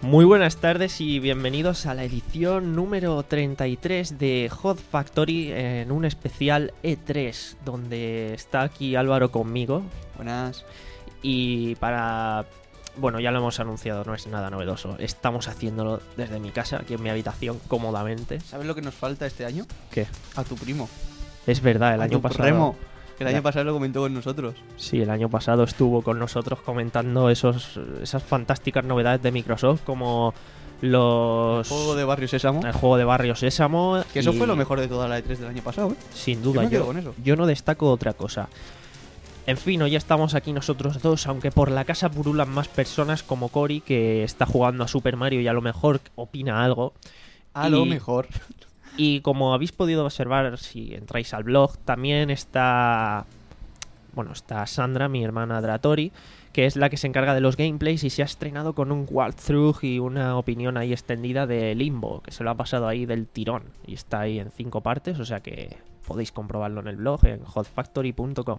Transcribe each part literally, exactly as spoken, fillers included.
Muy buenas tardes y bienvenidos a la edición número treinta y tres de Hot Factory en un especial E tres, donde está aquí Álvaro conmigo. Buenas. Y para... Bueno, ya lo hemos anunciado, no es nada novedoso. Estamos haciéndolo desde mi casa, aquí en mi habitación, cómodamente. ¿Sabes lo que nos falta este año? ¿Qué? A tu primo. Es verdad, el a año tu pasado... Remo. El año Ya. pasado lo comentó con nosotros. Sí, el año pasado estuvo con nosotros comentando esos, esas fantásticas novedades de Microsoft, como los... Juego de Barrio Sésamo. El juego de Barrio Sésamo. Que eso y... fue lo mejor de toda la E tres del año pasado, ¿eh? Sin Yo duda, me quedo yo, con eso. yo no destaco otra cosa. En fin, hoy estamos aquí nosotros dos, aunque por la casa purulan más personas como Cory, que está jugando a Super Mario y a lo mejor opina algo. A y, lo mejor. Y como habéis podido observar si entráis al blog, también está... Bueno, está Sandra, mi hermana Dratori, que es la que se encarga de los gameplays y se ha estrenado con un walkthrough y una opinión ahí extendida de Limbo, que se lo ha pasado ahí del tirón. Y está ahí en cinco partes, o sea que podéis comprobarlo en el blog, en hot factory punto com.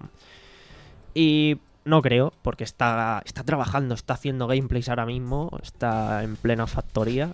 Y no creo, porque está, está trabajando, está haciendo gameplays ahora mismo, está en plena factoría.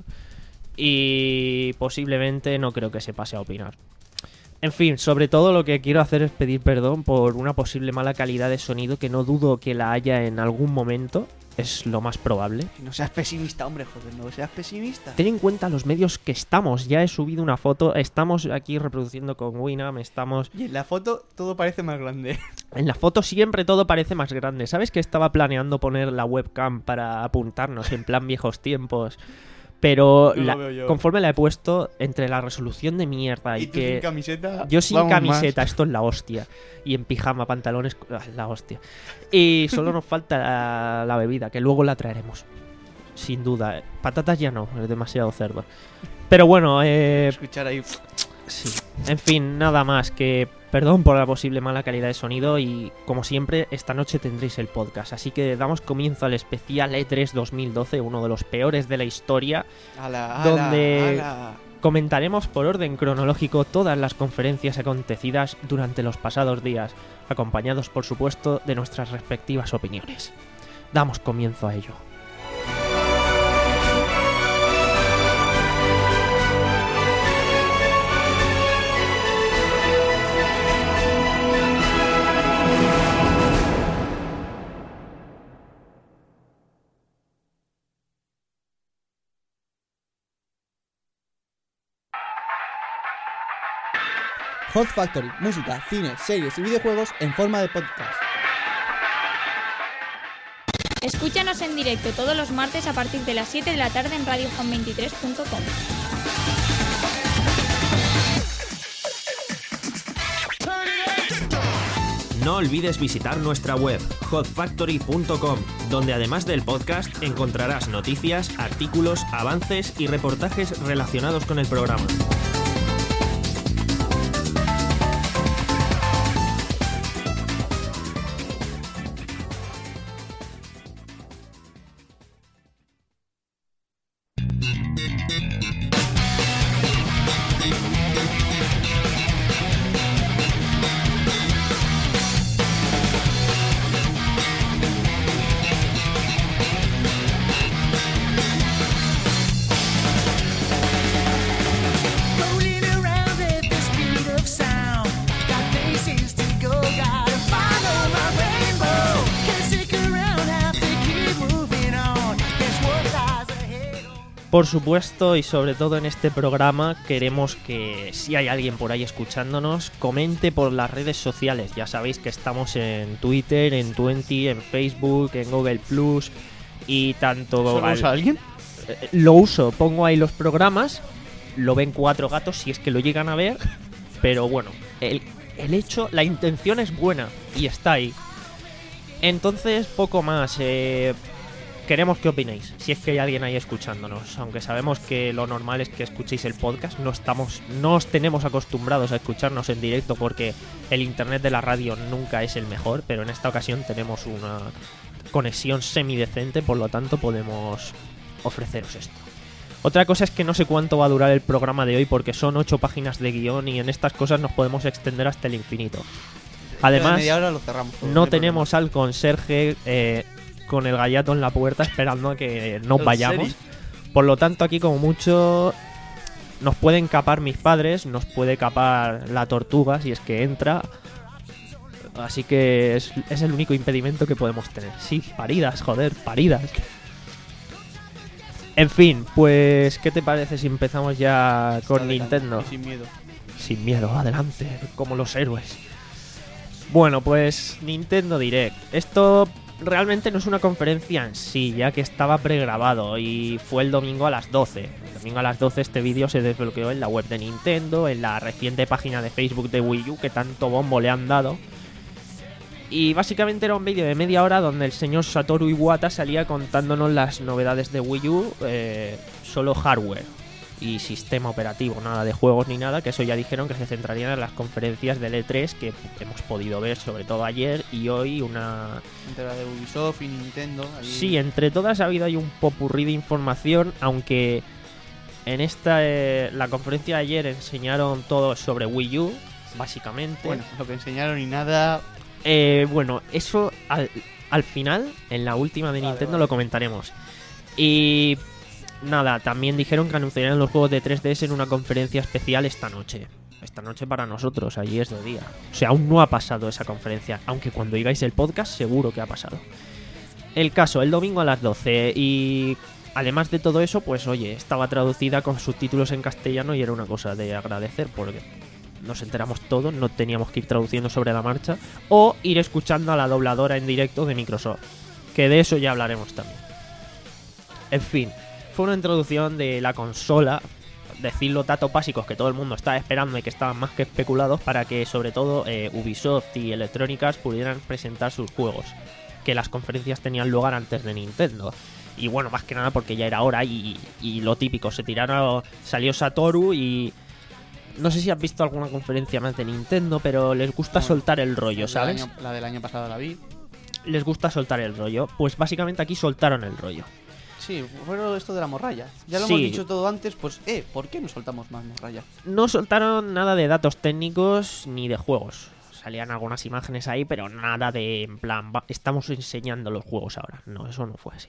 Y posiblemente no creo que se pase a opinar. En fin, sobre todo lo que quiero hacer es pedir perdón por una posible mala calidad de sonido, que no dudo que la haya en algún momento. Es lo más probable. No seas pesimista, hombre, joder, no seas pesimista. Ten en cuenta los medios que estamos. Ya he subido una foto, estamos aquí reproduciendo con Winamp, estamos... Y en la foto todo parece más grande. En la foto siempre todo parece más grande. ¿Sabes que estaba planeando poner la webcam para apuntarnos en plan viejos tiempos? Pero No la, lo veo yo. conforme la he puesto, entre la resolución de mierda y, Y tú que... sin camiseta. Yo sin vamos camiseta, más. esto es la hostia. Y en pijama, pantalones, ah, la hostia. Y solo nos falta la, la bebida, que luego la traeremos. Sin duda. Patatas ya no, es demasiado cerdo. Pero bueno, eh... Escuchar ahí. sí. En fin, nada más que... Perdón por la posible mala calidad de sonido y, como siempre, esta noche tendréis el podcast. Así que damos comienzo al especial E tres dos mil doce, uno de los peores de la historia, Ala, ala, donde ala. comentaremos por orden cronológico todas las conferencias acontecidas durante los pasados días, acompañados, por supuesto, de nuestras respectivas opiniones. Damos comienzo a ello. Hot Factory, música, cine, series y videojuegos en forma de podcast. Escúchanos en directo todos los martes a partir de las siete de la tarde en radio home veintitrés punto com. No olvides visitar nuestra web, hot factory punto com, donde además del podcast encontrarás noticias, artículos, avances y reportajes relacionados con el programa. Por supuesto, y sobre todo en este programa, queremos que si hay alguien por ahí escuchándonos, comente por las redes sociales. Ya sabéis que estamos en Twitter, en Twenty, en Facebook, en Google Plus y tanto... ¿Solo al- usa alguien? Eh, Lo uso, pongo ahí los programas, lo ven cuatro gatos si es que lo llegan a ver, pero bueno, el, el hecho, la intención es buena y está ahí. Entonces, poco más. Eh, queremos que opinéis, si es que hay alguien ahí escuchándonos, aunque sabemos que lo normal es que escuchéis el podcast, no estamos, no os tenemos acostumbrados a escucharnos en directo porque el internet de la radio nunca es el mejor, pero en esta ocasión tenemos una conexión semidecente, por lo tanto podemos ofreceros esto. Otra cosa es que no sé cuánto va a durar el programa de hoy porque son ocho páginas de guión y en estas cosas nos podemos extender hasta el infinito. Además, De media hora lo cerramos todo, no hay tenemos al conserje eh, con el gallato en la puerta esperando a que nos El vayamos. sheriff. Por lo tanto, aquí como mucho nos pueden capar mis padres, nos puede capar la tortuga si es que entra. Así que es, es el único impedimento que podemos tener. Sí, paridas, joder, paridas. En fin, pues, ¿qué te parece si empezamos ya con Dale, Nintendo? y sin miedo. Sin miedo, adelante, como los héroes. Bueno, pues Nintendo Direct. Esto realmente no es una conferencia en sí, ya que estaba pregrabado y fue el domingo a las doce. El domingo a las doce este vídeo se desbloqueó en la web de Nintendo, en la reciente página de Facebook de Wii U que tanto bombo le han dado. Y básicamente era un vídeo de media hora donde el señor Satoru Iwata salía contándonos las novedades de Wii U, eh, solo hardware y sistema operativo, nada de juegos ni nada, que eso ya dijeron que se centrarían en las conferencias del E tres que hemos podido ver sobre todo ayer y hoy una... Entre la de Ubisoft y Nintendo. Ahí... Sí, entre todas ha habido ahí un popurrí de información, aunque en esta eh, la conferencia de ayer enseñaron todo sobre Wii U, básicamente. Bueno, lo que enseñaron y nada... Eh, bueno, eso al, al final, en la última de Vale, Nintendo, vale. lo comentaremos. Y nada, también dijeron que anunciarían los juegos de tres D S en una conferencia especial esta noche. Esta noche para nosotros, allí es de día. O sea, aún no ha pasado esa conferencia, aunque cuando oigáis el podcast seguro que ha pasado. El caso, el domingo a las doce y... Además de todo eso, pues oye, estaba traducida con subtítulos en castellano y era una cosa de agradecer porque nos enteramos todos, no teníamos que ir traduciendo sobre la marcha o ir escuchando a la dobladora en directo de Microsoft, que de eso ya hablaremos también. En fin, fue una introducción de la consola, decir los datos básicos que todo el mundo estaba esperando y que estaban más que especulados para que sobre todo eh, Ubisoft y Electronic Arts pudieran presentar sus juegos, que las conferencias tenían lugar antes de Nintendo. Y bueno, más que nada porque ya era hora y, y lo típico, se tiraron, salió Satoru y... No sé si has visto alguna conferencia más de Nintendo, pero les gusta Bueno, soltar el rollo, la ¿sabes? del año- la del año pasado la vi. Les gusta soltar el rollo. Pues básicamente aquí soltaron el rollo. Sí, fue esto de la morralla. Ya lo Sí. hemos dicho todo antes, pues, eh, ¿por qué no soltamos más morralla? No soltaron nada de datos técnicos ni de juegos. Salían algunas imágenes ahí, pero nada de, en plan, va- estamos enseñando los juegos ahora. No, eso no fue así.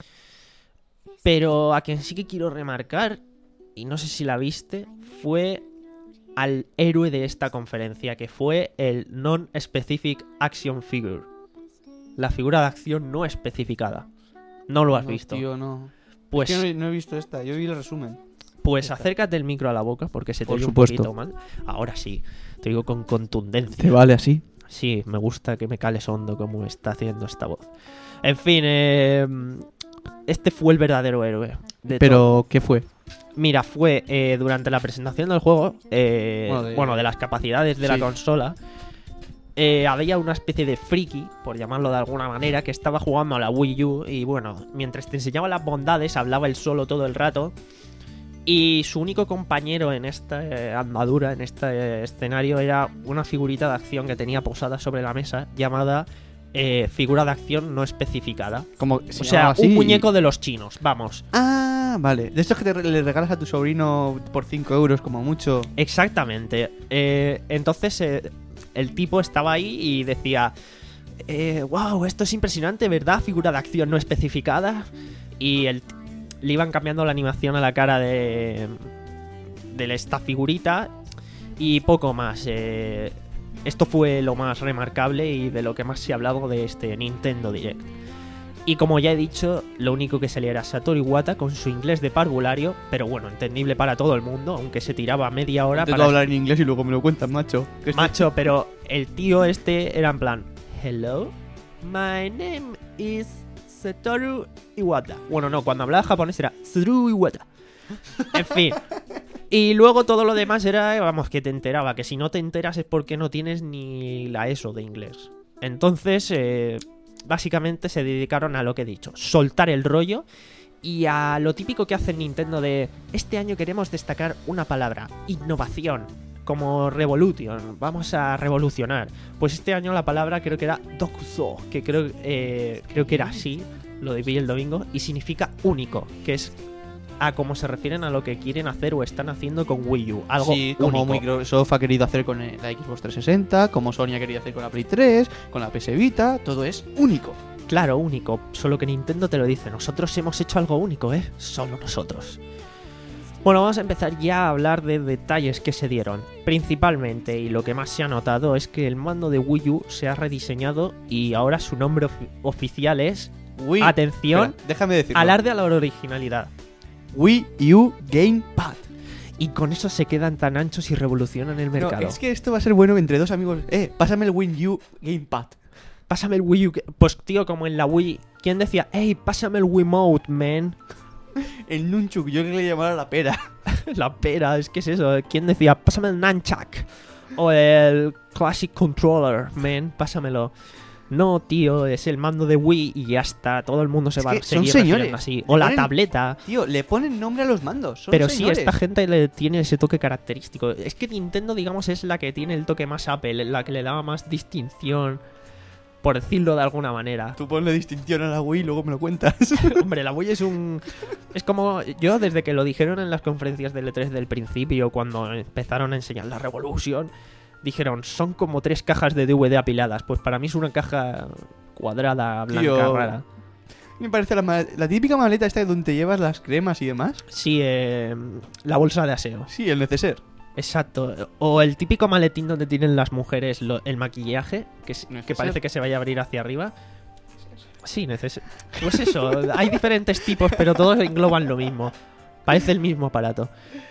Pero a quien sí que quiero remarcar, y no sé si la viste, fue al héroe de esta conferencia, que fue el Non-Specific Action Figure. La figura de acción no especificada. No lo has No, visto. Tío, no. Pues, Es que no, he- no he visto esta, yo vi el resumen. pues acércate el micro a la boca porque se te Por oye un supuesto. poquito mal. Ahora sí, te digo con contundencia. ¿Te vale así? Sí, me gusta que me cales hondo como está haciendo esta voz. En fin, eh, este fue el verdadero héroe. De todo. Pero, ¿qué fue? Mira, fue eh, durante la presentación del juego, eh, Bueno, de- bueno, de las capacidades de la Sí. consola, eh, había una especie de friki, por llamarlo de alguna manera, que estaba jugando a la Wii U y bueno, mientras te enseñaba las bondades, hablaba él solo todo el rato. Y su único compañero en esta eh, andadura, en este eh, escenario, era una figurita de acción que tenía posada sobre la mesa llamada eh, figura de acción no especificada. Como, O sea, un muñeco de los chinos, vamos. Ah, vale. De estos que te re- le regalas a tu sobrino por cinco euros como mucho. Exactamente. Eh, entonces eh, el tipo estaba ahí y decía, eh, wow, esto es impresionante, ¿verdad? Figura de acción no especificada. Y el, le iban cambiando la animación a la cara de, de esta figurita y poco más. Eh, esto fue lo más remarcable y de lo que más se ha hablado de este Nintendo Direct. Y como ya he dicho, lo único que salía era Satoru Iwata con su inglés de parvulario, pero bueno, entendible para todo el mundo, aunque se tiraba media hora Intento para... hablar en inglés y luego me lo cuentas, macho. Que estoy- Macho, pero el tío este era en plan, hello, my name is Satoru Iwata. Bueno, no, cuando hablaba japonés era Satoru Iwata. En fin. Y luego todo lo demás era, vamos, que te enteraba, que si no te enteras es porque no tienes ni la ESO de inglés. Entonces, eh, básicamente se dedicaron a lo que he dicho, soltar el rollo y a lo típico que hace Nintendo de, este año queremos destacar una palabra, innovación, como revolution, vamos a revolucionar. Pues este año la palabra creo que era Dokuso, que creo, eh, creo que era así, lo vi el domingo, y significa único, que es a cómo se refieren a lo que quieren hacer o están haciendo con Wii U, algo Sí, como único. Microsoft ha querido hacer con eh, la Xbox trescientos sesenta, como Sony ha querido hacer con la Play tres, con la P S Vita, todo es único. Claro, único. Solo que Nintendo te lo dice. Nosotros hemos hecho algo único, ¿eh? Solo nosotros. Bueno, vamos a empezar ya a hablar de detalles que se dieron. Principalmente, y lo que más se ha notado, es que el mando de Wii U se ha rediseñado y ahora su nombre ofi- oficial es... Wii, Atención, espera, déjame decirlo. alarde a la originalidad. Wii U Gamepad. Y con eso se quedan tan anchos y revolucionan el No, mercado. es que esto va a ser bueno entre dos amigos. Eh, pásame el Wii U Gamepad. Pásame el Wii U. que- Pues tío, como en la Wii. ¿Quién decía, hey, pásame el Wiimote, man? El Nunchuk, yo que le llamara la pera. La pera, es que es eso. ¿Quién decía, pásame el Nunchuck? O el Classic Controller, man, pásamelo. No, tío, es el mando de Wii y ya está. Todo el mundo se Es va que a son seguir señores. refiriendo así. Le O la ponen- tableta. Tío, le ponen nombre a los mandos. Son Pero sí, señores. esta gente le tiene ese toque característico. Es que Nintendo, digamos, es la que tiene el toque más Apple, la que le da más distinción, por decirlo de alguna manera. Tú ponle distinción a la Wii y luego me lo cuentas. Hombre, la Wii es un... Es como... Yo desde que lo dijeron en las conferencias de L tres del principio, cuando empezaron a enseñar la Revolution, dijeron, son como tres cajas de D V D apiladas. Pues para mí es una caja cuadrada, blanca, Tío. rara. Me parece la, ma- la típica maleta esta donde te llevas las cremas y demás. Sí, eh, la bolsa de aseo. Sí, el neceser. Exacto. O el típico maletín donde tienen las mujeres lo- el maquillaje, que, es- Neceser. que parece que se vaya a abrir hacia arriba. Sí, neces Pues eso, hay diferentes tipos, pero todos engloban lo mismo. Parece el mismo aparato.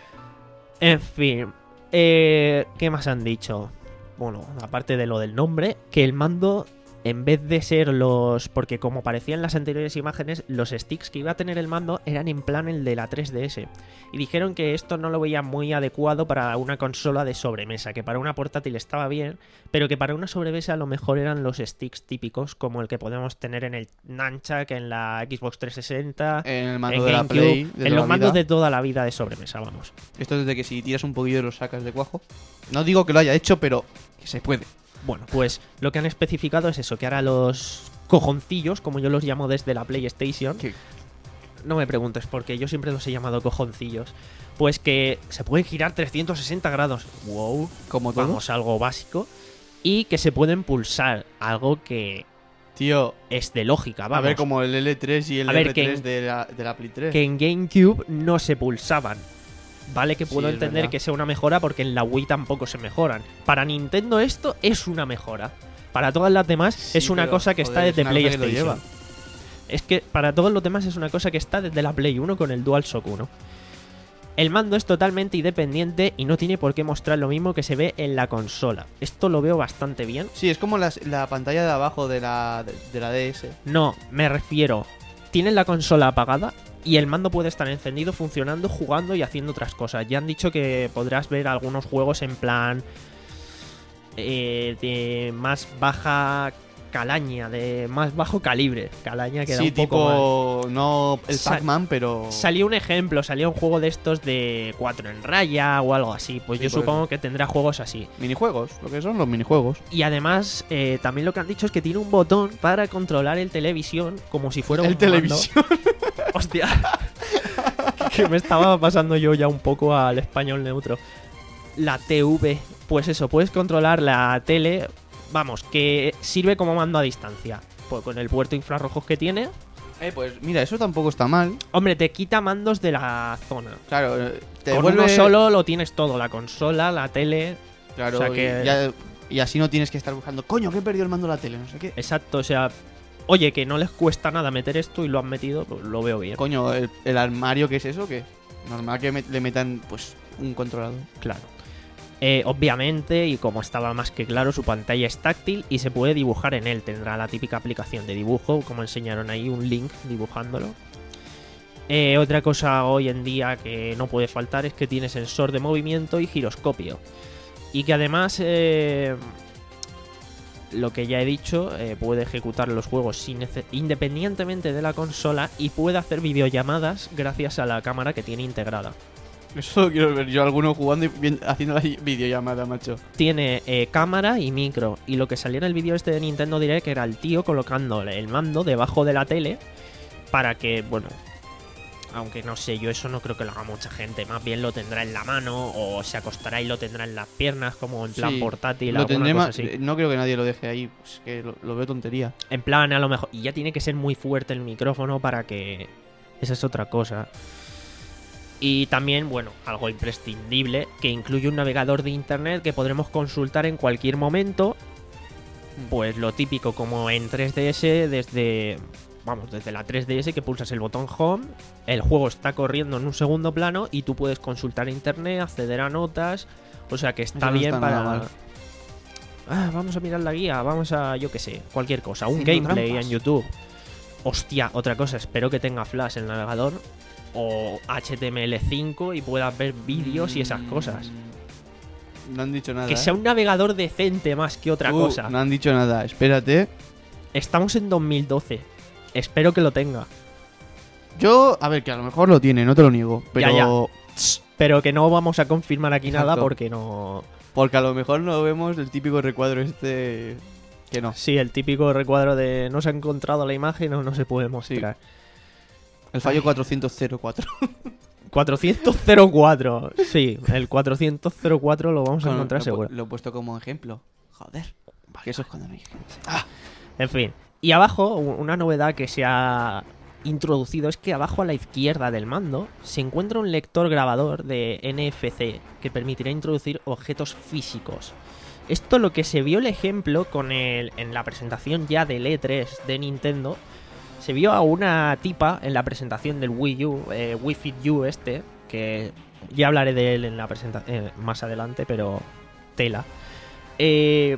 En fin. Eh, ¿Qué más han dicho? Bueno, aparte de lo del nombre, que el mando, en vez de ser los... Porque como parecía en las anteriores imágenes, los sticks que iba a tener el mando eran en plan el de la tres D S. Y dijeron que esto no lo veían muy adecuado para una consola de sobremesa, que para una portátil estaba bien, pero que para una sobremesa a lo mejor eran los sticks típicos, como el que podemos tener en el Nunchuck, en la Xbox trescientos sesenta, En el mando en de la GameCube, Play. de en toda los la mandos vida. de toda la vida de sobremesa, vamos. Esto es de que si tiras un poquillo lo sacas de cuajo. No digo que lo haya hecho, pero que se puede. Bueno, pues lo que han especificado es eso, que ahora los cojoncillos, como yo los llamo desde la PlayStation, ¿Qué? no me preguntes porque yo siempre los he llamado cojoncillos, pues que se pueden girar trescientos sesenta grados. Wow, Como todo. vamos, algo básico. Y que se pueden pulsar, algo que Tío, es de lógica, a vamos. ver, como el L tres y el A ver, R que tres en- de, la, de la Play tres. Que en GameCube no se pulsaban. Vale, que Sí, puedo es entender verdad. que sea una mejora porque en la Wii tampoco se mejoran. Para Nintendo esto es una mejora. Para todas las demás Sí, es una pero, cosa que está joder, es desde una cosa que lo PlayStation. lleva. Es que para todos los demás es una cosa que está desde la Play uno con el DualShock uno. El mando es totalmente independiente y no tiene por qué mostrar lo mismo que se ve en la consola. Esto lo veo bastante bien. Sí, es como las- la pantalla de abajo de la, de, de la D S. No, me refiero. Tienes la consola apagada y el mando puede estar encendido, funcionando, jugando y haciendo otras cosas. Ya han dicho que podrás ver algunos juegos en plan eh, de más baja calaña, de más bajo calibre. Calaña queda Sí, un poco tipo. No el Sa- Pac-Man, pero. mal. Salió un ejemplo, salía un juego de estos de cuatro en raya o algo así. Pues Sí, yo por supongo eso. que tendrá juegos así. Minijuegos, lo que son los minijuegos. Y además, eh, también lo que han dicho es que tiene un botón para controlar el televisión como si fuera El un televisión. mando. Hostia. Que me estaba pasando yo ya un poco al español neutro. La T V. Pues eso, puedes controlar la tele. Vamos, que sirve como mando a distancia. Pues con el puerto infrarrojos que tiene. Eh, pues mira, eso tampoco está mal. Hombre, te quita mandos de la zona. Claro, eh, te Con vuelve. uno solo lo tienes todo. La consola, la tele. Claro, o sea y que- ya- y así no tienes que estar buscando. Coño, que he perdido el mando de la tele, no sé qué. Exacto, o sea... Oye, que no les cuesta nada meter esto y lo han metido, pues lo veo bien. Coño, el, el armario, ¿qué es eso? ¿Qué? Normal que me- le metan, pues, un controlador. Claro. Eh, obviamente, y como estaba más que claro, su pantalla es táctil y se puede dibujar en él. Tendrá la típica aplicación de dibujo, como enseñaron ahí, un link dibujándolo. Eh, otra cosa hoy en día que no puede faltar es que tiene sensor de movimiento y giroscopio. Y que además, eh, lo que ya he dicho, eh, puede ejecutar los juegos sin nece- independientemente de la consola y puede hacer videollamadas gracias a la cámara que tiene integrada. Eso lo quiero ver yo, alguno jugando y bien- haciendo la videollamada, macho. Tiene eh, cámara y micro. Y lo que salió en el vídeo este de Nintendo Direct era el tío colocando el mando debajo de la tele para que, bueno, Aunque no sé, yo eso no creo que lo haga mucha gente. Más bien lo tendrá en la mano o se acostará y lo tendrá en las piernas, como en plan Sí, portátil. lo alguna tendré cosa ma- así. No creo que nadie lo deje ahí. Es que lo, lo veo tontería. En plan, a lo mejor. Y ya tiene que ser muy fuerte el micrófono para que. Esa es otra cosa. Y también, bueno, algo imprescindible, que incluye un navegador de internet que podremos consultar en cualquier momento. Pues lo típico, como en tres D S, desde. Vamos, desde la tres D S que pulsas el botón Home, el juego está corriendo en un segundo plano y tú puedes consultar internet, acceder a notas. O sea que está Eso no bien está para. nada mal. Ah, vamos a mirar la guía, vamos a, yo qué sé, cualquier cosa, un Haciendo gameplay trampas. en YouTube. Hostia, otra cosa, espero que tenga Flash el navegador o H T M L cinco y puedas ver vídeos y esas cosas. No han dicho nada. Que ¿eh? sea un navegador decente más que otra Uh, cosa. No han dicho nada. Espérate. Estamos en dos mil doce. Espero que lo tenga. Yo, a ver, que a lo mejor lo tiene, no te lo niego. Pero. Ya, ya. Pero que no vamos a confirmar aquí nada Exacto. porque no... Porque a lo mejor no vemos el típico recuadro este. Que no. Sí, el típico recuadro de no se ha encontrado la imagen o no se puede mostrar. El fallo cuatrocientos cuatro. cuatrocientos cuatro. Sí, el cuatrocientos cuatro lo vamos a Bueno, encontrar lo, seguro. Lo he puesto como ejemplo. Joder. Que eso es cuando no hay ejemplo. En fin. Y abajo, u- una novedad que se ha introducido es que abajo a la izquierda del mando se encuentra un lector grabador de N F C que permitirá introducir objetos físicos. Esto lo que se vio el ejemplo con el, en la presentación ya del E tres de Nintendo. Se vio a una tipa en la presentación del Wii U, eh, Wii Fit U este, que ya hablaré de él en la presentación más adelante, pero tela. Eh,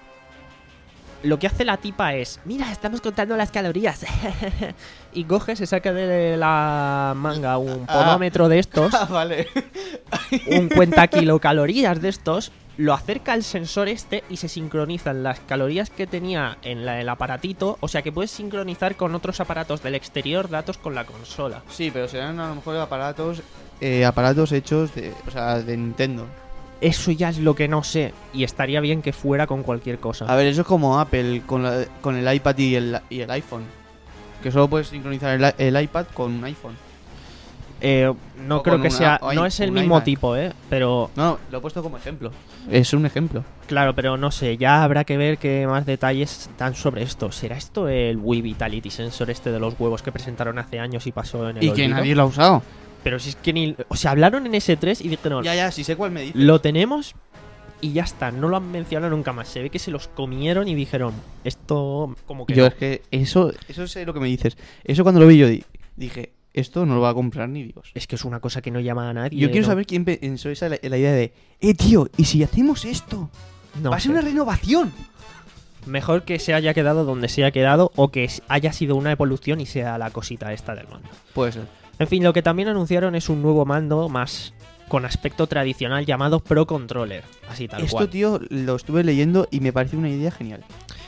lo que hace la tipa es, mira, estamos contando las calorías. Y coge, se saca de la manga un podómetro de estos, Ah, vale. un cuenta kilocalorías de estos, lo acerca al sensor este y se sincronizan las calorías que tenía en la- el aparatito. O sea que puedes sincronizar con otros aparatos del exterior datos con la consola. Sí, pero serán a lo mejor aparatos. Eh, aparatos hechos de. O sea, de Nintendo. Eso ya es lo que no sé. Y estaría bien que fuera con cualquier cosa. A ver, eso es como Apple con, la- con el iPad y el, y el iPhone. Que solo puedes sincronizar el, i- el iPad con un iPhone. Eh, no o creo con que una- sea. o No hay- es el un mismo iMac. tipo, ¿eh? Pero. No, no, lo he puesto como ejemplo. Es un ejemplo. Claro, pero no sé, ya habrá que ver qué más detalles dan sobre esto. ¿Será esto el Wii Vitality Sensor este de los huevos que presentaron hace años y pasó en el Y que olvido? nadie lo ha usado. Pero si es que ni... O sea, hablaron en ese tres y dijeron, Ya, ya, sí sé cuál me dice. lo tenemos y ya está, no lo han mencionado nunca más. Se ve que se los comieron y dijeron, esto como que Yo no. es que eso, eso sé lo que me dices. Eso cuando lo vi yo di- dije, esto no lo va a comprar ni Dios. Es que es una cosa que no llama a nadie. Yo quiero ¿no? saber quién pensó esa la, la idea de, eh, tío, ¿y si hacemos esto? No va a ser sé. una renovación. Mejor que se haya quedado donde se haya quedado o que haya sido una evolución y sea la cosita esta del mando. Puede ser. En fin, lo que también anunciaron es un nuevo mando más con aspecto tradicional llamado Pro Controller. Así tal Esto, cual. tío, lo estuve leyendo y me parece una idea genial.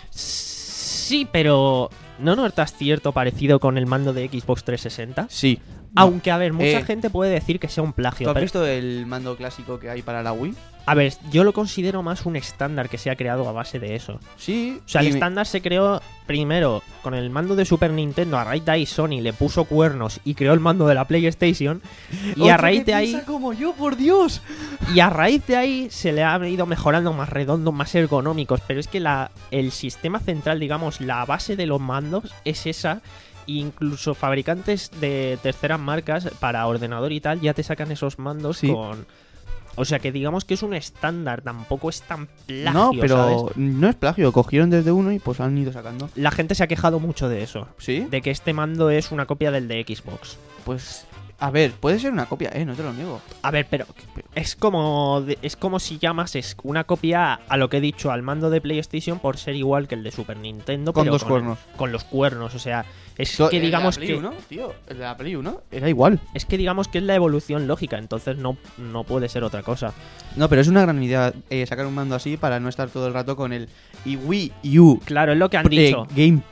Sí, pero ¿no notas cierto parecido con el mando de Xbox trescientos sesenta? Sí. Aunque, a ver, mucha Eh, gente puede decir que sea un plagio. ¿Tú has pero- visto el mando clásico que hay para la Wii? A ver, yo lo considero más un estándar que se ha creado a base de eso. Sí. O sea, el y me- estándar se creó primero con el mando de Super Nintendo. A raíz de ahí Sony le puso cuernos y creó el mando de la PlayStation. Y a Otro raíz que de ahí piensa como yo, por Dios. y a raíz de ahí se le ha ido mejorando más redondos, más ergonómicos. Pero es que la, el sistema central, digamos, la base de los mandos es esa. E incluso fabricantes de terceras marcas para ordenador y tal ya te sacan esos mandos Sí. con... O sea que digamos que es un estándar, tampoco es tan plagio, No, pero ¿sabes? no es plagio. Cogieron desde uno y pues han ido sacando. La gente se ha quejado mucho de eso. ¿Sí? De que este mando es una copia del de Xbox. Pues, a ver, puede ser una copia, eh, no te lo niego. A ver, pero es como de- es como si llamases una copia a lo que he dicho al mando de PlayStation por ser igual que el de Super Nintendo, Con pero dos cuernos. con los cuernos, o sea, es To- que el de la digamos Play que uno, tío, el de la Play uno era igual. es que digamos que es la evolución lógica, entonces no no puede ser otra cosa. No, pero es una gran idea eh, sacar un mando así para no estar todo el rato con el y Wii U Claro, es lo que han eh, dicho. Gamepad.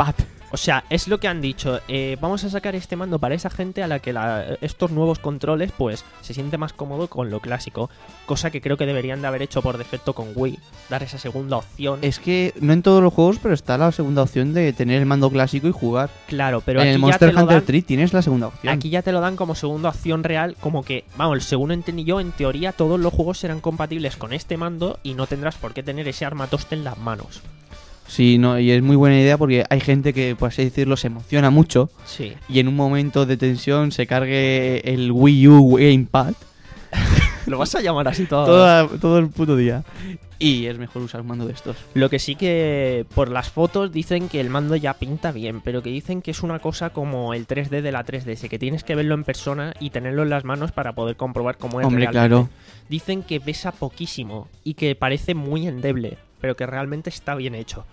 O sea, es lo que han dicho. Eh, vamos a sacar este mando para esa gente a la que la, estos nuevos controles, pues, se siente más cómodo con lo clásico. Cosa que creo que deberían de haber hecho por defecto con Wii. Dar esa segunda opción. Es que no en todos los juegos, pero está la segunda opción de tener el mando clásico y jugar. Claro, pero en aquí el ya Monster te lo Hunter dan, tres tienes la segunda opción. Aquí ya te lo dan como segunda opción real, como que, vamos, según entendí yo, en teoría todos los juegos serán compatibles con este mando y no tendrás por qué tener ese armatoste en las manos. Sí, no, y es muy buena idea porque hay gente que, por así decirlo, se emociona mucho Sí. y en un momento de tensión se cargue el Wii U Gamepad Lo vas a llamar así todo. todo, todo el puto día. Y es mejor usar un mando de estos. Lo que sí que por las fotos dicen que el mando ya pinta bien, pero que dicen que es una cosa como el tres D de la tres D S, que tienes que verlo en persona y tenerlo en las manos para poder comprobar cómo es Hombre, realmente. claro. Dicen que pesa poquísimo y que parece muy endeble, pero que realmente está bien hecho.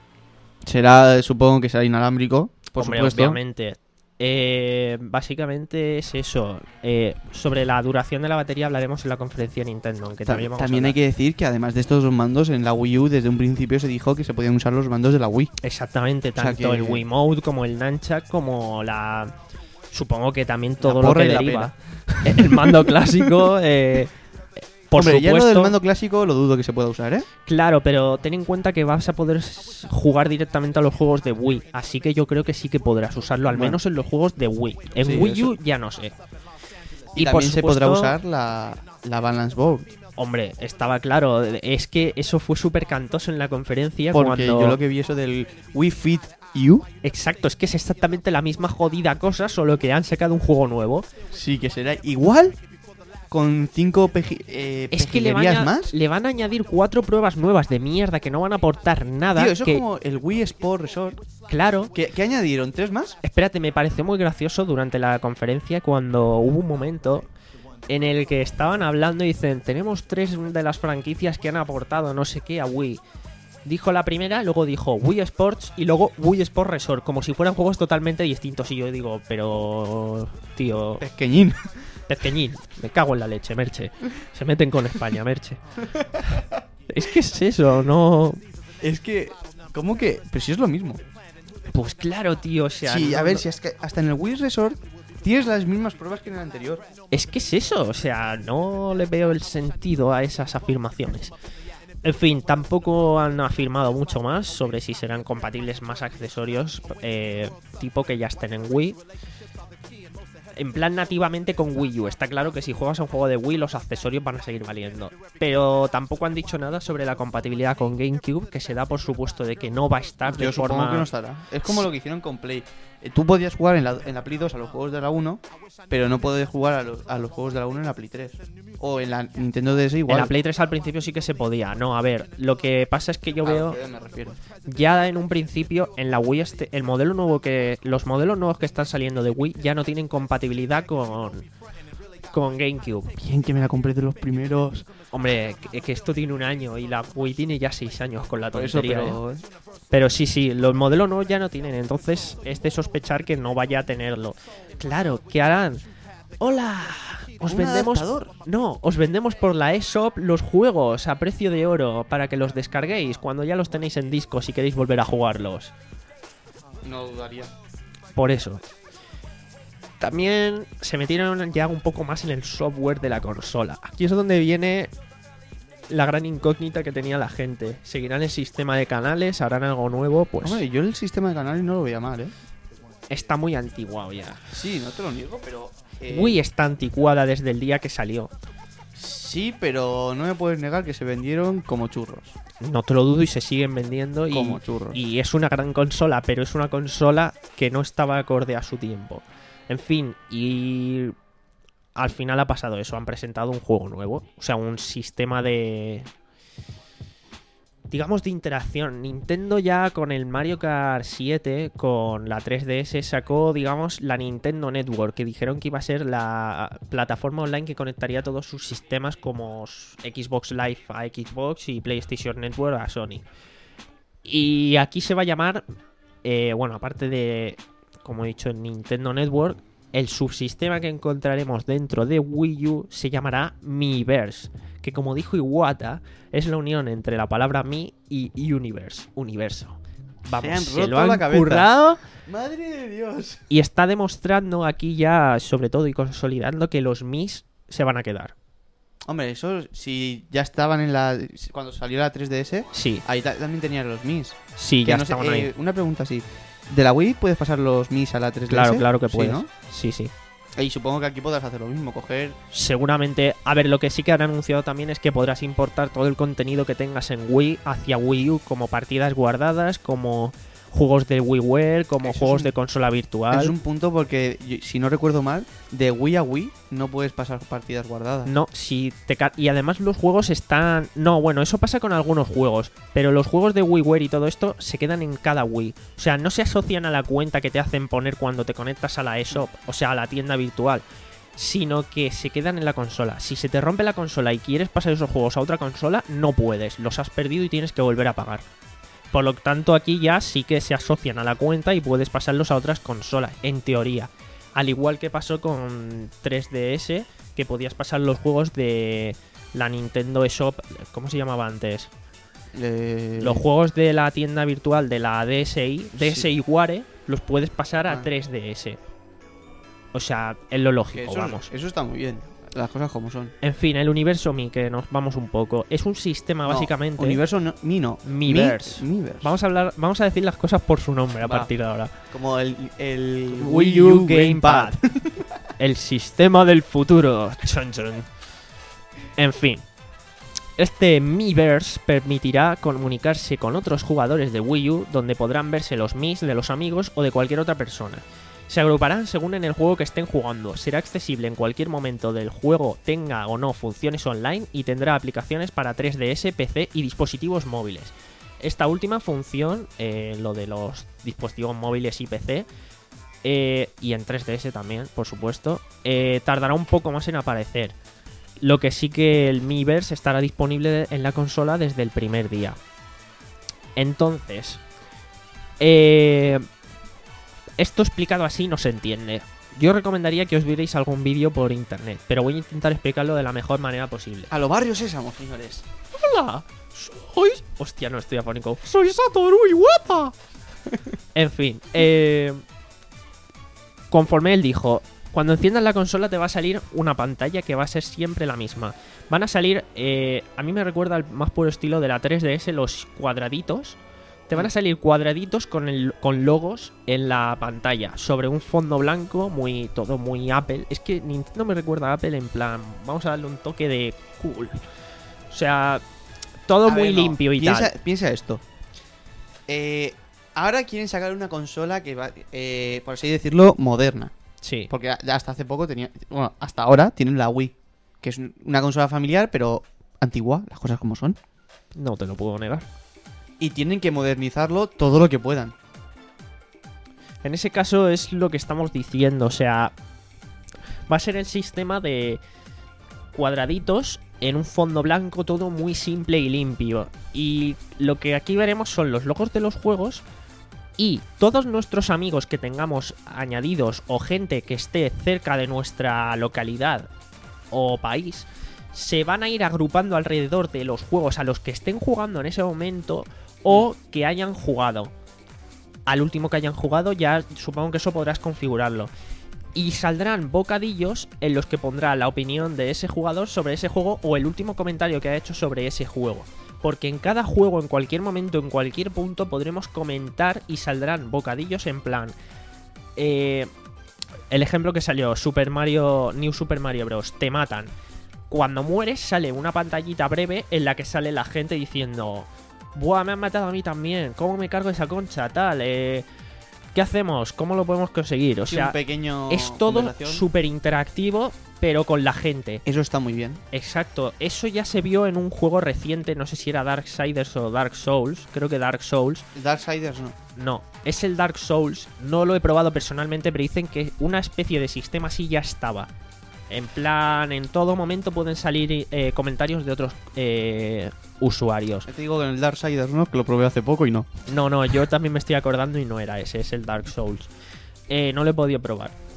Será, supongo que será inalámbrico, por Hombre, supuesto. obviamente. Eh, básicamente es eso. Eh, sobre la duración de la batería hablaremos en la conferencia de Nintendo. Que Ta- también vamos También a hay hablar. que decir que además de estos dos mandos, en la Wii U desde un principio se dijo que se podían usar los mandos de la Wii. Exactamente, sea tanto que- el Wiimote como el Nunchuck como la... Supongo que también todo La lo porra que y la deriva. El mando clásico, eh, por Hombre, ya lo supuesto... del mando clásico lo dudo que se pueda usar, ¿eh? Claro, pero ten en cuenta que vas a poder s- jugar directamente a los juegos de Wii. Así que yo creo que sí que podrás usarlo, al Bueno. menos en los juegos de Wii. En Sí, Wii U eso. ya no sé. Y, por también se podrá supuesto- usar la, la Balance Board. Hombre, estaba claro. Es que eso fue súper cantoso en la conferencia. Porque cuando... yo lo que vi eso del Wii Fit U, Exacto, es que es exactamente la misma jodida cosa, solo que han sacado un juego nuevo. sí que será igual con cinco peji- eh, Es que le van, pejiguerías a, más. le van a añadir cuatro pruebas nuevas de mierda que no van a aportar nada. Tío, eso que, es como el Wii Sport Resort. Claro. ¿Qué, qué añadieron? ¿Tres más? Espérate, me pareció muy gracioso durante la conferencia cuando hubo un momento en el que estaban hablando y dicen, tenemos tres de las franquicias que han aportado no sé qué a Wii. Dijo la primera, luego dijo Wii Sports y luego Wii Sport Resort, como si fueran juegos totalmente distintos. Y yo digo, pero... tío... Pequeñín. Pezqueñín, me cago en la leche, Merche. Se meten con España, Merche. Es que es eso, no... Es que, ¿cómo que? Pero si es lo mismo. Pues claro, tío, o sea... Sí, no- a ver, no- si es que hasta en el Wii Resort tienes las mismas pruebas que en el anterior. Es que es eso, o sea, no le veo el sentido a esas afirmaciones. En fin, tampoco han afirmado mucho más sobre si serán compatibles más accesorios, eh, tipo que ya estén en Wii. En plan nativamente con Wii U. Está claro que si juegas a un juego de Wii los accesorios van a seguir valiendo. Pero tampoco han dicho nada sobre la compatibilidad con GameCube, que se da por supuesto de que no va a estar de Yo supongo forma... que no estará. Es como lo que hicieron con Play. Eh, Tú podías jugar en la, en la Play dos a los juegos de la uno, pero no podías jugar a los, a los juegos de la uno en la Play tres. O en la Nintendo D S igual. En la Play tres al principio sí que se podía. No, a ver, lo que pasa es que yo Ah, veo... ok, me refiero. Ya en un principio en la Wii este, el modelo nuevo que los modelos nuevos que están saliendo de Wii ya no tienen compatibilidad con con GameCube. Bien que me la compré de los primeros. Hombre, que, que esto tiene un año y la Wii tiene ya seis años con la Por eso, tontería. pero... ¿eh? Pero sí, sí, los modelos nuevos ya no tienen, entonces es de sospechar que no vaya a tenerlo. Claro, ¿qué harán? Hola, os ¿Un vendemos adaptador? No, os vendemos por la eShop los juegos a precio de oro para que los descarguéis cuando ya los tenéis en disco si queréis volver a jugarlos. No dudaría. Por eso. También se metieron ya un poco más en el software de la consola. Aquí es donde viene la gran incógnita que tenía la gente. ¿Seguirán el sistema de canales? ¿Harán algo nuevo? Pues Hombre, yo el sistema de canales no lo veía mal, ¿eh? está muy antiguado ya. Sí, no te lo niego, pero... eh, Wii está anticuada desde el día que salió. Sí, pero no me puedes negar que se vendieron como churros. No te lo dudo y se siguen vendiendo. Y, Como churros. y es una gran consola, pero es una consola que no estaba acorde a su tiempo. En fin, y al final ha pasado eso. Han presentado un juego nuevo. O sea, un sistema de... digamos de interacción. Nintendo ya con el Mario Kart siete, con la tres D S, sacó, digamos, la Nintendo Network, que dijeron que iba a ser la plataforma online que conectaría todos sus sistemas como Xbox Live a Xbox y PlayStation Network a Sony. Y aquí se va a llamar, eh, bueno, aparte de, como he dicho, Nintendo Network, el subsistema que encontraremos dentro de Wii U se llamará Miiverse, que como dijo Iwata, es la unión entre la palabra Mi y Universe, universo. vamos, Se han se roto lo han la cabeza. currado ¡Madre de Dios! y está demostrando aquí ya, sobre todo, y consolidando que los Mis se van a quedar. Hombre, eso si ya estaban en la... Cuando salió la tres D S, Sí, ahí ta- también tenían los Mis. sí, Que ya no sé, estaban eh, ahí. una pregunta así. ¿De la Wii puedes pasar los Mis a la tres D S? Claro, claro que Sí, puedes. ¿no? Sí, sí. Y supongo que aquí podrás hacer lo mismo, coger... Seguramente, a ver, lo que sí que han anunciado también es que podrás importar todo el contenido que tengas en Wii hacia Wii U, como partidas guardadas, como juegos de WiiWare, como Eso es juegos un- de consola virtual. Es un punto porque, yo- si no recuerdo mal, de Wii a Wii no puedes pasar partidas guardadas. No, si te ca- y además los juegos están... No, bueno, eso pasa con algunos juegos, pero los juegos de WiiWare y todo esto se quedan en cada Wii. O sea, no se asocian a la cuenta que te hacen poner cuando te conectas a la eShop, o sea, a la tienda virtual, sino que se quedan en la consola. Si se te rompe la consola y quieres pasar esos juegos a otra consola, no puedes, los has perdido y tienes que volver a pagar. Por lo tanto, aquí ya sí que se asocian a la cuenta y puedes pasarlos a otras consolas, en teoría. Al igual que pasó con tres D S, que podías pasar los juegos de la Nintendo eShop, ¿cómo se llamaba antes? Eh, Los juegos de la tienda virtual de la D S I, D S I Ware, los puedes pasar a Ah. tres D S. O sea, es lo que lógico, eso, vamos. eso está muy bien. Las cosas como son. En fin, el universo Mi, que nos vamos un poco. Es un sistema No, básicamente... Universo no, Mi no. Miiverse. Mi- Miiverse. Vamos a hablar, vamos a decir las cosas por su nombre a Va. partir de ahora. Como el, el Wii U Gamepad. El sistema del futuro. Chon, chon. En fin. Este Miiverse permitirá comunicarse con otros jugadores de Wii U, donde podrán verse los Mis de los amigos o de cualquier otra persona. Se agruparán según en el juego que estén jugando. Será accesible en cualquier momento del juego, tenga o no funciones online, y tendrá aplicaciones para tres D S, P C y dispositivos móviles. Esta última función, eh, lo de los dispositivos móviles y P C, eh, y en tres D S también, por supuesto, eh, tardará un poco más en aparecer. Lo que sí que el Miiverse estará disponible en la consola desde el primer día. Entonces, eh, esto explicado así no se entiende. Yo recomendaría que os vierais algún vídeo por internet, pero voy a intentar explicarlo de la mejor manera posible. A los barrios Sésamo, señores. ¡Hola! ¿Sois...? Hostia, no estoy afónico. ¡Soy Satoru Iwata! En fin, eh... conforme él dijo, cuando enciendas la consola te va a salir una pantalla que va a ser siempre la misma. Van a salir, eh... a mí me recuerda al más puro estilo de la tres D S, los cuadraditos. Te van a salir cuadraditos con, el, con logos en la pantalla, sobre un fondo blanco, muy todo muy Apple. Es que Nintendo me recuerda a Apple en plan, vamos a darle un toque de cool. O sea, todo A muy ver, no. limpio y piensa, tal. Piensa esto. Eh, ahora quieren sacar una consola que va, eh, por así decirlo, moderna. Sí, Porque ya hasta hace poco tenía... Bueno, hasta ahora tienen la Wii. Que es una consola familiar, pero antigua, las cosas como son. no te lo puedo negar. Y tienen que modernizarlo todo lo que puedan. En ese caso es lo que estamos diciendo, o sea, va a ser el sistema de cuadraditos en un fondo blanco, todo muy simple y limpio. Y lo que aquí veremos son los logos de los juegos y todos nuestros amigos que tengamos añadidos o gente que esté cerca de nuestra localidad o país se van a ir agrupando alrededor de los juegos a los que estén jugando en ese momento o que hayan jugado. Al último que hayan jugado, ya supongo que eso podrás configurarlo. Y saldrán bocadillos en los que pondrá la opinión de ese jugador sobre ese juego o el último comentario que ha hecho sobre ese juego. Porque en cada juego, en cualquier momento, en cualquier punto, podremos comentar y saldrán bocadillos en plan... Eh, el ejemplo que salió, Super Mario, New Super Mario Bros. Te matan. Cuando mueres sale una pantallita breve en la que sale la gente diciendo... Buah, me han matado a mí también. ¿Cómo me cargo esa concha? Tal, eh... ¿Qué hacemos? ¿Cómo lo podemos conseguir? O Sí, sea, un pequeño es todo conversación. súper interactivo, pero con la gente. Eso está muy bien. Exacto. Eso ya se vio en un juego reciente, no sé si era Darksiders o Dark Souls. Creo que Dark Souls. Darksiders no. No, es el Dark Souls. No lo he probado personalmente, pero dicen que una especie de sistema así ya estaba. En plan, en todo momento pueden salir eh, comentarios de otros eh, usuarios. Ya te digo que en el Darksiders no, que lo probé hace poco y no. No, no, yo también me estoy acordando y no era ese, es el Dark Souls. Eh, no lo he podido probar.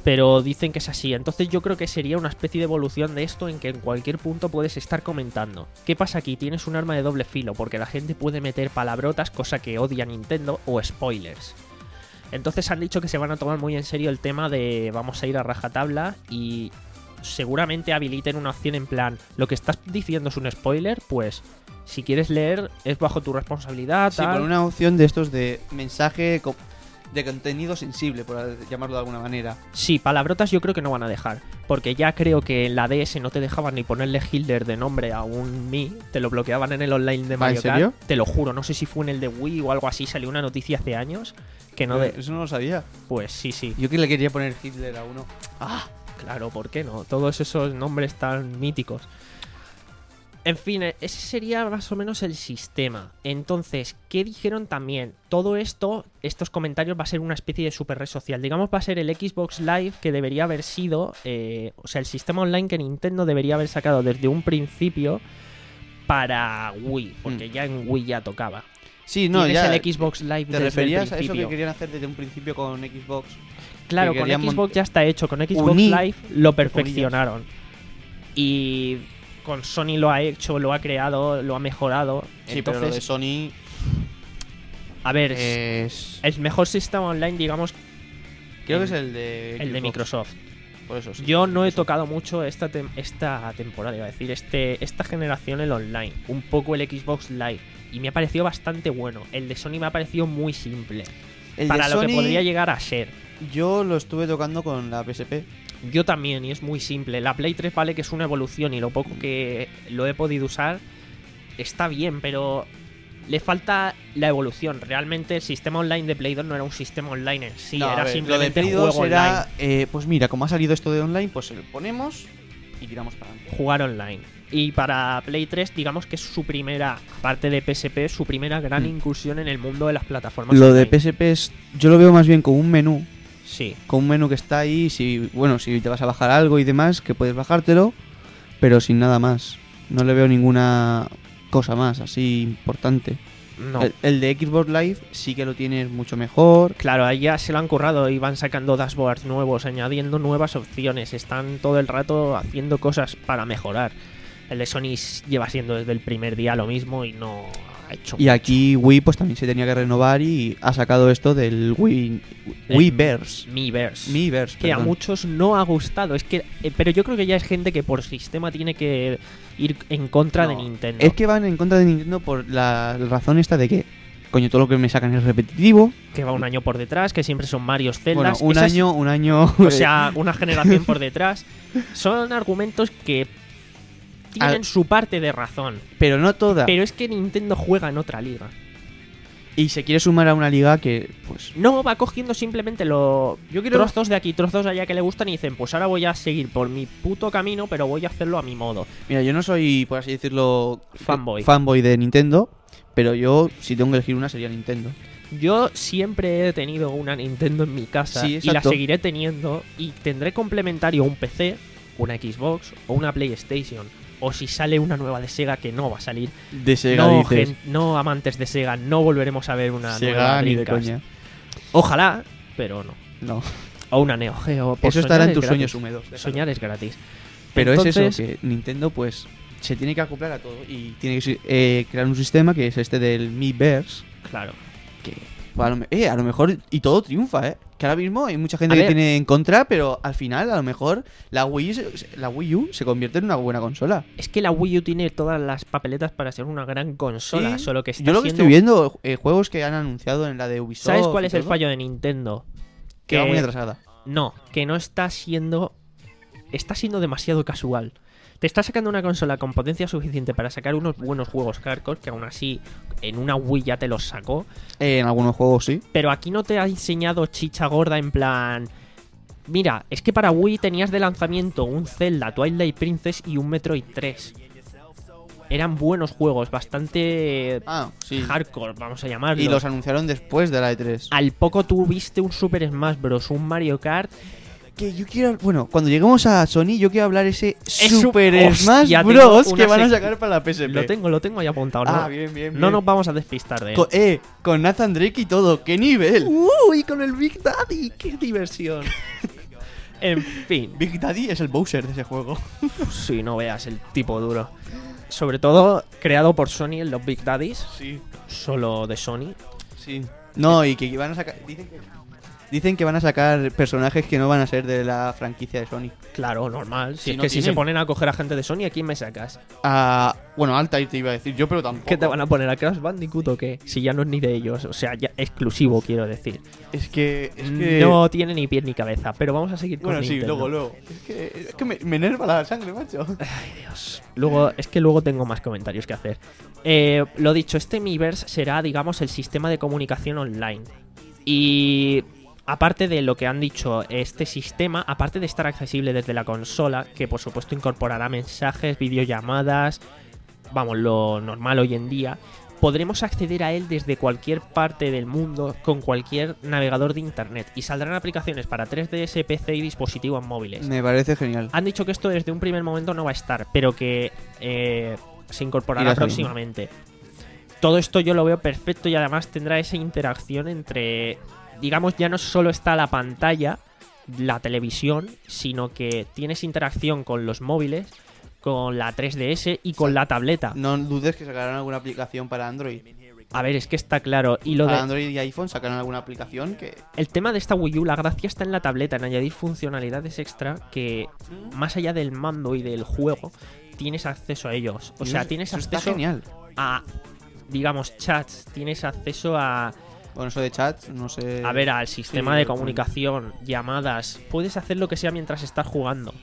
pero dicen que es así. Entonces yo creo que sería una especie de evolución de esto en que en cualquier punto puedes estar comentando. ¿Qué pasa aquí? Tienes un arma de doble filo, porque la gente puede meter palabrotas, cosa que odia Nintendo, o spoilers. Entonces han dicho que se van a tomar muy en serio el tema de vamos a ir a rajatabla y seguramente habiliten una opción en plan, lo que estás diciendo es un spoiler, pues si quieres leer es bajo tu responsabilidad. Sí, tal. con una opción de estos de mensaje co- de contenido sensible, por llamarlo de alguna manera. Sí, palabrotas yo creo que no van a dejar, porque ya creo que en la D S no te dejaban ni ponerle Hilder de nombre a un Mi, te lo bloqueaban en el online de ¿Ah, Mario en serio? Kart. Te lo juro, no sé si fue en el de Wii o algo así, salió una noticia hace años que no de... Eso no lo sabía. Pues sí, sí. Yo que le quería poner Hitler a uno. Ah, claro, ¿por qué no? Todos esos nombres tan míticos. En fin, ese sería más o menos el sistema. Entonces, ¿qué dijeron también? Todo esto, estos comentarios, va a ser una especie de super red social. Digamos, va a ser el Xbox Live que debería haber sido... Eh, o sea, el sistema online que Nintendo debería haber sacado desde un principio para Wii. Porque Mm. ya en Wii ya tocaba. Sí, no, Tienes ya. el Xbox Live ¿Te desde referías el a eso principio. que querían hacer desde un principio con Xbox? Claro, que con querían Xbox mont- ya está hecho. Con Xbox unir, Live lo perfeccionaron. Y con Sony lo ha hecho, lo ha creado, lo ha mejorado. Sí, Entonces, pero lo de Sony a ver, es... el mejor sistema online, digamos, Creo que el- es el de el de Xbox. Microsoft. Por eso sí. Yo no he tocado mucho esta, tem- esta temporada, iba a decir, este, esta generación el online. Un poco el Xbox Live. Y me ha parecido bastante bueno. El de Sony me ha parecido muy simple. El para de lo que Sony, podría llegar a ser. yo lo estuve tocando con la P S P. Yo también, y es muy simple. La Play tres vale que es una evolución y lo poco que lo he podido usar está bien, pero le falta la evolución. Realmente el sistema online de Play dos no era un sistema online en sí, No, a era ver, simplemente lo de Play dos juego era, eh, pues mira, como ha salido esto de online, pues lo ponemos y tiramos para adelante. online. Jugar online. Y para Play tres, digamos que es su primera, aparte de P S P, su primera gran Mm. incursión en el mundo de las plataformas Lo de online. P S P es, yo lo veo más bien como un menú, Sí. con un menú que está ahí, si bueno, si te vas a bajar algo y demás, que puedes bajártelo, pero sin nada más. No le veo ninguna cosa más así importante. No. El, el de Xbox Live sí que lo tienes mucho mejor. Claro, ahí ya se lo han currado y van sacando dashboards nuevos, añadiendo nuevas opciones. Están todo el rato haciendo cosas para mejorar. El de Sony lleva siendo desde el primer día lo mismo y no ha hecho Y aquí Wii pues también se tenía que renovar y ha sacado esto del Wii El Wiiverse. Miiverse. Miiverse, Que a perdón. muchos no ha gustado. Es que, eh, pero yo creo que ya es gente que por sistema tiene que ir en contra de No, Nintendo. Es que van en contra de Nintendo por la razón esta de que, coño, todo lo que me sacan es repetitivo. Que va un año por detrás, que siempre son Mario Bueno, Zeldas. un Esas- año, un año. O sea, una generación por detrás. Son argumentos que tienen Al- su parte de razón. pero no toda. Pero es que Nintendo juega en otra liga. Y se quiere sumar a una liga que, pues. No, va cogiendo simplemente los Yo quiero- trozos de aquí, trozos de allá que le gustan y dicen, pues ahora voy a seguir por mi puto camino, pero voy a hacerlo a mi modo. Mira, yo no soy, por así decirlo, Fanboy. fanboy de Nintendo. Pero yo, si tengo que elegir una, sería Nintendo. Yo siempre he tenido una Nintendo en mi casa Sí, y la exacto. seguiré teniendo y tendré complementario un P C, una Xbox o una PlayStation. O si sale una nueva de Sega, que no va a salir. De Sega, no, dices. gen- no amantes de Sega, no volveremos a ver una Sega nueva ni de Dreamcast. coña. Ojalá, pero no. No. O una Neo Geo. por Eso estará soñar en es tus gratis. sueños húmedos. déjalo. Soñar es gratis. Pero es Entonces, eso, que Nintendo, pues, se tiene que acoplar a todo. Y tiene que eh, crear un sistema que es este del Miiverse. Claro. Que, pues, a, lo, me- eh, a lo mejor, y todo triunfa, ¿eh? Que ahora mismo hay mucha gente A que ver. tiene en contra, pero al final, a lo mejor, la Wii, se- la Wii U se convierte en una buena consola. Es que la Wii U tiene todas las papeletas para ser una gran consola, Sí, solo que está Yo lo que siendo- estoy viendo, eh, juegos que han anunciado en la de Ubisoft. ¿Sabes cuál y es el todo, fallo de Nintendo? Que va muy atrasada. No, que no está siendo... Está siendo demasiado casual. Te está sacando una consola con potencia suficiente para sacar unos buenos juegos hardcore, que aún así en una Wii ya te los sacó. Eh, en algunos juegos sí. Pero aquí no te ha enseñado chicha gorda en plan... Mira, es que para Wii tenías de lanzamiento un Zelda, Twilight Princess y un Metroid tres. Eran buenos juegos, bastante Ah, sí. hardcore, vamos a llamarlo. Y los anunciaron después de la E tres. Al poco tú viste un Super Smash Bros, un Mario Kart. Que yo quiero. Bueno, cuando lleguemos a Sony, yo quiero hablar ese su- Super Hostia, Smash tengo Bros. una que van a sec- sacar para la P S P. Lo tengo, lo tengo ahí apuntado. Ah, ¿no? bien, bien, No bien. nos vamos a despistar de él. Con, eh, con Nathan Drake y todo. ¡Qué nivel! ¡Uy, con el Big Daddy! ¡Qué diversión! En fin. Big Daddy es el Bowser de ese juego. Si no veas el tipo duro. Sobre todo creado por Sony en los Big Daddies. Sí. Solo de Sony. Sí. No, y que van a sacar... Dicen que, dicen que van a sacar personajes que no van a ser de la franquicia de Sony. Claro, normal. Si Sí, es no que si tienen. se ponen a coger a gente de Sony, ¿a quién me sacas? Ah, bueno, Altair te iba a decir yo, pero tampoco. ¿Qué te van a poner a Crash Bandicoot o qué? Si ya no es ni de ellos. O sea, ya exclusivo, quiero decir. Es que... Es que... No tiene ni pie ni cabeza. Pero vamos a seguir con Bueno, sí, Nintendo. luego, luego. Es que, es que me, me enerva la sangre, macho. Ay, Dios. Luego, es que luego tengo más comentarios que hacer. Eh, lo dicho, este Miiverse será, digamos, el sistema de comunicación online. Y aparte de lo que han dicho, este sistema, aparte de estar accesible desde la consola, que por supuesto incorporará mensajes, videollamadas, vamos, lo normal hoy en día, podremos acceder a él desde cualquier parte del mundo con cualquier navegador de internet y saldrán aplicaciones para tres D S, P C y dispositivos móviles. Me parece genial. Han dicho que esto desde un primer momento no va a estar, pero que eh, se incorporará Irá saliendo. próximamente. Todo esto yo lo veo perfecto y además tendrá esa interacción entre, digamos, ya no solo está la pantalla, la televisión, sino que tienes interacción con los móviles, con la tres D S y con la tableta. No dudes que sacarán alguna aplicación para Android. A ver, es que está claro. Y lo Para de, Android y iPhone sacarán alguna aplicación que... el tema de esta Wii U, la gracia está en la tableta, en añadir funcionalidades extra que, más allá del mando y del juego, tienes acceso a ellos. O sea, Eso- tienes eso está acceso genial. a, digamos, chats, tienes acceso a, Bueno, eso de chat, no sé... a ver, al sistema sí, de con- comunicación, llamadas, puedes hacer lo que sea mientras estás jugando.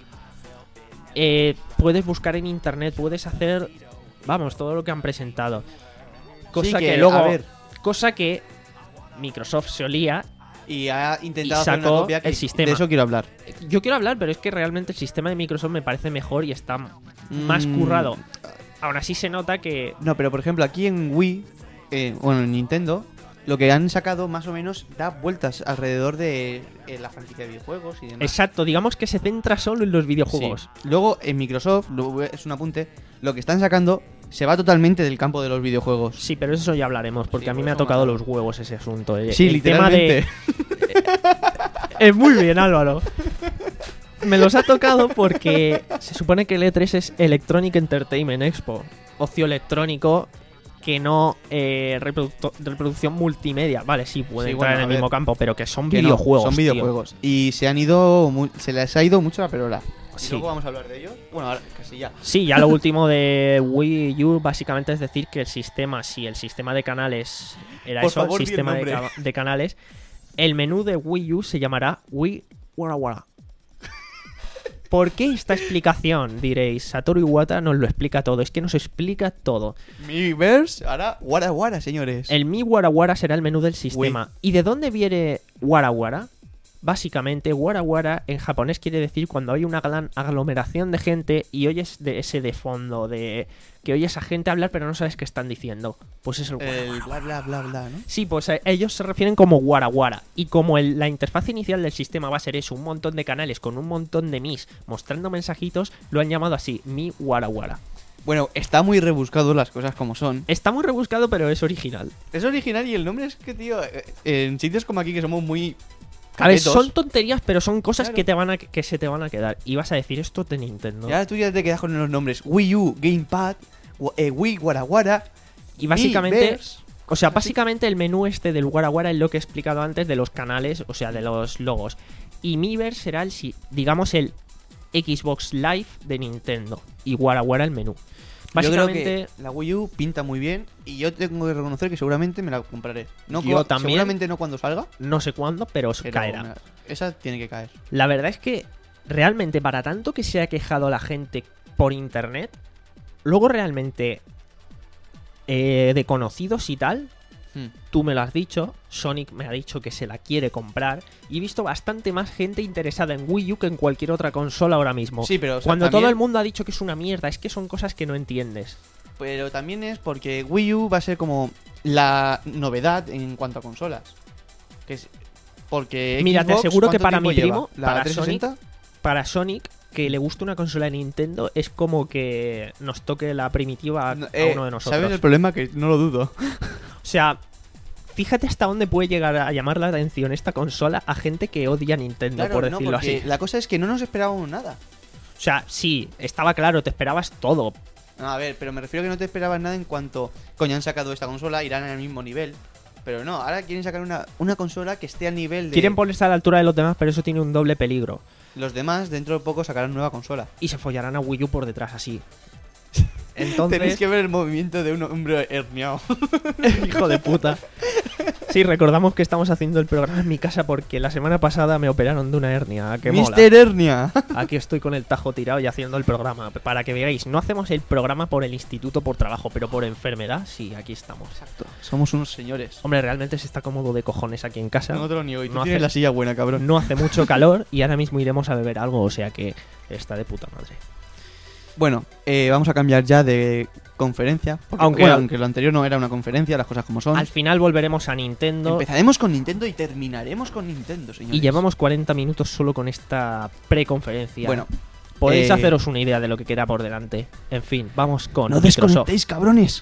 Eh, puedes buscar en internet, puedes hacer, vamos, todo lo que han presentado. Cosa Sí, que, que, luego, a ver. cosa que Microsoft se olía. Y ha intentado Y hacer una sacó copia que el sistema. De eso quiero hablar. Yo quiero hablar, pero es que realmente el sistema de Microsoft me parece mejor y está más Mm, currado. Aún así se nota que No, pero por ejemplo, aquí en Wii, eh, bueno, en Nintendo, lo que han sacado más o menos da vueltas alrededor de eh, la franquicia de videojuegos y demás. exacto, digamos que se centra solo en los videojuegos. Sí. Luego, en Microsoft, lo- es un apunte, lo que están sacando se va totalmente del campo de los videojuegos. Sí, pero eso ya hablaremos, porque Sí, a mí por me ha eso tocado más- los huevos ese asunto. eh. Sí, El tema literalmente. de... Eh, muy bien, Álvaro. Me los ha tocado porque se supone que el E tres es Electronic Entertainment Expo. Ocio electrónico que no eh, reproducto- reproducción multimedia. Vale, sí, puede Sí, entrar bueno, en a el ver, mismo campo, pero que son Que no, videojuegos. son tío. videojuegos. Y se han ido, mu- se les ha ido mucho la perola. Y Sí. luego vamos a hablar de ellos. Bueno, ahora casi ya. Sí, ya lo último de Wii U básicamente es decir que el sistema, si el sistema de canales era Por eso, favor, el di el sistema de, nombre. ca- de canales, el menú de Wii U se llamará Wii Wara Wara. ¿Por qué esta explicación? Diréis, Satoru Iwata nos lo explica todo. Es que nos explica todo. Miiverse, ahora, Wara Wara, señores. El Mi Wara Wara será el menú del sistema. ¿Y de dónde viene Wara Wara? Básicamente, Wara Wara en japonés quiere decir cuando hay una gran aglomeración de gente y oyes de ese de fondo, de que oyes a gente hablar pero no sabes qué están diciendo. Pues es el Wara El Wara. bla bla bla bla, ¿no? Sí, pues eh, ellos se refieren como Wara Wara. Y como el- la interfaz inicial del sistema va a ser eso, un montón de canales con un montón de Mis mostrando mensajitos, lo han llamado así, Mi Wara Wara. Bueno, está muy rebuscado las cosas como son. Está muy rebuscado, pero es original. Es original y el nombre es que, tío, eh, en sitios como aquí que somos muy... A ver, catetos, son tonterías, pero son cosas Claro. que te van a que se te van a quedar. Y vas a decir esto de Nintendo. Ya tú ya te quedas con los nombres. Wii U, Gamepad, wa- eh, Wii Wara Wara. Y básicamente, Miiverse. o sea, básicamente el menú este del Wara Wara es lo que he explicado antes de los canales, o sea, de los logos. Y Miiverse será el, si- digamos, el Xbox Live de Nintendo. Y Wara Wara el menú. Básicamente, Yo creo que la Wii U pinta muy bien y yo tengo que reconocer que seguramente me la compraré. No Yo cu- también. Seguramente no cuando salga, no sé cuándo, pero pero caerá. me la- esa tiene que caer. La verdad es que realmente para tanto que se ha quejado la gente por internet, luego realmente eh, de conocidos y tal, Hmm. tú me lo has dicho, Sonic me ha dicho que se la quiere comprar y he visto bastante más gente interesada en Wii U que en cualquier otra consola ahora mismo. Sí, pero o sea, Cuando también- todo el mundo ha dicho que es una mierda, es que son cosas que no entiendes. Pero también es porque Wii U va a ser como la novedad en cuanto a consolas. Que es porque Mira, te Xbox, aseguro que ¿cuánto para mi tiempo lleva? primo, ¿La para trescientos sesenta? Para Sonic, que le gusta una consola de Nintendo, es como que nos toque la primitiva a, No, a eh, uno de nosotros. ¿Sabes el problema? Que no lo dudo. O sea, fíjate hasta dónde puede llegar a llamar la atención esta consola a gente que odia a Nintendo, Claro, por no, decirlo porque así. la cosa es que no nos esperábamos nada. O sea, sí, estaba claro, te esperabas todo. No, a ver, pero me refiero a que no te esperabas nada en cuanto, coño, han sacado esta consola, irán al mismo nivel. Pero no, ahora quieren sacar una, una consola que esté al nivel de... Quieren ponerse a la altura de los demás, pero eso tiene un doble peligro. Los demás, dentro de poco, sacarán nueva consola. Y se follarán a Wii U por detrás, así. Entonces... Tenéis que ver el movimiento de un hombre herniado. Hijo de puta. Sí, recordamos que estamos haciendo el programa en mi casa porque la semana pasada me operaron de una hernia. Que mola. ¡mister Hernia! Aquí estoy con el tajo tirado y haciendo el programa. Para que veáis, no hacemos el programa por el instituto por trabajo, pero por enfermedad, sí, aquí estamos. Exacto. Somos unos señores. Hombre, realmente se está cómodo de cojones aquí en casa. No te lo niego. Y tú No tienes hace- la silla buena, cabrón. No hace mucho calor y ahora mismo iremos a beber algo, o sea que está de puta madre. Bueno, eh, vamos a cambiar ya de conferencia. Porque, Aunque- bueno, aunque lo anterior no era una conferencia, las cosas como son. Al final volveremos a Nintendo Empezaremos con Nintendo y terminaremos con Nintendo, señores. y llevamos cuarenta minutos solo con esta preconferencia. Bueno, podéis eh, haceros una idea de lo que queda por delante. En fin, vamos con no Microsoft. desconectéis, cabrones.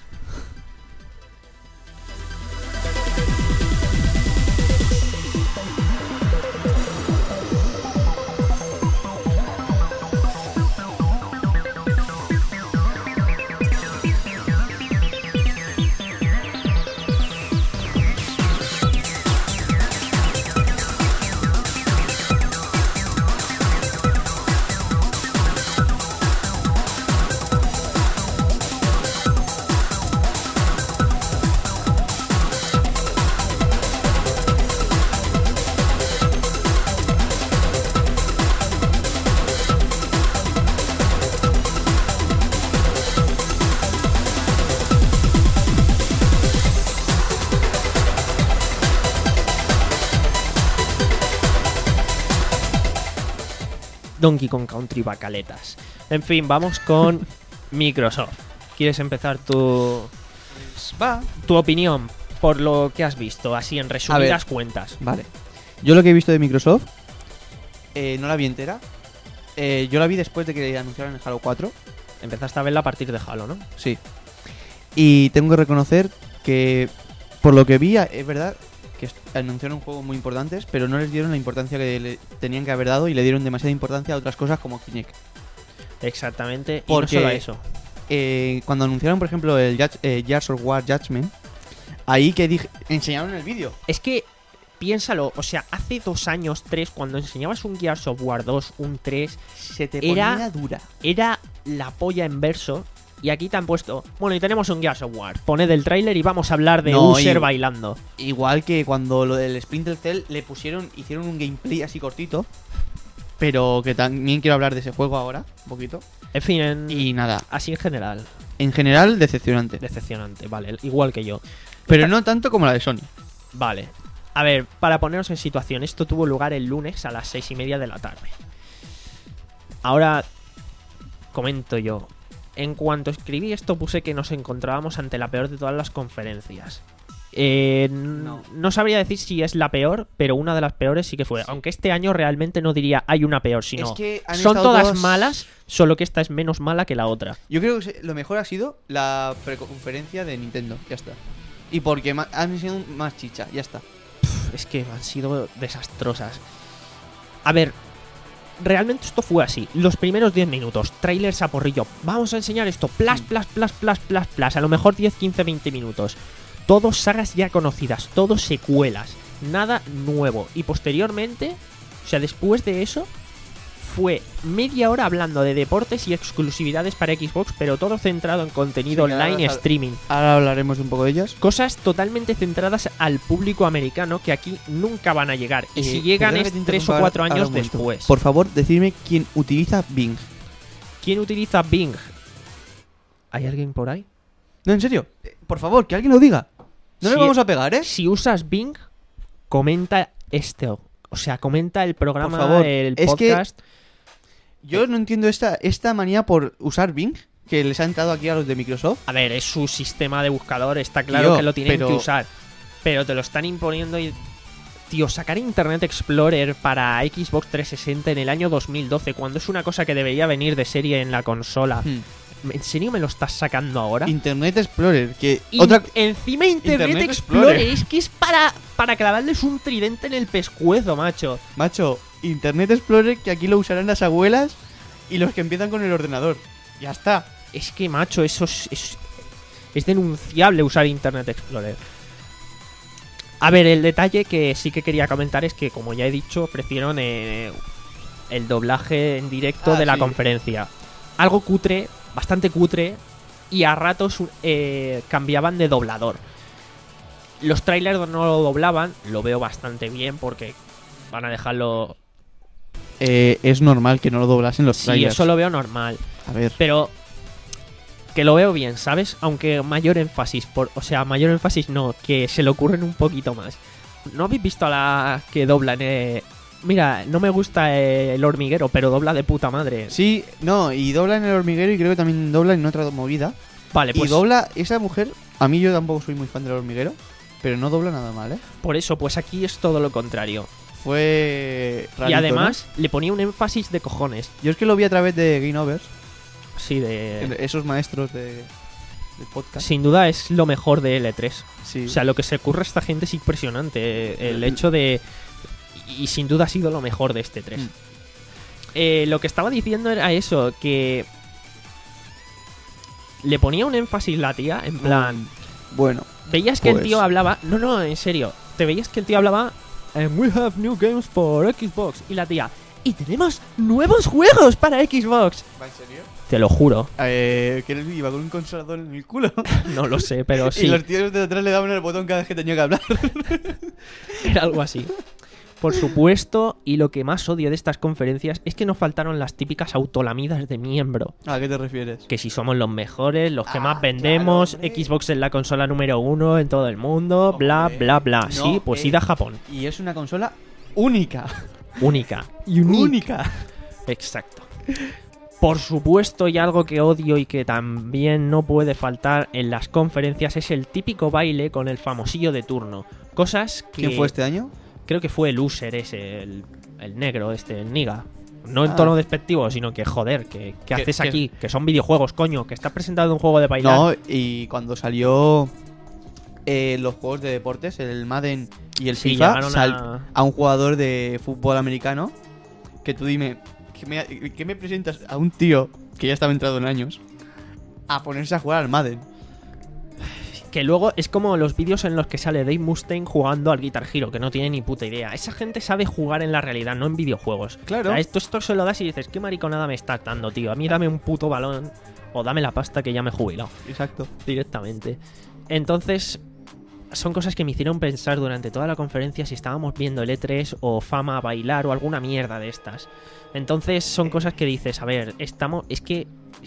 Donkey Kong Country Bacaletas. En fin, vamos con Microsoft. ¿Quieres empezar tu, Va. tu opinión por lo que has visto? Así en resumidas ver. cuentas. Vale. Yo lo que he visto de Microsoft, eh, no la vi entera. Eh, yo la vi después de que anunciaron el Halo cuatro. Empezaste a verla a partir de Halo, ¿no? Sí. Y tengo que reconocer que, por lo que vi, es verdad que est- anunciaron juegos muy importantes, pero no les dieron la importancia que le tenían que haber dado y le dieron demasiada importancia a otras cosas como Kinect. Exactamente. Porque- Y no solo eso. Eh, cuando anunciaron, por ejemplo, el Judge- eh, Gears of War Judgment, ahí que dije, enseñaron el vídeo. Es que, piénsalo, o sea, hace dos años, tres, cuando enseñabas un Gears of War dos, un tres, Se te Era- ponía dura. era la polla en verso. Y aquí te han puesto, bueno, y tenemos un Gears of War. Poned el tráiler y vamos a hablar de No, User y- bailando. Igual que cuando lo del Splinter Cell le pusieron, hicieron un gameplay así cortito. Pero que también quiero hablar de ese juego ahora, un poquito. En fin, en- Y nada, así en general, en general decepcionante. decepcionante, vale, igual que yo. Pero Esta- no tanto como la de Sony. Vale. A ver, para poneros en situación, esto tuvo lugar el lunes a las seis y media de la tarde. Ahora comento yo. En cuanto escribí esto puse que nos encontrábamos ante la peor de todas las conferencias. Eh, n- No. no sabría decir si es la peor, pero una de las peores sí que fue. Aunque este año realmente no diría hay una peor, sino Es que han son estado todas todas- malas, solo que esta es menos mala que la otra. Yo creo que se- lo mejor ha sido la preconferencia de Nintendo, ya está. Y porque ma- han sido más chicha, ya está. Es que han sido desastrosas. A ver, realmente esto fue así. Los primeros diez minutos, trailers a porrillo. Vamos a enseñar esto. Plas, Mm. plas, plas, plas, plas, plas. A lo mejor diez, quince, veinte minutos. Todos sagas ya conocidas, todos secuelas. Nada nuevo. Y posteriormente, o sea, después de eso, fue media hora hablando de deportes y exclusividades para Xbox, pero todo centrado en contenido Sí, online y ahora- streaming. Ahora hablaremos un poco de ellas. Cosas totalmente centradas al público americano que aquí nunca van a llegar. Y Eh, si llegan perdona es que te tres o interrumpa cuatro ahora años un momento. después. Por favor, decidme quién utiliza Bing. ¿Quién utiliza Bing? ¿Hay alguien por ahí? No, en serio. Eh, Por favor, que alguien lo diga. No Sí. le vamos a pegar, ¿eh? Si usas Bing, comenta esto. O sea, comenta el programa, Por favor, el es que- podcast. Yo no entiendo esta, esta manía por usar Bing que les ha entrado aquí a los de Microsoft. A ver, es su sistema de buscador, está claro Tío, que lo tienen pero- que usar. Pero te lo están imponiendo y... Tío, sacar Internet Explorer para Xbox trescientos sesenta en el año dos mil doce, cuando es una cosa que debería venir de serie en la consola. Hmm. ¿En serio me lo estás sacando ahora? Internet Explorer, que In- otra Encima Internet, Internet Explorer. Explorer. Es que es para, para clavarles un tridente en el pescuezo, macho. macho, Internet Explorer que aquí lo usarán las abuelas y los que empiezan con el ordenador. Ya está. Es que, macho, eso es, es, es denunciable usar Internet Explorer. A ver, el detalle que sí que quería comentar es que, como ya he dicho, ofrecieron eh, el doblaje en directo Ah, de la sí. conferencia. Algo cutre, bastante cutre, y a ratos eh, cambiaban de doblador. Los trailers no lo doblaban, lo veo bastante bien porque van a dejarlo... Eh, es normal que no lo doblasen los Sí, trailers. eso lo veo normal. A ver. Pero que lo veo bien, ¿sabes? Aunque mayor énfasis, por, o sea, mayor énfasis no, que se le ocurren un poquito más. ¿No habéis visto a la que doblan? Eh? Mira, no me gusta eh, el hormiguero, pero dobla de puta madre. Sí, no, y dobla en el hormiguero y creo que también dobla en otra movida. Vale, pues Y dobla esa mujer. A mí yo tampoco soy muy fan del hormiguero, pero no dobla nada mal, ¿eh? por eso, pues aquí es todo lo contrario. Fue rarito, y además le ponía un énfasis de cojones. ¿no? Yo es que lo vi a través de Game Overs, Sí, de... esos maestros de, de podcast. Sin duda es lo mejor de L tres. Sí. O sea, lo que se ocurre a esta gente es impresionante. El hecho de... Y sin duda ha sido lo mejor de este tres. Mm. Eh, lo que estaba diciendo era eso, que... Le ponía un énfasis la tía, en plan... Bueno, Veías que pues- el tío hablaba... No, no, en serio. Te veías que el tío hablaba... And we have new games for Xbox. Y la tía... Y tenemos nuevos juegos para Xbox. ¿va en serio? Te lo juro. Eh, que él iba con un consolador en el culo. No lo sé, pero sí. Y los tíos de detrás le daban el botón cada vez que tenía que hablar. Era algo así. Por supuesto, y lo que más odio de estas conferencias es que nos faltaron las típicas autolamidas de miembro. ¿A qué te refieres? Que si somos los mejores, los que Ah, más vendemos, claro, hombre. Xbox es la consola número uno en todo el mundo, bla, Hombre, bla, bla. no, Sí, pues eh. id a Japón. Y es una consola única. Única. Única. Exacto. Por supuesto, y algo que odio y que también no puede faltar en las conferencias es el típico baile con el famosillo de turno. Cosas que... ¿Quién fue este año? Creo que fue el user ese, el, el negro este, el niga. No en Ah. tono despectivo, sino que joder, que, ¿qué Que- haces que- aquí? Que son videojuegos, coño, que está presentado un juego de bailar. No, y cuando salió eh, los juegos de deportes, el Madden y el Sí, FIFA, llamaron sal- a- a un jugador de fútbol americano, que tú dime, ¿qué me, qué me presentas a un tío que ya estaba entrado en años a ponerse a jugar al Madden? Que luego es como los vídeos en los que sale Dave Mustaine jugando al Guitar Hero, que no tiene ni puta idea. Esa gente sabe jugar en la realidad, no en videojuegos. Claro. O sea, esto, esto se lo das y dices, ¿qué mariconada me estás dando, tío? A mí dame un puto balón o dame la pasta que ya me he jubilado. Exacto. Directamente. Entonces, son cosas que me hicieron pensar durante toda la conferencia si estábamos viendo el E tres o Fama a bailar o alguna mierda de estas. Entonces, son cosas que dices, a ver, estamos... Es que...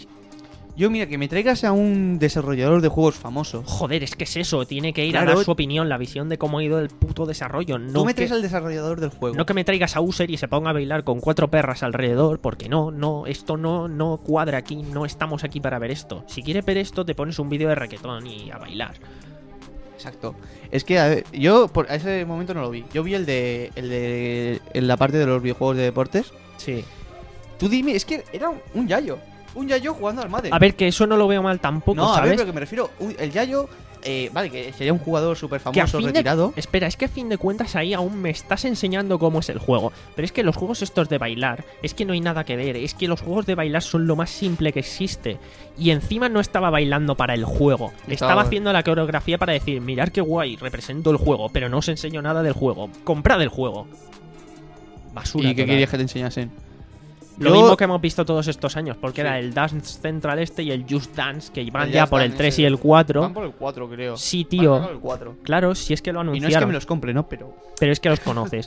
Yo, mira, que me traigas a un desarrollador de juegos famoso. Joder, es que es eso, tiene que ir a Claro. dar su opinión, la visión de cómo ha ido el puto desarrollo. No Tú me que, traes al desarrollador del juego. no que me traigas a User y se ponga a bailar con cuatro perras alrededor, porque no, no, esto no, no cuadra aquí, no estamos aquí para ver esto. Si quieres ver esto, te pones un vídeo de reggaetón y a bailar. Exacto. Es que a ver, yo por a ese momento no lo vi. Yo vi el de, el de en la parte de los videojuegos de deportes. Sí. Tú dime, es que era un, un yayo. Un yayo jugando al Madden. A ver, que eso no lo veo mal tampoco, no, a ¿sabes? ver, pero que me refiero. un- el yayo, eh, vale, que sería un jugador súper Que a famoso, fin de- retirado. Espera, es que a fin de cuentas ahí aún me estás enseñando cómo es el juego. Pero es que los juegos estos de bailar, es que no hay nada que ver. Es que los juegos de bailar son lo más simple que existe. Y encima no estaba bailando para el juego. Estaba, Estaba- haciendo la coreografía para decir, mirad qué guay, represento el juego, pero no os enseño nada del juego. Comprad el juego. Basura. ¿Y qué total. querías que te enseñasen? Lo Yo- mismo que hemos visto todos estos años, porque Sí. era el Dance Central este y el Just Dance, que van El ya Just por el Dance tres ese. y el cuatro. Van por el cuatro, creo. Sí, Van tío. por el cuatro. Claro, si es que lo Y no anunciaron. es que me los compre, ¿no? Pero. Pero es que los conoces.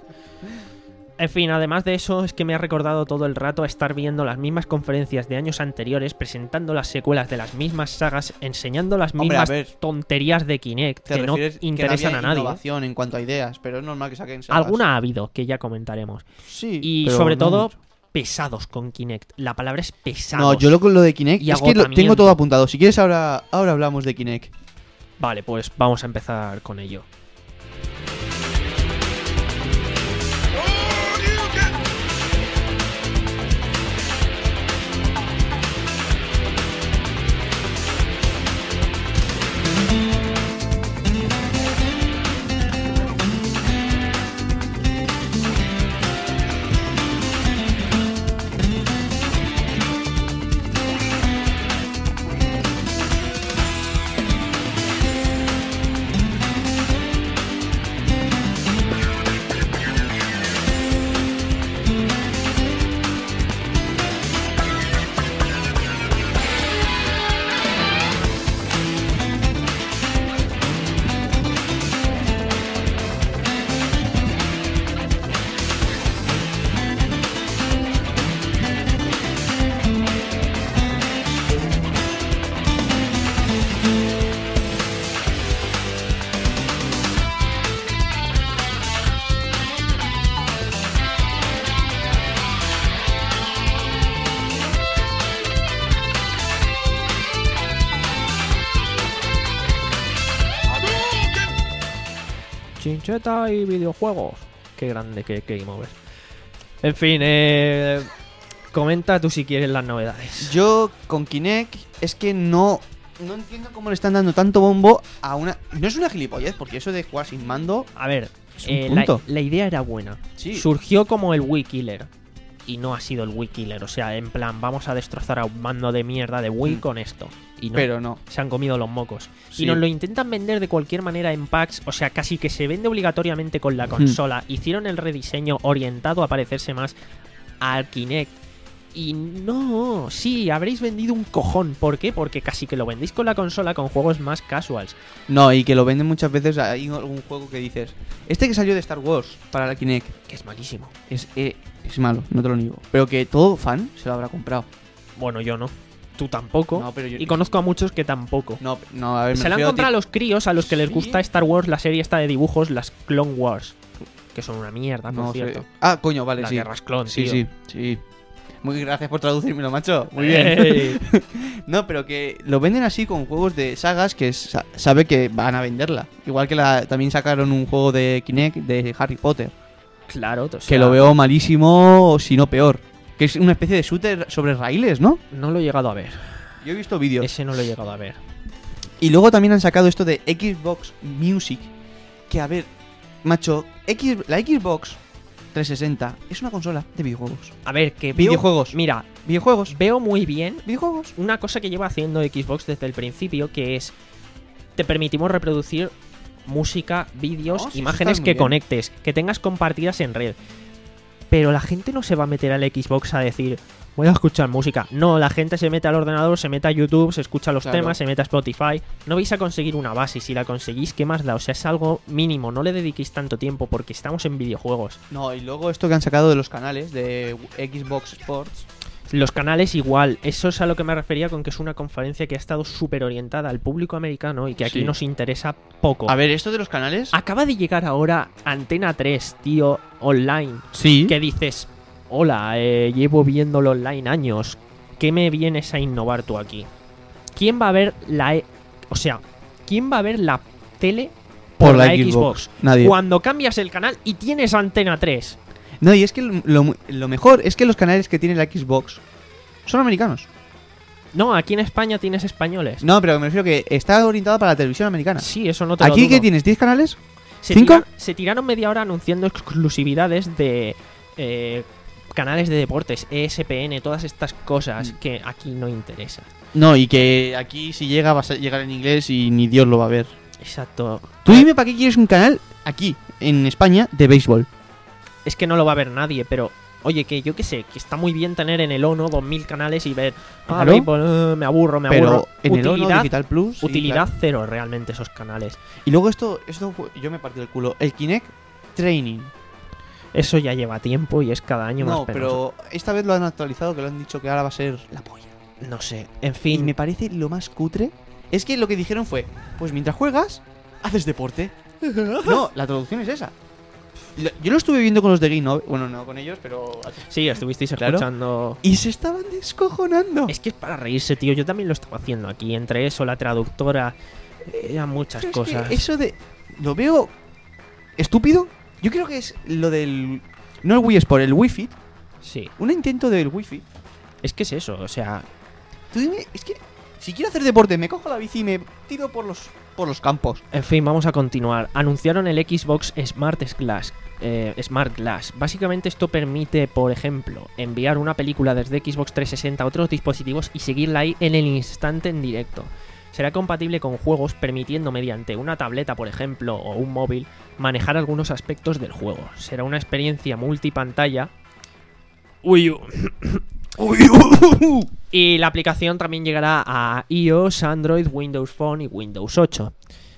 En fin, además de eso, es que me ha recordado todo el rato a estar viendo las mismas conferencias de años anteriores, presentando las secuelas de las mismas sagas, enseñando las Hombre, mismas a ver. tonterías de Kinect Te que no refieres interesan que no a había nadie. innovación en cuanto a ideas, pero es normal que saquen sagas. Alguna ha habido, que ya comentaremos. Sí. Y pero sobre no todo, mucho. pesados con Kinect. La palabra es pesados. No, yo lo con lo de Kinect Y es que lo- agotamiento. tengo todo apuntado. Si quieres ahora ahora hablamos de Kinect. Vale, pues vamos a empezar con ello. chincheta y videojuegos. Qué grande que Game Over. En fin, eh, comenta tú si quieres las novedades. Yo con Kinect es que no no entiendo cómo le están dando tanto bombo a una... No es una gilipollez, porque eso de jugar sin mando A ver, es un eh, la, punto. la idea era buena. Sí. Surgió como el Wii Killer. Y no ha sido el Wii Killer. O sea, en plan, vamos a destrozar a un mando de mierda de Wii Mm. con esto. Y no. Pero no. Se han comido los mocos. Sí. Y nos lo intentan vender de cualquier manera en packs. O sea, casi que se vende obligatoriamente con la consola. Hicieron el rediseño orientado a parecerse más al Kinect. Y no, sí, habréis vendido un cojón. ¿Por qué? Porque casi que lo vendéis con la consola con juegos más casuals. No, y que lo venden muchas veces. Hay algún juego que dices, este que salió de Star Wars para la Kinect, Que es malísimo. es, eh, es malo, no te lo niego. Pero que todo fan se lo habrá comprado. Bueno, yo no. Tú tampoco. No, pero yo- Y conozco a muchos que tampoco. No, no, a ver, me Se la han refiero a comprado a ti- los críos a los que les Sí. gusta Star Wars, la serie esta de dibujos, las Clone Wars. Que son una mierda, por No sé. cierto. Ah, coño, vale, Las sí. guerras clon, Sí, tío. sí, sí. Muy gracias por traducírmelo, macho. Muy bien. Ey. No, pero que lo venden así con juegos de sagas que sa- sabe que van a venderla. Igual que la, también sacaron un juego de Kinect de Harry Potter. Claro, o Que sea, lo veo malísimo, si no peor. Que es una especie de shooter sobre raíles, ¿no? No lo he llegado a ver. Yo he visto vídeos. Ese no lo he llegado a ver. Y luego también han sacado esto de Xbox Music. Que a ver, macho, X, la Xbox trescientos sesenta es una consola de videojuegos. A ver, que veo... Videojuegos. Mira, Videojuegos. veo muy bien Videojuegos. una cosa que lleva haciendo Xbox desde el principio, que es... Te permitimos reproducir música, vídeos, Oh, sí, eso imágenes está muy que bien. conectes, que tengas compartidas en red. Pero la gente no se va a meter al Xbox a decir, voy a escuchar música. No, la gente se mete al ordenador, se mete a YouTube, se escucha los Claro. temas, se mete a Spotify. No vais a conseguir una base. Si la conseguís, ¿qué más da? O sea, es algo mínimo. No le dediquéis tanto tiempo porque estamos en videojuegos. No, y luego esto que han sacado de los canales de Xbox Sports. Los canales igual. Eso es a lo que me refería con que es una conferencia que ha estado súper orientada al público americano y que aquí Sí. nos interesa poco. A ver, esto de los canales. Acaba de llegar ahora Antena tres, tío, online. Sí. Que dices, hola, eh, llevo viéndolo online años. ¿Qué me vienes a innovar tú aquí? ¿Quién va a ver la... e- O sea, ¿quién va a ver la tele por, la, Xbox? Nadie. Cuando cambias el canal y tienes Antena tres. No, y es que lo, lo- lo mejor es que los canales que tiene la Xbox son americanos. No, aquí en España tienes españoles. No, pero me refiero que está orientada para la televisión americana. Sí, eso no te lo ¿Aquí dudo. qué tienes? ¿diez canales? Se, ¿Cinco? tira- se tiraron media hora anunciando exclusividades de eh, canales de deportes, E S P N, todas estas cosas Mm. que aquí no interesa. No, y que aquí si llega va a llegar en inglés y ni Dios lo va a ver. Exacto. Tú dime para qué quieres un canal aquí, en España, de béisbol. Es que no lo va a ver nadie, pero oye, que yo qué sé, que está muy bien tener en el ONO dos mil canales y ver, ah, Claro. béisbol, eh, me aburro, me Pero aburro. en el ONO, utilidad, Digital Plus. sí, utilidad claro. cero realmente esos canales. Y luego esto, esto fue- yo me partí el culo. El Kinect Training. Eso ya lleva tiempo y es cada año más No, penoso. pero esta vez lo han actualizado, que lo han dicho que ahora va a ser la polla. No sé, en Y fin. me parece lo más cutre. Es que lo que dijeron fue, pues mientras juegas, haces deporte. No, la traducción es esa. Lo- Yo lo estuve viendo con los de Game Over. Bueno, no con ellos, pero... Sí, estuvisteis Claro. escuchando... Y se estaban descojonando. Es que es para reírse, tío. Yo también lo estaba haciendo aquí. Entre eso, la traductora... Eran muchas Pero es que cosas. eso de... Lo veo estúpido. Yo creo que es lo del... No el Wii Sport, el Wii Fit. Sí. Un intento del Wii Fit. Es que es eso, o sea... Tú dime, es que... Si quiero hacer deporte, me cojo la bici y me tiro por los, por los campos. En fin, vamos a continuar. Anunciaron el Xbox Smart Glass. eh, Smart Glass. Básicamente esto permite, por ejemplo, enviar una película desde Xbox trescientos sesenta a otros dispositivos y seguirla ahí en el instante en directo. Será compatible con juegos, permitiendo mediante una tableta, por ejemplo, o un móvil, manejar algunos aspectos del juego. Será una experiencia multipantalla. Uy, uh. Y la aplicación también llegará a iOS, Android, Windows Phone y Windows ocho.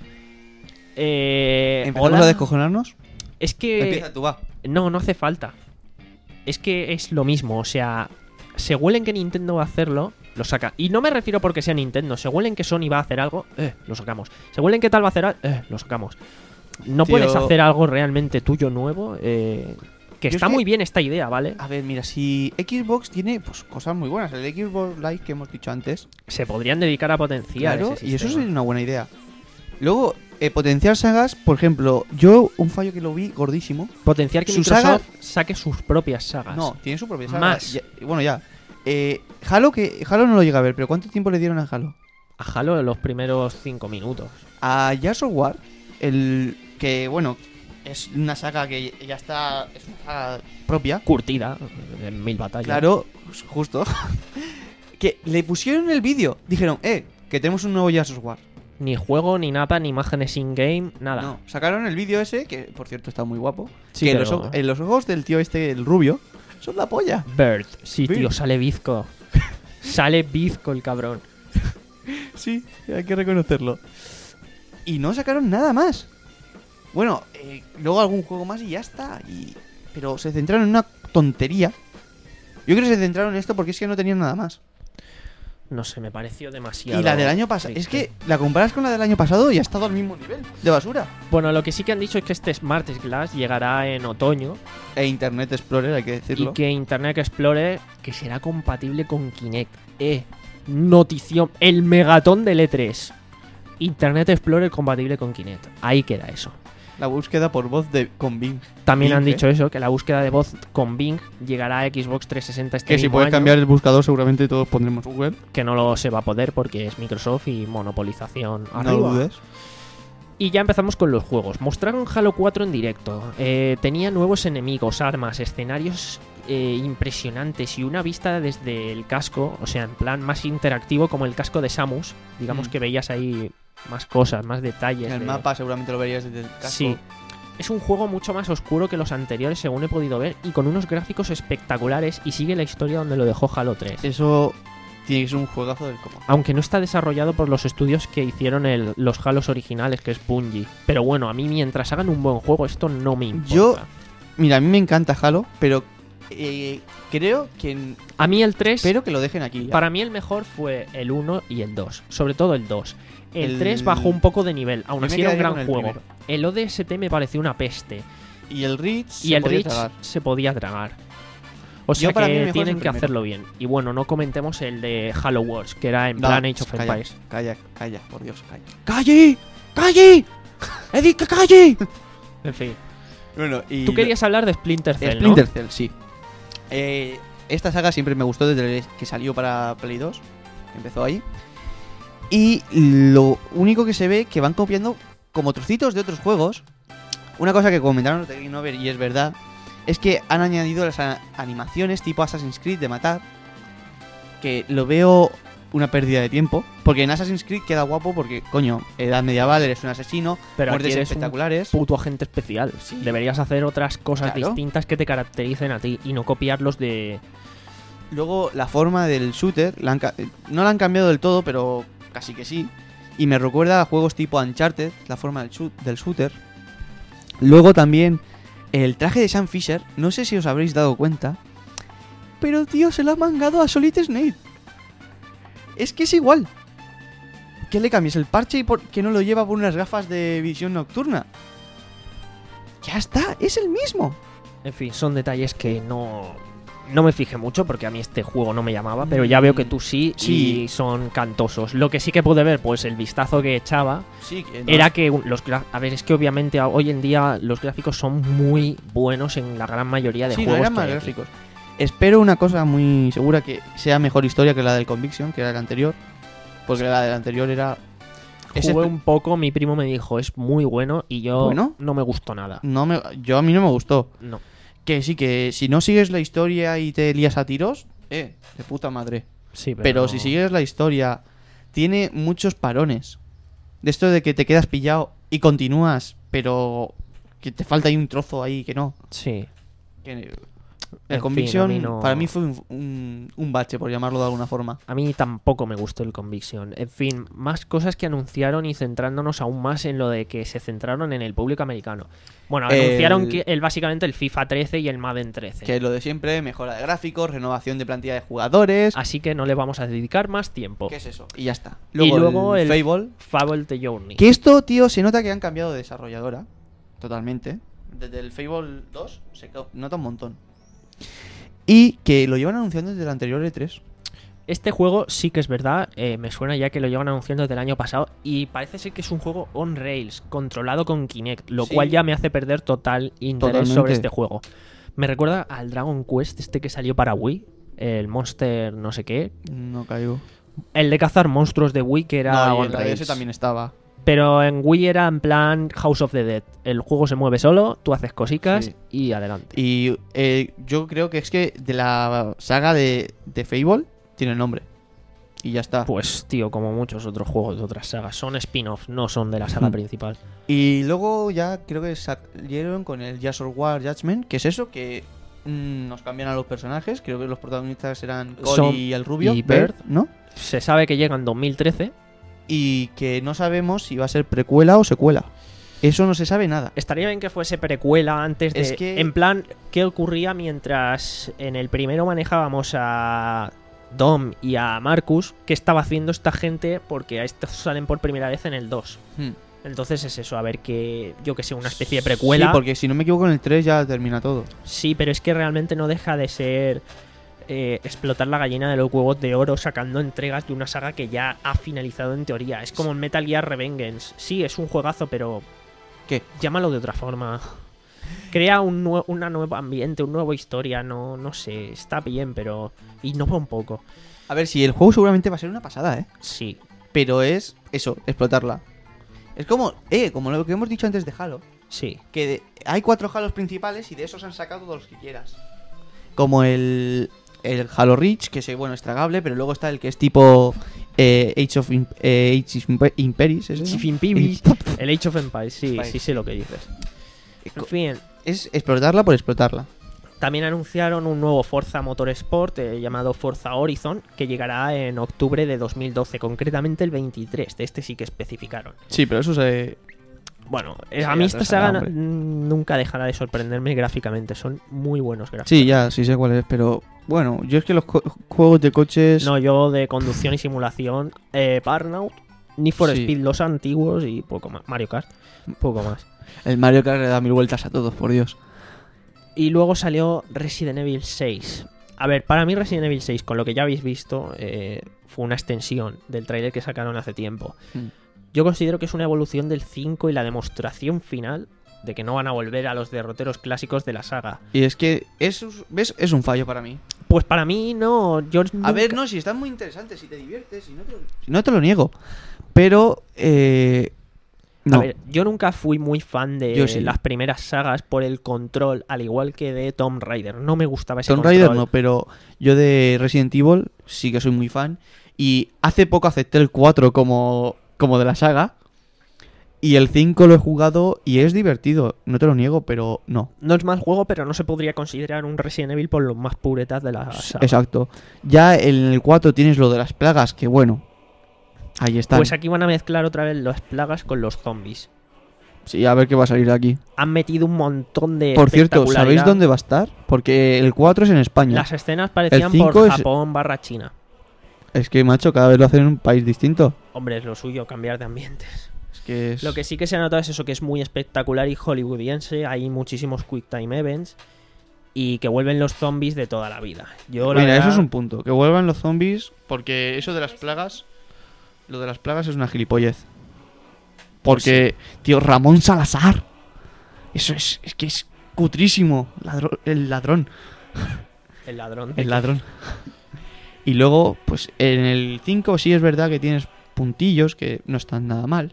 Eh, ¿Empezamos hola. a descojonarnos? Es que... Empieza tú, va. No, no hace falta. Es que es lo mismo, o sea... Se huelen que Nintendo va a hacerlo, lo saca. Y no me refiero porque sea Nintendo. Se huelen que Sony va a hacer algo, eh, lo sacamos. Se huelen que tal va a hacer algo, eh, lo sacamos. No Tío. puedes hacer algo realmente tuyo nuevo, eh... Que Yo está es que- muy bien esta idea, ¿vale? A ver, mira, si Xbox tiene pues cosas muy buenas. El Xbox Live que hemos dicho antes. Se podrían dedicar a potenciar Claro, ese y eso sistema. sería una buena idea. Luego, eh, potenciar sagas, por ejemplo, yo un fallo que lo vi gordísimo. Potenciar que Su Microsoft saga- saque sus propias sagas. No, tiene su propia saga. Más. Ya- bueno, ya. Eh, Halo, que Halo no lo llega a ver, pero ¿cuánto tiempo le dieron a Halo? A Halo en los primeros cinco minutos. A Gears of War, el que, bueno, es una saga que ya está, es una saga propia. Curtida en mil batallas. Claro, justo. Que le pusieron el vídeo. Dijeron, eh, que tenemos un nuevo Gears of War. Ni juego, ni nada, ni imágenes in-game, nada. No, sacaron el vídeo ese, que por cierto está muy guapo. Sí, que pero- los, o- en los ojos del tío este, el rubio, son la polla. Bird. Sí, Bird. tío, sale bizco. Sale bizco el cabrón. Sí, hay que reconocerlo. Y no sacaron nada más. Bueno, eh, luego algún juego más y ya está. Y... Pero se centraron en una tontería. Yo creo que se centraron en esto porque es que no tenían nada más. No sé, me pareció demasiado. Y la del año pasado. Es triste. que la comparas con la del año pasado y ha estado al mismo nivel de basura. Bueno, lo que sí que han dicho es que este Smart Glass llegará en otoño E Internet Explorer, hay que decirlo. y que Internet Explorer que será compatible con Kinect. Eh, notición, el megatón del E tres. Internet Explorer compatible con Kinect. Ahí queda eso. La búsqueda por voz de con Bing. También Bing, han ¿eh? dicho eso, que la búsqueda de voz con Bing llegará a Xbox trescientos sesenta este Que si mismo puedes año, cambiar el buscador, seguramente todos pondremos Google. que no lo se va a poder porque es Microsoft y monopolización No arriba. lo dudes. Y ya empezamos con los juegos. Mostraron Halo cuatro en directo. Eh, tenía nuevos enemigos, armas, escenarios eh, impresionantes y una vista desde el casco, o sea, en plan más interactivo como el casco de Samus. Digamos Mm. que veías ahí más cosas, más detalles. El de- mapa seguramente lo verías desde el casco. Sí. Es un juego mucho más oscuro que los anteriores, según he podido ver, y con unos gráficos espectaculares y sigue la historia donde lo dejó Halo tres. Eso tiene que ser un juegazo del copo. Aunque no está desarrollado por los estudios que hicieron el- los Halos originales, que es Bungie. Pero bueno, a mí mientras hagan un buen juego, esto no me importa. Yo- Mira, a mí me encanta Halo, pero eh, creo que... A mí el tres, Espero que lo dejen aquí. ya. para mí el mejor fue el uno y el dos. Sobre todo el dos. El, El- tres bajó un poco de nivel, aún Yo me así era un quedaría gran con el juego. primero. El O D S T me pareció una peste. Y el Reach Y se el podía Reach tragar. se podía tragar. O sea Yo, para mí, el que mejor es tienen el que primero. hacerlo bien. Y bueno, no comentemos el de Halo Wars, que era en No, plan Age of calla, Empires. Calla, calla, por Dios, calla. ¡Calle! ¡Calle! ¡He dicho que calle! En fin. Bueno, y Tú querías hablar de Splinter Cell, Splinter ¿no? Cell, sí. Eh, esta saga siempre me gustó desde que salió para Play dos. Que empezó ahí. Y lo único que se ve que van copiando como trocitos de otros juegos. Una cosa que comentaron los de Game Over y es verdad, es que han añadido las a- animaciones tipo Assassin's Creed de matar. Que lo veo una pérdida de tiempo. Porque en Assassin's Creed queda guapo porque, coño, edad medieval, eres un asesino, Pero aquí muertes eres un espectaculares. puto agente especial. Sí. Deberías hacer otras cosas Claro. distintas que te caractericen a ti y no copiarlos de... Luego la forma del shooter, la han ca- no la han cambiado del todo, pero casi que sí. Y me recuerda a juegos tipo Uncharted, la forma del, shoot- del shooter. Luego también el traje de Sam Fisher, no sé si os habréis dado cuenta, pero tío, se lo ha mangado a Solid Snake. Es que es igual. ¿Qué le cambias? ¿El parche y por qué no lo lleva por unas gafas de visión nocturna? Ya está, es el mismo. En fin, son detalles que no... No me fijé mucho porque a mí este juego no me llamaba, pero ya veo que tú sí, Sí. y son cantosos. Lo que sí que pude ver, pues el vistazo que echaba, Sí, que no- era que un- los gra- a ver, es que obviamente a- hoy en día los gráficos son muy buenos en la gran mayoría de sí, no juegos eran que más hay aquí. gráficos. Espero una cosa muy segura, que sea mejor historia que la del Conviction, que era la anterior. Porque la del anterior era... Ese Jugué espe- un poco, mi primo me dijo, es muy bueno y yo ¿Bueno? no me gustó nada. no me... Yo a mí no me gustó. No. Que sí, que si no sigues la historia y te lías a tiros, eh, de puta madre. Sí, pero, Pero si sigues la historia, tiene muchos parones. De esto de que te quedas pillado y continúas, pero que te falta ahí un trozo ahí que no. Sí. Que- En El fin, Conviction a mí no- para mí fue un, un, un bache, por llamarlo de alguna forma. A mí tampoco me gustó el Conviction. En fin, más cosas que anunciaron y centrándonos aún más en lo de que se centraron en el público americano. Bueno, El- anunciaron que el, básicamente el FIFA trece y el Madden trece. Que lo de siempre, mejora de gráficos, renovación de plantilla de jugadores. Así que no le vamos a dedicar más tiempo. ¿Qué es eso? Y ya está. Y luego el, Fable. Fable The Journey. Que esto, tío, se nota que han cambiado de desarrolladora. Totalmente. Desde el Fable dos se co- nota un montón. Y que lo llevan anunciando desde el anterior E tres. Este juego sí que es verdad, eh, me suena ya que lo llevan anunciando desde el año pasado y parece ser que es un juego on rails, controlado con Kinect, lo Sí. cual ya me hace perder total interés Totalmente. sobre este juego. Me recuerda al Dragon Quest este que salió para Wii, el Monster no sé qué, No caigo. el de cazar monstruos de Wii que era No, y on el de D S rails. también estaba. Pero en Wii era en plan House of the Dead, el juego se mueve solo, tú haces cositas Sí. y adelante. Y eh, yo creo que es que de la saga de, de Fable tiene el nombre. Y ya está. Pues tío, como muchos otros juegos de otras sagas, son spin-offs, no son de la saga Hmm. principal. Y luego ya creo que salieron con el Gears of War Judgment, que es eso, que mm, nos cambian a los personajes. Creo que los protagonistas eran Cole Son- y el rubio, y Bird, Bird. ¿no? Se sabe que llega en dos mil trece. Y que no sabemos si va a ser precuela o secuela. Eso no se sabe nada. Estaría bien que fuese precuela antes de... Es que- En plan, ¿qué ocurría mientras en el primero manejábamos a Dom y a Marcus? ¿Qué estaba haciendo esta gente? Porque a estos salen por primera vez en el dos. Hmm. Entonces es eso, a ver que... Yo que sé, una especie de precuela. Sí, porque si no me equivoco en el tres ya termina todo. Sí, pero es que realmente no deja de ser eh, explotar la gallina de los huevos de oro sacando entregas de una saga que ya ha finalizado en teoría. Es como en Metal Gear Revengeance. Sí, es un juegazo, pero ¿Qué? llámalo de otra forma. Crea un nue- una nuevo ambiente, una nueva historia, no, no sé, está bien, pero innova un poco. A ver, si el juego seguramente va a ser una pasada, ¿eh? Sí. Pero es eso, explotarla. Es como, eh, como lo que hemos dicho antes de Halo. Sí. Que de- hay cuatro Halos principales y de esos han sacado todos los que quieras. Como el, el Halo Reach, que es, bueno, es tragable, pero luego está el que es tipo eh, Age of Imp- eh, Age of Imp- Imperis, ¿ese, no? Age of Empires, el Age of Empires, sí, Empires. sí sé lo que dices. En fin, Es explotarla por explotarla. también anunciaron un nuevo Forza Motorsport eh, llamado Forza Horizon, que llegará en octubre de dos mil doce, concretamente el veintitrés. De este sí que especificaron. Sí, pero eso se... Bueno, eh, Sí, a mí esta atrasará, saga hombre. n- nunca dejará de sorprenderme gráficamente. Son muy buenos gráficos. Sí, ya, sí sé cuál es, pero bueno, yo es que los co- juegos de coches... No, yo de conducción y simulación, eh, Burnout, Need for Sí. Speed, los antiguos y poco más. Mario Kart, poco más. El Mario Kart le da mil vueltas a todos, por Dios. Y luego salió Resident Evil seis. A ver, para mí Resident Evil seis, con lo que ya habéis visto, eh, fue una extensión del tráiler que sacaron hace tiempo. Mm. Yo considero que es una evolución del cinco y la demostración final de que no van a volver a los derroteros clásicos de la saga. Y es que eso, ¿ves? Es un fallo para mí. Pues para mí no, yo A nunca- ver, no, si están muy interesantes, si te diviertes, si no te lo, si no te lo niego. Pero, eh... No. A ver, yo nunca fui muy fan de Yo sí. las primeras sagas por el control, al igual que de Tomb Raider. No me gustaba ese Tomb control. Raider no, pero yo de Resident Evil sí que soy muy fan. Y hace poco acepté el cuatro como, como de la saga. Y el cinco lo he jugado y es divertido, no te lo niego, pero no. No es mal juego, pero no se podría considerar un Resident Evil por los más puretas de la saga. Exacto. Ya en el cuatro tienes lo de las plagas, que bueno, ahí están. Pues aquí van a mezclar otra vez las plagas con los zombies. Sí, a ver qué va a salir de aquí. Han metido un montón de Por cierto, ¿sabéis espectacularidad. dónde va a estar? Porque el cuatro es en España. Las escenas parecían cinco por es- Japón barra China. Es que, macho, cada vez lo hacen en un país distinto. Hombre, es lo suyo, cambiar de ambientes. Es que es... Lo que sí que se ha notado es eso, que es muy espectacular y hollywoodiense. Hay muchísimos quick time events y que vuelven los zombies de toda la vida. Yo, la Mira, verdad, eso es un punto. Que vuelvan los zombies, porque eso de las plagas... Lo de las plagas es una gilipollez. Porque, tío, Ramón Salazar. Eso es, es que es cutrísimo. Ladro- el ladrón. el ladrón. de El que- ladrón. Y luego, pues en el cinco sí es verdad que tienes puntillos que no están nada mal.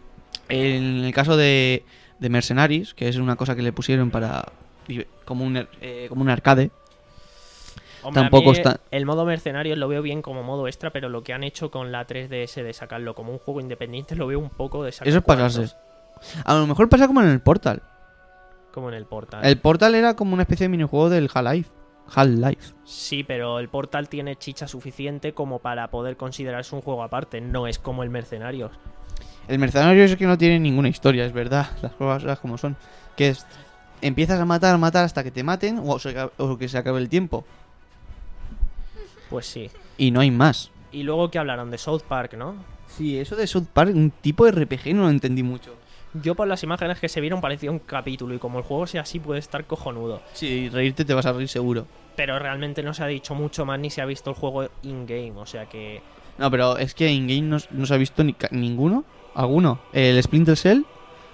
En el caso de, de Mercenaries, que es una cosa que le pusieron para... Como un, eh, como un arcade. Hombre, a tampoco mí está- El modo mercenario lo veo bien como modo extra, pero lo que han hecho con la tres D S de sacarlo como un juego independiente lo veo un poco de sacar Eso es pasarse. cuartos, A lo mejor pasa como en el Portal. como en el Portal. El Portal era como una especie de minijuego del Half-Life. Half-Life. Sí, pero el Portal tiene chicha suficiente como para poder considerarse un juego aparte. No es como el Mercenarios. El Mercenario es que no tiene ninguna historia, es verdad. Las cosas como son. Que es... Empiezas a matar, matar hasta que te maten o, se acabe- o que se acabe el tiempo. Pues sí. Y no hay más. Y luego que hablaron de South Park, ¿no? Sí, eso de South Park, un tipo de R P G, no lo entendí mucho. Yo por las imágenes que se vieron parecía un capítulo y como el juego sea así puede estar cojonudo. Sí, reírte te vas a reír seguro. pero realmente no se ha dicho mucho más ni se ha visto el juego in-game, o sea que... No, pero es que in-game no, no se ha visto ni ca- ninguno. ¿Alguno? El Splinter Cell.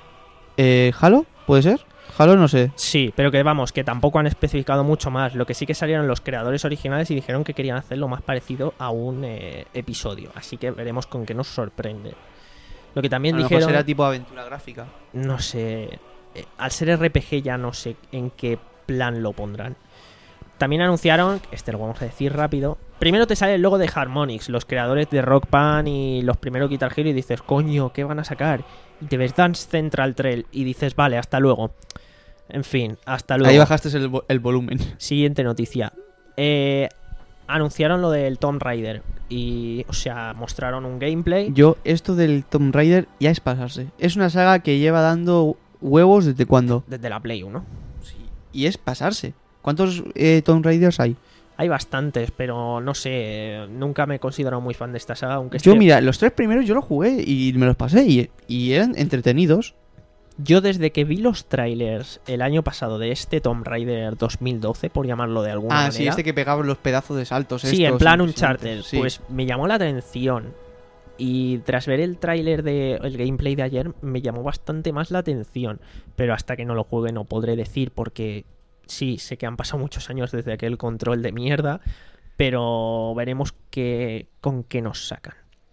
Eh, ¿Halo? ¿Puede ser? Halo no sé. Sí, pero que vamos, que tampoco han especificado mucho más. Lo que sí que salieron los creadores originales y dijeron que querían hacerlo más parecido a un eh, episodio. Así que veremos con qué nos sorprende. Lo que también A lo mejor dijeron... será tipo aventura gráfica. No sé... eh, al ser R P G ya no sé en qué plan lo pondrán. También anunciaron, este lo vamos a decir rápido. Primero te sale el logo de Harmonix, los creadores de Rock Band y los primeros Guitar Hero, y dices, coño, ¿qué van a sacar? Y te ves Dance Central Trail y dices, vale, hasta luego. En fin, hasta luego. Ahí bajaste el, vo- el volumen. Siguiente noticia. Eh, anunciaron lo del Tomb Raider y, o sea, mostraron un gameplay. Yo, esto del Tomb Raider ya es pasarse. Es una saga que lleva dando huevos desde cuándo. Desde la Play uno. Y es pasarse. ¿Cuántos eh, Tomb Raiders hay? Hay bastantes, pero no sé, eh, nunca me he considerado muy fan de esta saga, aunque Yo, este- mira, los tres primeros yo los jugué y me los pasé y, y eran entretenidos. Yo desde que vi los trailers el año pasado de este Tomb Raider dos mil doce, por llamarlo de alguna Ah, manera. sí, este que pegaba los pedazos de saltos. Sí, en estos plan impresionantes. Uncharted. Sí. Pues me llamó la atención. Y tras ver el tráiler de el gameplay de ayer, me llamó bastante más la atención. Pero hasta que no lo juegue no podré decir, porque sí, sé que han pasado muchos años desde aquel control de mierda. Pero veremos qué, con qué nos sacan.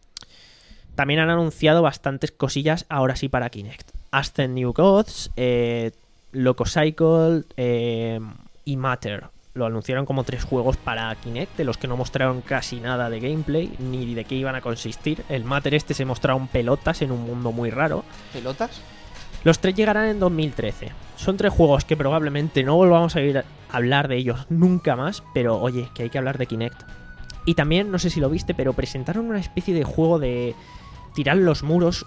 También han anunciado bastantes cosillas, ahora sí para Kinect. Ascent New Gods, eh, Loco Cycle eh, y Matter. Lo anunciaron como tres juegos para Kinect, de los que no mostraron casi nada de gameplay, ni de qué iban a consistir. El Matter este se mostraron pelotas en un mundo muy raro. ¿Pelotas? Los tres llegarán en dos mil trece. Son tres juegos que probablemente no volvamos a ir a hablar de ellos nunca más, pero oye, que hay que hablar de Kinect. Y también, no sé si lo viste, pero presentaron una especie de juego de tirar los muros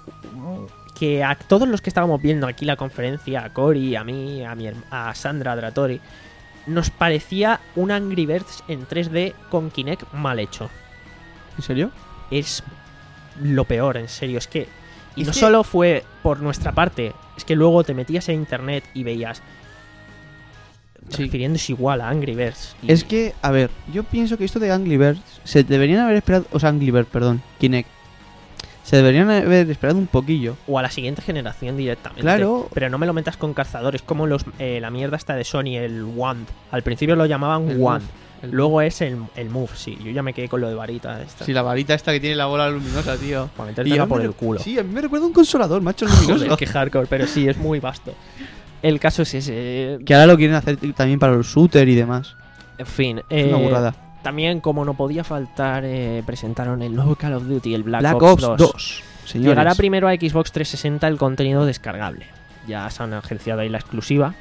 que a todos los que estábamos viendo aquí la conferencia, a Cory, a mí, a, mi, herm- a Sandra Dratori, nos parecía un Angry Birds en tres D con Kinect mal hecho. ¿En serio? Es lo peor, en serio. Es que... Y Es no que- solo fue por nuestra parte, es que luego te metías en internet y veías... Sí. refiriéndose igual a Angry Birds. Y- Es que, a ver, yo pienso que esto de Angry Birds se deberían haber esperado, o sea, Angry Birds, perdón, Kinect. Se deberían haber esperado un poquillo. O a la siguiente generación directamente. Claro. Pero no me lo metas con cazadores, como los eh, la mierda esta de Sony, el Wand. Al principio lo llamaban El Wand. Move, el Luego es el, el Move, sí. Yo ya me quedé con lo de varita esta. Sí, la varita esta que tiene la bola luminosa, tío. Para Y metértela yo por me el re- culo. Sí, a mí me recuerda un consolador, macho luminoso. Joder, qué hardcore, pero sí, es muy vasto. El caso es ese. Que ahora lo quieren hacer t- también para los shooters y demás. En fin. Es una eh, burrada. También, como no podía faltar, eh, presentaron el nuevo Call of Duty, el Black, Black Ops, Ops dos. dos. Señores. Llegará primero a Xbox trescientos sesenta el contenido descargable. Ya se han agenciado ahí la exclusiva.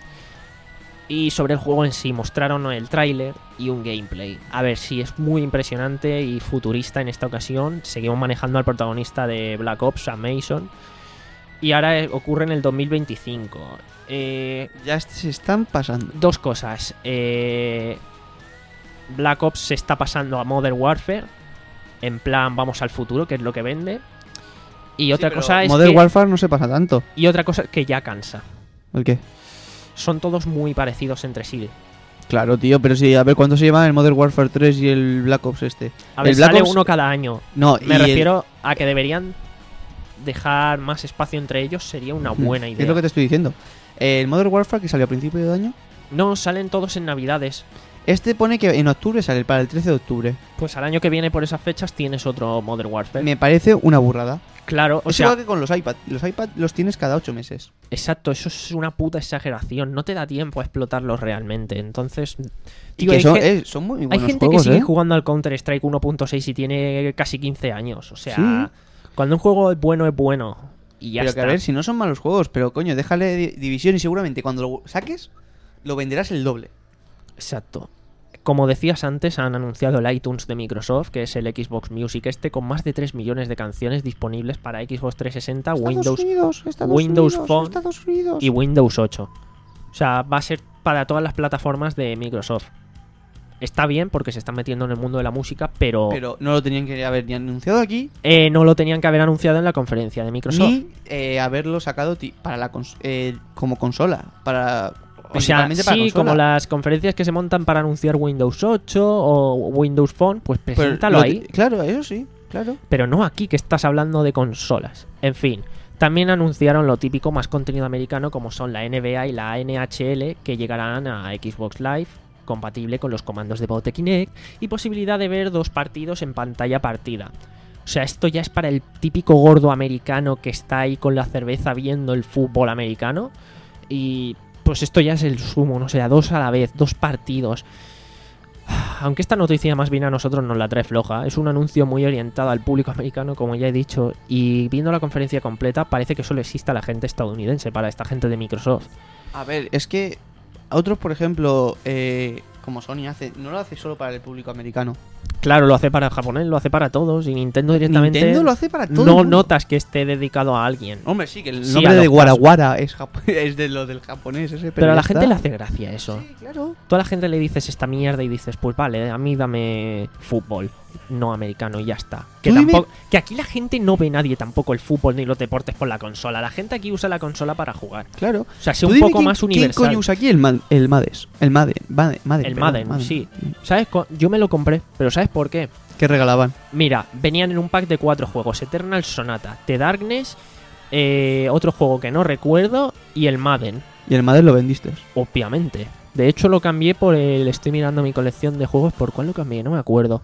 Y sobre el juego en sí mostraron el tráiler y un gameplay. A ver, si es muy impresionante y futurista en esta ocasión. Seguimos manejando al protagonista de Black Ops, a Mason. Y ahora eh, ocurre en el dos mil veinticinco. Eh, Ya se están pasando. dos cosas. Eh, Black Ops se está pasando a Modern Warfare. En plan, vamos al futuro, que es lo que vende. Y otra Sí, pero cosa es Modern que, Warfare no se pasa tanto. y otra cosa que ya cansa. ¿El qué? Son todos muy parecidos entre sí. Claro, tío, pero sí, a ver cuánto se llevan el Modern Warfare tres y el Black Ops este. A ver, el Black sale Ops- uno cada año. No, Me y el- refiero a que deberían dejar más espacio entre ellos. Sería una Mm, buena idea. Es lo que te estoy diciendo. El Modern Warfare que salió a principio de año. No, salen todos en Navidades. Este pone que en octubre sale, para el trece de octubre. Pues al año que viene por esas fechas tienes otro Modern Warfare. Me parece una burrada. Claro, o es sea, igual que con los iPad. Los iPad los tienes cada ocho meses. exacto, eso es una puta exageración. No te da tiempo a explotarlos realmente. Entonces, Y tío, que hay, son, ge- eh, son muy hay buenos gente juegos, que sigue ¿eh? jugando al Counter-Strike uno punto seis y tiene casi quince años. O sea, Sí. cuando un juego es bueno, es bueno. Y ya Pero está. que a ver, si no son malos juegos, pero coño, déjale di- división y seguramente cuando lo saques, lo venderás el doble. Exacto. Como decías antes, han anunciado el iTunes de Microsoft, que es el Xbox Music este, con más de tres millones de canciones disponibles para Xbox trescientos sesenta, Windows Unidos, Estados Windows Unidos, Phone Estados Unidos. y Windows ocho. O sea, va a ser para todas las plataformas de Microsoft. Está bien porque se están metiendo en el mundo de la música, pero, Pero no lo tenían que haber ni anunciado aquí, eh, no lo tenían que haber anunciado en la conferencia de Microsoft. ni eh, haberlo sacado ti- para la cons- eh, como consola. Para O sea, Principalmente para sí, consola. como las conferencias que se montan para anunciar Windows ocho o Windows Phone, pues Pero preséntalo lo- ahí. Claro, eso sí, claro. Pero no aquí, que estás hablando de consolas. En fin, también anunciaron lo típico, más contenido americano, como son la N B A y la N H L, que llegarán a Xbox Live, compatible con los comandos de voz de Kinect, y posibilidad de ver dos partidos en pantalla partida. O sea, esto ya es para el típico gordo americano que está ahí con la cerveza viendo el fútbol americano. Y pues esto ya es el sumo, no sé, dos a la vez, dos partidos. Aunque esta noticia más bien a nosotros nos la trae floja, es un anuncio muy orientado al público americano, como ya he dicho, y viendo la conferencia completa parece que solo exista la gente estadounidense para esta gente de Microsoft. A ver, es que otros, por ejemplo, eh, como Sony hace, no lo hace solo para el público americano. Claro, lo hace para el japonés, lo hace para todos, y Nintendo directamente Nintendo lo hace para todo el no mundo. notas que esté dedicado a alguien. Hombre, sí, que el Sí, nombre a de los Guaraguara es, japo- es de lo del japonés ese, pero, Pero a ya la gente está. le hace gracia eso. Sí, claro. Tú a la gente le dices esta mierda y dices, pues vale, a mí dame fútbol, no americano, y ya está. Que, Tú dime- tampoco, que aquí la gente no ve nadie tampoco el fútbol ni los deportes por la consola. La gente aquí usa la consola para jugar. Claro. O sea, sea Tú un dime poco quién- más universal. ¿Quién coño usa aquí el, man- el Mades? El Madden. Madden, Madden El perdón, Madden, sí. ¿Sabes? Co- Yo me lo compré, pero ¿sabes por qué? ¿Qué regalaban? Mira, venían en un pack de cuatro juegos: Eternal Sonata, The Darkness, eh, otro juego que no recuerdo, y el Madden, Y el Madden lo vendiste. obviamente. De hecho, lo cambié por el. Estoy mirando mi colección de juegos. ¿Por cuál lo cambié? No me acuerdo.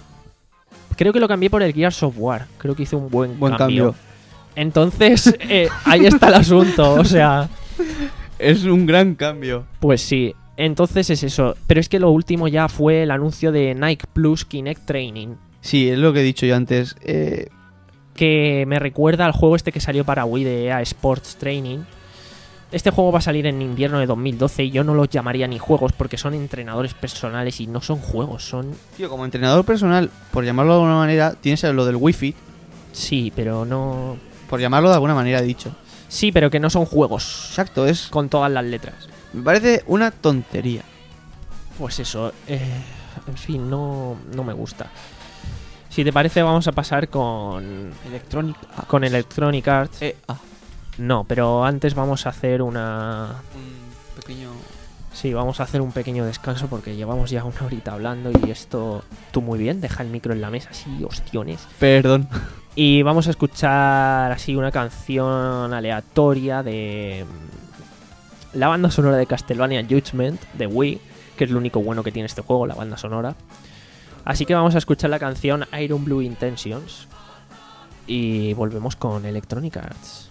Creo que lo cambié por el Gears of War. Creo que hice un buen, Buen cambio. cambio. Entonces, eh, ahí está el asunto. O sea, Es un gran cambio. pues sí. Entonces es eso. Pero es que lo último ya fue el anuncio de Nike Plus Kinect Training. Sí, es lo que he dicho yo antes. Eh, Que me recuerda al juego este que salió para Wii de E A Sports Training. Este juego va a salir en invierno de dos mil doce y yo no los llamaría ni juegos porque son entrenadores personales y no son juegos, son... tío, como entrenador personal, por llamarlo de alguna manera, tienes lo del Wi-Fi. Sí, pero no... Por llamarlo de alguna manera, he dicho. Sí, pero que no son juegos Exacto, es. con todas las letras. Me parece una tontería. Pues eso, eh, en fin, no, no me gusta. Si te parece vamos a pasar con... Electronic. Con Electronic Arts. Eh, ah, No, pero antes vamos a hacer una... un pequeño. Sí, vamos a hacer un pequeño descanso porque llevamos ya una horita hablando y esto... Tú muy bien, deja el micro en la mesa, así, ostiones. Perdón. Y vamos a escuchar así una canción aleatoria de la banda sonora de Castlevania Judgment de Wii, que es lo único bueno que tiene este juego, la banda sonora. Así que vamos a escuchar la canción Iron Blue Intentions y volvemos con Electronic Arts.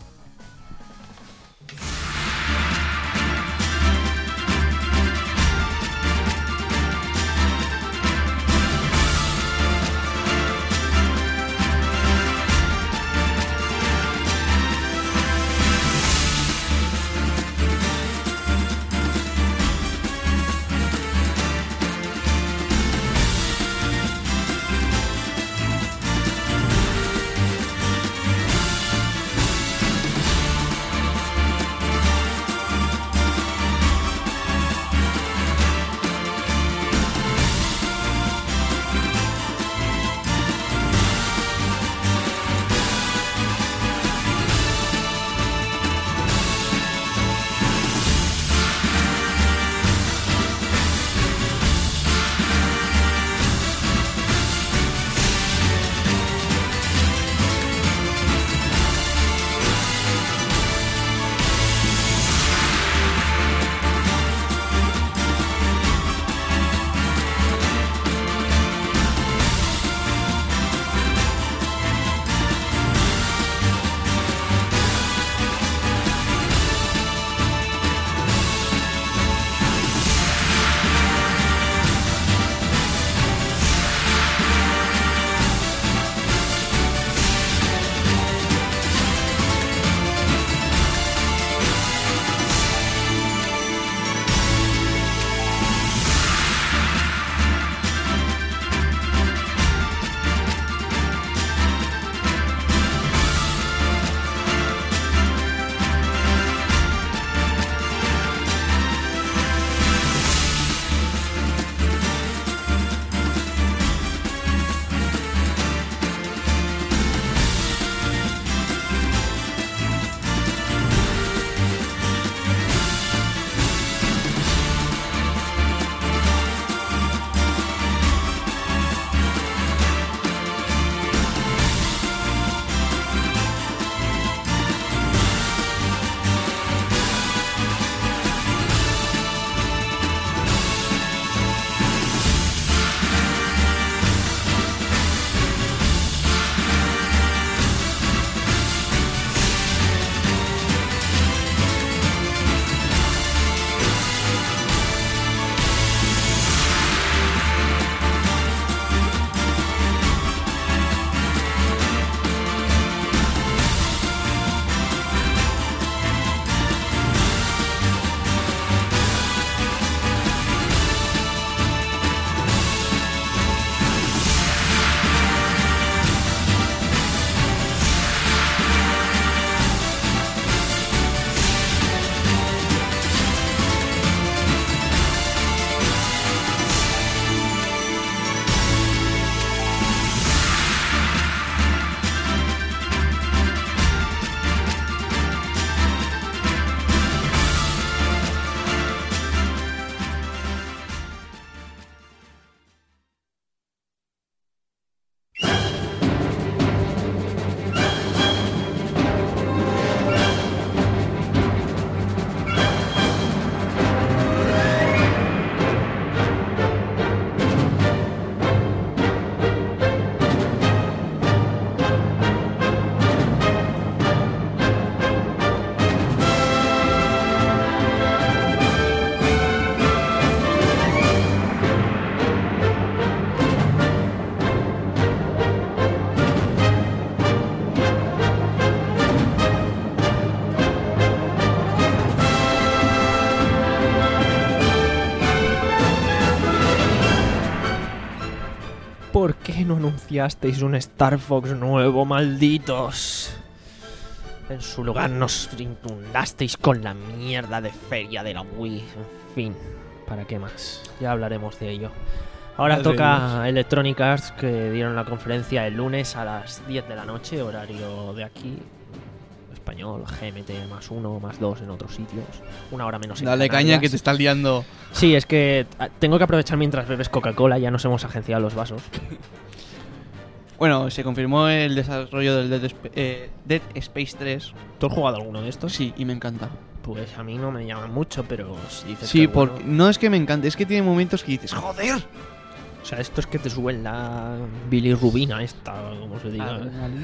qué no anunciasteis un Star Fox nuevo, malditos? En su lugar nos inundasteis con la mierda de feria de la Wii. En fin, ¿para qué más? Ya hablaremos de ello. Ahora Madre toca Dios. Electronic Arts, que dieron la conferencia el lunes a las diez de la noche, horario de aquí. Español, G M T más uno, más dos en otros sitios. Una hora menos en Dale Canarias. caña que te estás liando. Sí, es que ah, tengo que aprovechar mientras bebes Coca-Cola, ya nos hemos agenciado los vasos. Bueno, se confirmó el desarrollo del Dead, Sp- eh, Dead Space tres. ¿Tú has jugado alguno de estos? Sí, y me encanta. Pues a mí no me llama mucho, pero si dices Sí, que bueno- porque no es que me encante, es que tiene momentos que dices, joder. O sea, esto es que te suben la bilirrubina esta, como se diga.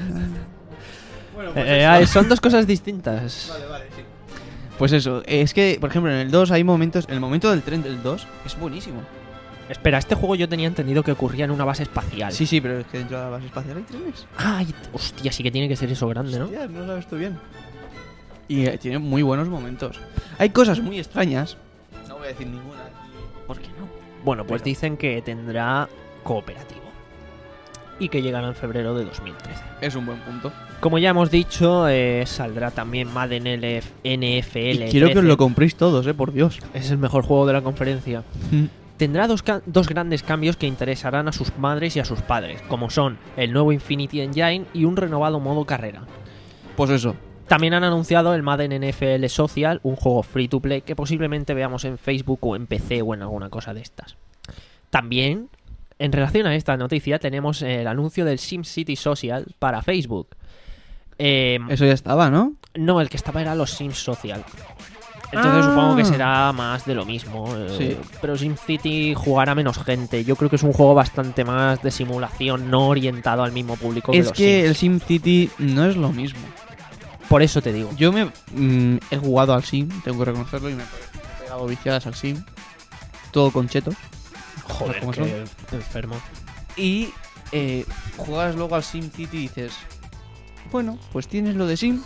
Bueno, Eh, eh, son dos cosas distintas. Vale, vale, sí. Pues eso, es que, por ejemplo, en el dos hay momentos. En el momento del tren del dos es buenísimo. Espera, este juego yo tenía entendido que ocurría en una base espacial. Sí, sí, pero es que dentro de la base espacial hay trenes. Ay, hostia, sí que tiene que ser eso grande, ¿no? Hostia, no sabes tú bien. Y eh, tiene muy buenos momentos. Hay cosas muy extrañas. No voy a decir ninguna aquí. ¿Por qué no? Bueno, pues Pero- dicen que tendrá cooperativo. Y que llegará en febrero de dos mil trece. Es un buen punto. Como ya hemos dicho, eh, saldrá también Madden L F N F L. Y quiero que os trece. lo compréis todos, eh, por Dios. Es el mejor juego de la conferencia. Tendrá dos, ca- dos grandes cambios que interesarán a sus madres y a sus padres, como son el nuevo Infinity Engine y un renovado modo carrera. Pues eso. También han anunciado el Madden N F L Social, un juego free to play que posiblemente veamos en Facebook o en P C o en alguna cosa de estas. También, en relación a esta noticia, tenemos el anuncio del SimCity Social para Facebook. Eh, Eso ya estaba, ¿no? no, el que estaba era los Sims Social. Entonces Ah. supongo que será más de lo mismo. eh, Sí. Pero SimCity jugará menos gente. Yo creo que es un juego bastante más de simulación, no orientado al mismo público que Es los que el Sims. SimCity no es lo mismo. Por eso te digo. Yo me mm, he jugado al Sim, tengo que reconocerlo, y me he pegado viciadas al Sim. Todo con chetos. Joder, ¿cómo qué enfermo. Y eh, juegas luego al SimCity y dices, bueno, pues tienes lo de Sim.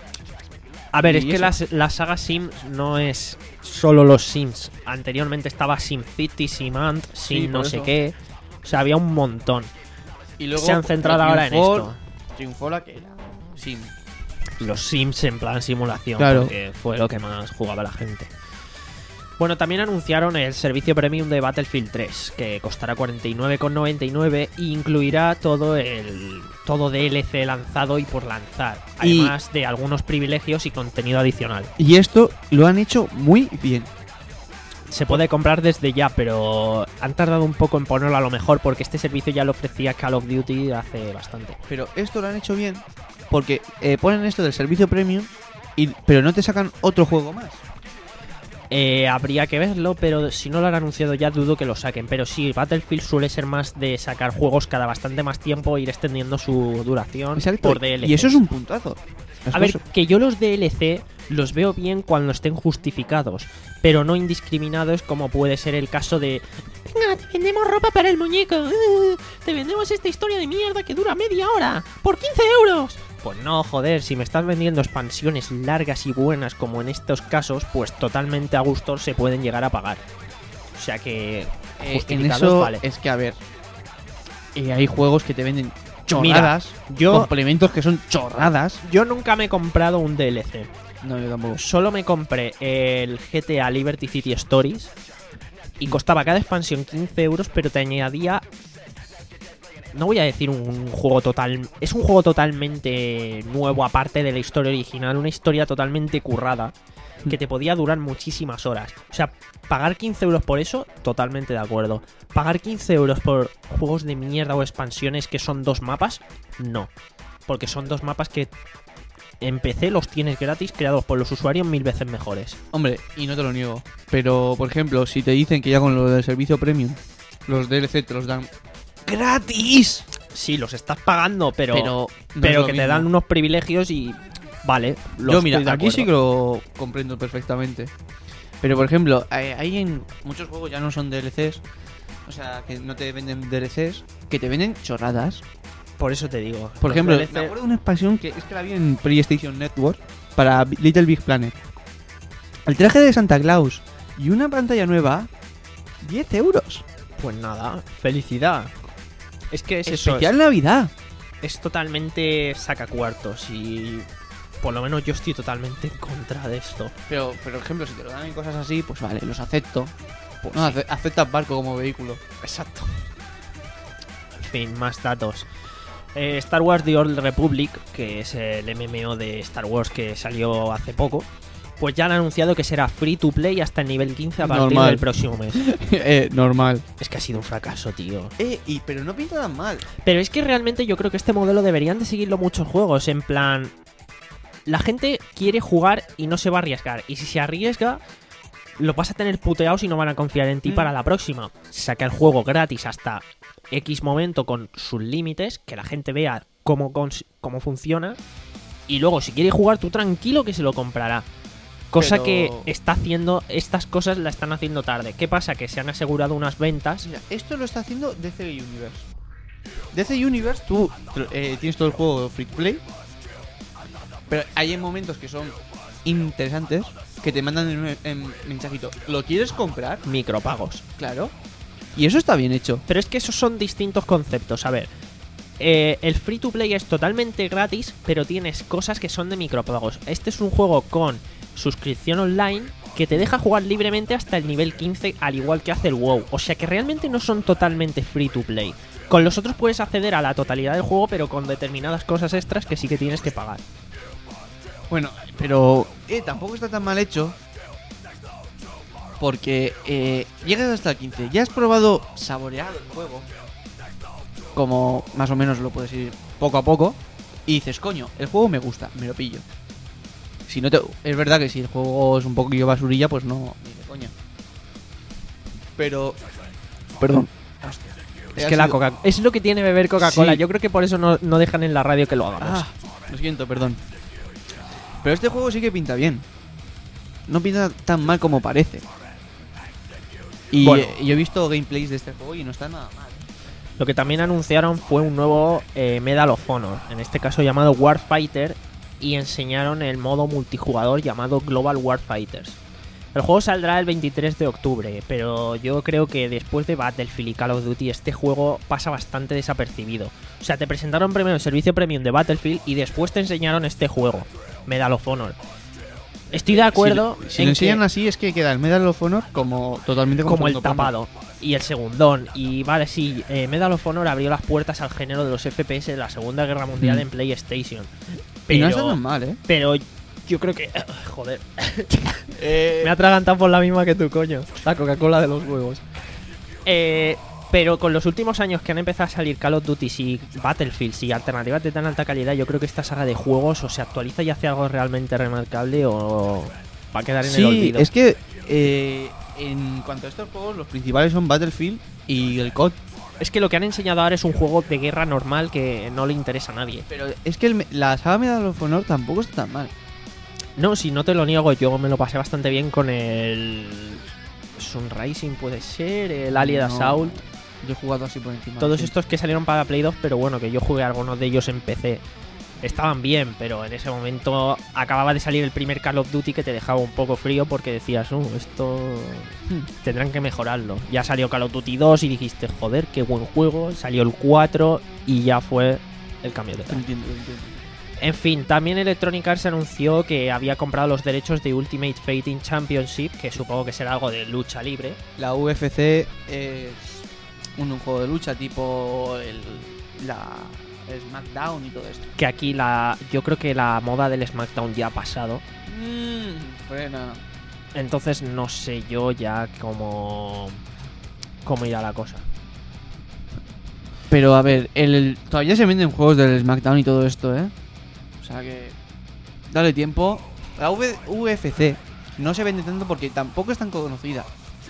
A ver, Y es que eso. las- la saga Sims no es solo los Sims. Anteriormente estaba SimCity, Simant, Sim Sí, no por sé eso. qué. O sea, había un montón. Y luego Se han centrado ahora en triunfó- esto. Triunfó la que era Sim. Los Sims en plan simulación, Claro. porque fue lo que más jugaba la gente. Bueno, también anunciaron el servicio premium de Battlefield tres, que costará cuarenta y nueve con noventa y nueve e incluirá todo el todo D L C lanzado y por lanzar, Y- además de algunos privilegios y contenido adicional. Y esto lo han hecho muy bien. Se puede comprar desde ya, pero han tardado un poco en ponerlo a lo mejor porque este servicio ya lo ofrecía Call of Duty hace bastante. Pero esto lo han hecho bien porque eh, ponen esto del servicio premium, y, pero no te sacan otro juego más. Eh, habría que verlo, pero si no lo han anunciado ya dudo que lo saquen. Pero sí, Battlefield suele ser más de sacar juegos cada bastante más tiempo e ir extendiendo su duración Exacto. por D L C. Y eso es un puntazo. Las A ver, cosas- que yo los D L C los veo bien cuando estén justificados, pero no indiscriminados como puede ser el caso de... Venga, te vendemos ropa para el muñeco. uh, te vendemos esta historia de mierda que dura media hora. Por quince euros. Pues no, joder, si me estás vendiendo expansiones largas y buenas como en estos casos, pues totalmente a gusto se pueden llegar a pagar. O sea que... Eh, en justificados, eso vale. es que, a ver, eh, hay juegos que te venden chorradas, yo- complementos que son chorradas. Yo nunca me he comprado un D L C. No, yo tampoco. Solo me compré el G T A Liberty City Stories y costaba cada expansión quince euros, pero te añadía... No voy a decir un juego total... Es un juego totalmente nuevo, aparte de la historia original. Una historia totalmente currada, que te podía durar muchísimas horas. O sea, pagar quince euros por eso, totalmente de acuerdo. Pagar quince euros por juegos de mierda o expansiones que son dos mapas, no. Porque son dos mapas que en P C los tienes gratis, creados por los usuarios mil veces mejores. Hombre, y no te lo niego. Pero, por ejemplo, si te dicen que ya con lo del servicio premium, los D L C te los dan gratis. Sí, los estás pagando, pero, Pero, pero, no es lo que te mismo. dan unos privilegios y... Vale, lo Yo, mira, estoy de aquí sí que acuerdo. lo comprendo perfectamente. Pero, por ejemplo, hay hay en muchos juegos ya no son D L Cs. O sea, que no te venden D L Cs, que te venden chorradas. Por eso te digo. Por los ejemplo, D L C me acuerdo de una expansión que es que la vi en PlayStation Network para Little Big Planet. El traje de Santa Claus y una pantalla nueva, diez euros. Pues nada, felicidad. Es que es eso, Especial es, Navidad. es totalmente sacacuartos y por lo menos yo estoy totalmente en contra de esto. Pero, por ejemplo, si te lo dan en cosas así, pues vale, los acepto. Pues No, sí. ace- aceptas barco como vehículo. Exacto. En fin, más datos. Eh, Star Wars The Old Republic, que es el M M O de Star Wars que salió hace poco, pues ya han anunciado que será free to play hasta el nivel quince a partir Normal. del próximo mes. eh, normal. Es que ha sido un fracaso, tío. Eh, y, pero no pinta tan mal. Pero es que realmente yo creo que este modelo deberían de seguirlo muchos juegos. En plan, la gente quiere jugar y no se va a arriesgar. Y si se arriesga, lo vas a tener puteado si no van a confiar en ti Mm. para la próxima. Saca el juego gratis hasta X momento con sus límites, que la gente vea cómo, cons- cómo funciona. Y luego, si quiere jugar, tú tranquilo que se lo comprará. Cosa Pero- que está haciendo, estas cosas la están haciendo tarde. ¿Qué pasa? Que se han asegurado unas ventas. Mira, esto lo está haciendo D C Universe. D C Universe, tú eh, tienes todo el juego free to play, pero hay en momentos que son interesantes que te mandan en un en mensajito. ¿Lo quieres comprar? Micropagos. Claro. Y eso está bien hecho. Pero es que esos son distintos conceptos. A ver, eh, el free to play es totalmente gratis, pero tienes cosas que son de micropagos. Este es un juego con suscripción online que te deja jugar libremente hasta el nivel quince, al igual que hace el WoW. O sea que realmente no son totalmente free to play. Con los otros puedes acceder a la totalidad del juego, pero con determinadas cosas extras que sí que tienes que pagar. Bueno, pero eh, tampoco está tan mal hecho. Porque eh, llegas hasta el quince, ya has probado saborear el juego, como más o menos lo puedes ir poco a poco, y dices, coño, el juego me gusta, me lo pillo. Si no te, es verdad que si el juego es un poquillo basurilla, pues no, ni de coña. Pero, perdón. Es que la Coca es lo que tiene beber Coca-Cola. Sí. Yo creo que por eso no, no dejan en la radio que lo hagamos. Ah, lo siento, perdón. Pero este juego sí que pinta bien. No pinta tan mal como parece. Y Bueno. eh, yo he visto gameplays de este juego y no está nada mal. Lo que también anunciaron fue un nuevo eh, Medal of Honor, en este caso llamado Warfighter, y enseñaron el modo multijugador llamado Global Warfighters. El juego saldrá el veintitrés de octubre, pero yo creo que después de Battlefield y Call of Duty este juego pasa bastante desapercibido. O sea, te presentaron primero el servicio premium de Battlefield y después te enseñaron este juego, Medal of Honor. Estoy de acuerdo Si, si en lo enseñan que- así es que queda el Medal of Honor como totalmente como el segundo plano. tapado y el segundón. Y vale, sí, eh, Medal of Honor abrió las puertas al género de los F P S de la Segunda Guerra Mundial Mm. en PlayStation. Y Pero, no está tan mal, ¿eh? pero yo creo que... Joder, me ha atragantado por la misma que tú, coño. La Coca-Cola de los huevos. Eh, pero con los últimos años que han empezado a salir Call of Duty y Battlefield y alternativas de tan alta calidad, yo creo que esta saga de juegos o se actualiza y hace algo realmente remarcable o va a quedar en el Sí, olvido. es que eh, en cuanto a estos juegos, los principales son Battlefield y el C O D. Es que lo que han enseñado ahora es un juego de guerra normal que no le interesa a nadie. Pero es que el- la saga Medal of Honor tampoco está tan mal. No, si no te lo niego, yo me lo pasé bastante bien con el Sunrising, puede ser, el Allied No, Assault, Yo he jugado así por encima. todos sí. estos que salieron para Play dos, pero bueno, que yo jugué algunos de ellos en P C. Estaban bien, pero en ese momento acababa de salir el primer Call of Duty que te dejaba un poco frío porque decías, uh, esto Hmm. tendrán que mejorarlo. Ya salió Call of Duty dos y dijiste, joder, qué buen juego. Salió el cuatro y ya fue el cambio de Lo tal. entiendo, lo entiendo. En fin, también Electronic Arts anunció que había comprado los derechos de Ultimate Fighting Championship, que supongo que será algo de lucha libre. La U F C es un, un juego de lucha tipo el, la SmackDown y todo esto. Que aquí la, yo creo que la moda del SmackDown ya ha pasado. Mmm, frena. Entonces no sé yo ya cómo, cómo irá la cosa. Pero a ver, el, el- todavía se venden juegos del SmackDown y todo esto, ¿eh? O sea que... Dale tiempo. La V- U F C no se vende tanto porque tampoco es tan conocida.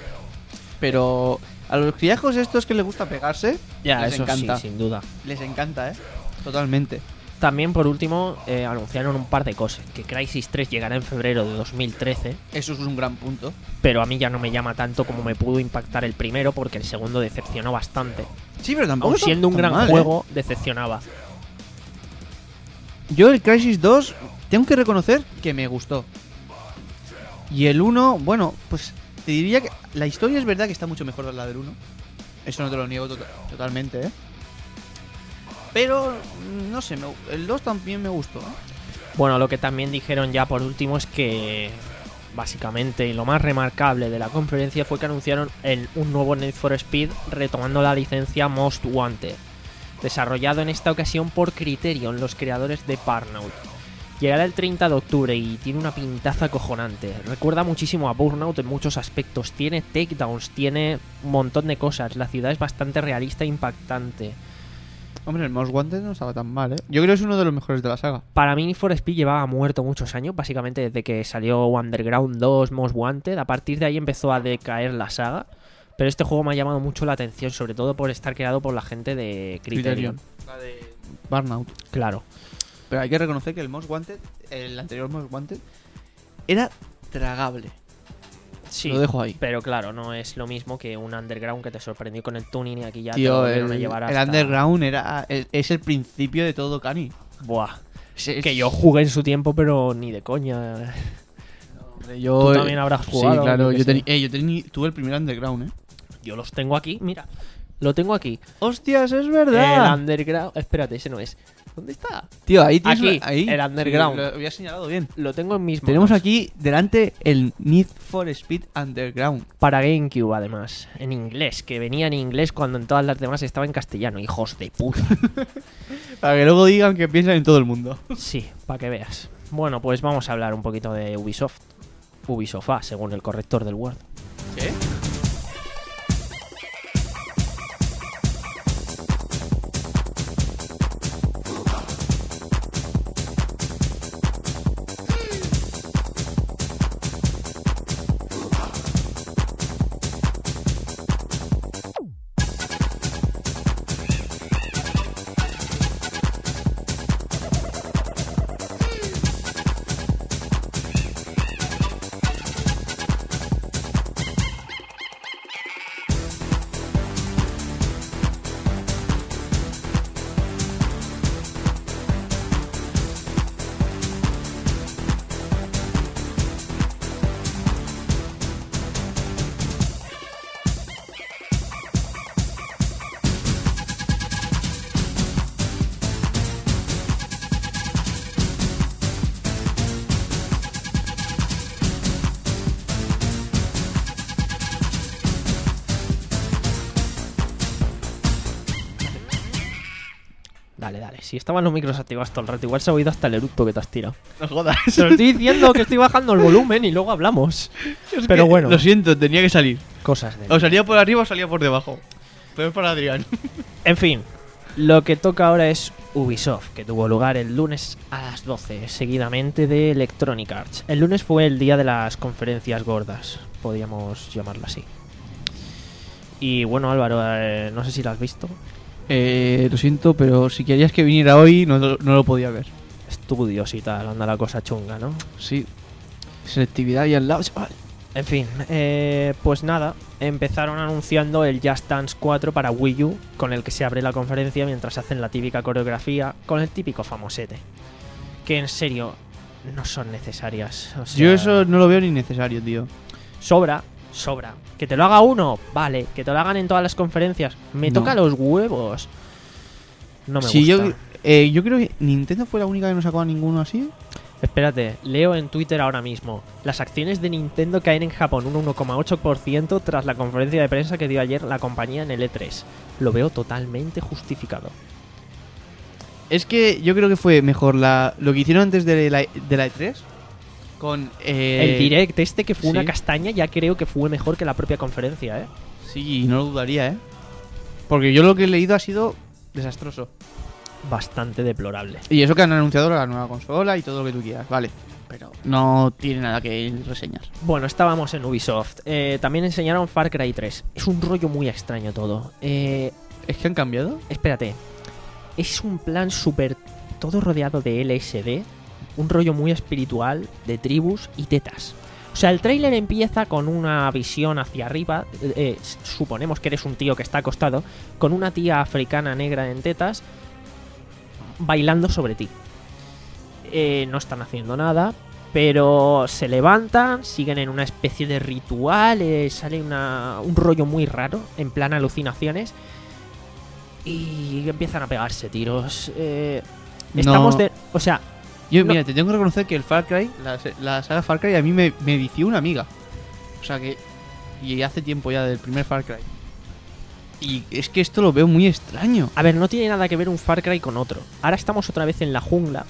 Pero a los criajos estos que les gusta pegarse, Ya, les eso encanta. sí, sin duda. Les encanta, ¿eh? Totalmente. También, por último, eh, anunciaron un par de cosas. Que Crysis tres llegará en febrero de dos mil trece. Eso es un gran punto. Pero a mí ya no me llama tanto como me pudo impactar el primero, porque el segundo decepcionó bastante. Sí, pero tampoco Aun está siendo un tan gran mal, ¿eh? juego, decepcionaba. Yo el Crysis dos tengo que reconocer que me gustó. Y el uno, bueno, pues te diría que la historia es verdad que está mucho mejor de la del uno. Eso no te lo niego to- totalmente, ¿eh? Pero, no sé, me- el dos también me gustó. ¿eh? Bueno, lo que también dijeron ya por último es que básicamente y lo más remarcable de la conferencia fue que anunciaron el, un nuevo Need for Speed retomando la licencia Most Wanted, desarrollado en esta ocasión por Criterion, los creadores de Burnout. Llegará el treinta de octubre y tiene una pintaza acojonante. Recuerda muchísimo a Burnout en muchos aspectos. Tiene takedowns, tiene un montón de cosas. La ciudad es bastante realista e impactante. Hombre, el Most Wanted no estaba tan mal, ¿eh? Yo creo que es uno de los mejores de la saga. Para mí Need for Speed llevaba muerto muchos años, básicamente desde que salió Underground dos, Most Wanted. A partir de ahí empezó a decaer la saga. Pero este juego me ha llamado mucho la atención, sobre todo por estar creado por la gente de Criterion. La de Burnout. Claro. Pero hay que reconocer que el Most Wanted, el anterior Most Wanted, era tragable. Sí, Lo dejo ahí. pero claro, no es lo mismo que un Underground que te sorprendió con el tuning y aquí ya te lo Tío, volvieron el, a llevar el hasta... Underground era, el- es el principio de todo Cani. Buah. Es- Que yo jugué en su tiempo, pero ni de coña. Hombre, yo, Tú también habrás jugado, Sí, claro. yo qué Yo, sé. teni- eh, yo teni- tuve el primer Underground, ¿eh? Yo los tengo aquí, mira. Lo tengo aquí. ¡Hostias, es El verdad! Underground... Espérate, ese no es. ¿Dónde está? Tío, ahí tienes Aquí, una- ahí. el Underground. Sí, lo había señalado bien. Lo tengo en mis manos. Tenemos aquí delante el Need for Speed Underground. Para GameCube, además. En inglés. Que venía en inglés cuando en todas las demás estaba en castellano. Hijos de puta. Para que luego digan que piensan en todo el mundo. Sí, para que veas. Bueno, pues vamos a hablar un poquito de Ubisoft. Ubisoft A, según el corrector del Word. ¿Qué? Dale, dale. Si estaban los micros activados todo el rato, igual se ha oído hasta el eructo que te has tirado. No jodas. Te lo estoy diciendo que estoy bajando el volumen y luego hablamos. Es Pero que, bueno. Lo siento, tenía que salir. Cosas de... O salía por arriba o salía por debajo. Pero es para Adrián. En fin, lo que toca ahora es Ubisoft, que tuvo lugar el lunes a las doce, seguidamente de Electronic Arts. El lunes fue el día de las conferencias gordas, podríamos llamarlo así. Y bueno, Álvaro, eh, no sé si lo has visto. Eh, lo siento, pero si querías que viniera hoy, no, lo- no lo podía ver. Estudios y tal, anda la cosa chunga, ¿no? Sí. Selectividad y al lado, chaval. En fin, eh, pues nada, empezaron anunciando el Just Dance cuatro para Wii U, con el que se abre la conferencia mientras hacen la típica coreografía con el típico famosete. Que en serio, no son necesarias. O sea, Yo eso no lo veo ni necesario, tío. Sobra, sobra. Que te lo haga uno, vale. Que te lo hagan en todas las conferencias. Me No. toca los huevos. No me Sí, gusta. yo, eh, yo creo que Nintendo fue la única que no sacó a ninguno así. Espérate, leo en Twitter ahora mismo. Las acciones de Nintendo caen en Japón un uno coma ocho por ciento tras la conferencia de prensa que dio ayer la compañía en el E tres. Lo veo totalmente justificado. Es que yo creo que fue mejor la, lo que hicieron antes de la, de la E tres. Con eh, el direct este que fue una sí. castaña ya creo que fue mejor que la propia conferencia, ¿eh? Sí, no lo dudaría, ¿eh? Porque yo lo que he leído ha sido desastroso. Bastante deplorable. Y eso que han anunciado la nueva consola y todo lo que tú quieras, vale. Pero no tiene nada que reseñar. Bueno, estábamos en Ubisoft. Eh, también enseñaron Far Cry tres. Es un rollo muy extraño todo. Eh, ¿Es que han cambiado? espérate. Es un plan súper... todo rodeado de L S D. Un rollo muy espiritual, de tribus y tetas. O sea, el tráiler empieza con una visión hacia arriba. eh, eh, suponemos que eres un tío que está acostado, con una tía africana negra en tetas, bailando sobre ti. Eh, no están haciendo nada, pero se levantan, siguen en una especie de ritual, eh, sale una, un rollo muy raro, en plan alucinaciones. y empiezan a pegarse tiros. Eh, No. estamos de... O sea, Yo, No. mira, te tengo que reconocer que el Far Cry, la, la saga Far Cry, a mí me, me vició una amiga. O sea que. Y hace tiempo ya del primer Far Cry. Y es que esto lo veo muy extraño. a ver, no tiene nada que ver un Far Cry con otro. Ahora estamos otra vez en la jungla.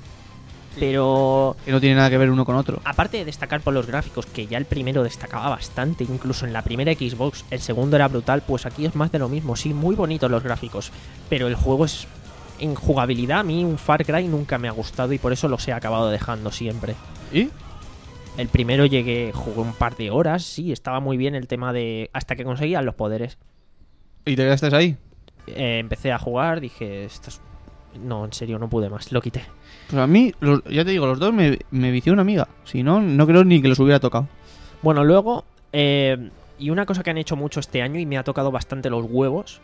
Pero Que no tiene nada que ver uno con otro. aparte de destacar por los gráficos, que ya el primero destacaba bastante, incluso en la primera Xbox, el segundo era brutal, pues aquí es más de lo mismo. Sí, muy bonitos los gráficos, pero el juego es... En jugabilidad, a mí un Far Cry nunca me ha gustado y por eso los he acabado dejando siempre. ¿Y? El primero llegué, jugué un par de horas, sí, estaba muy bien el tema de... Hasta que conseguían los poderes. ¿Y te quedaste ahí? Eh, empecé a jugar, dije, esto es... No, en serio, no pude más, lo quité. Pues a mí, los- ya te digo, los dos me, me vició una amiga. Si no, no creo ni que los hubiera tocado. Bueno, luego, eh, y una cosa que han hecho mucho este año y me ha tocado bastante los huevos,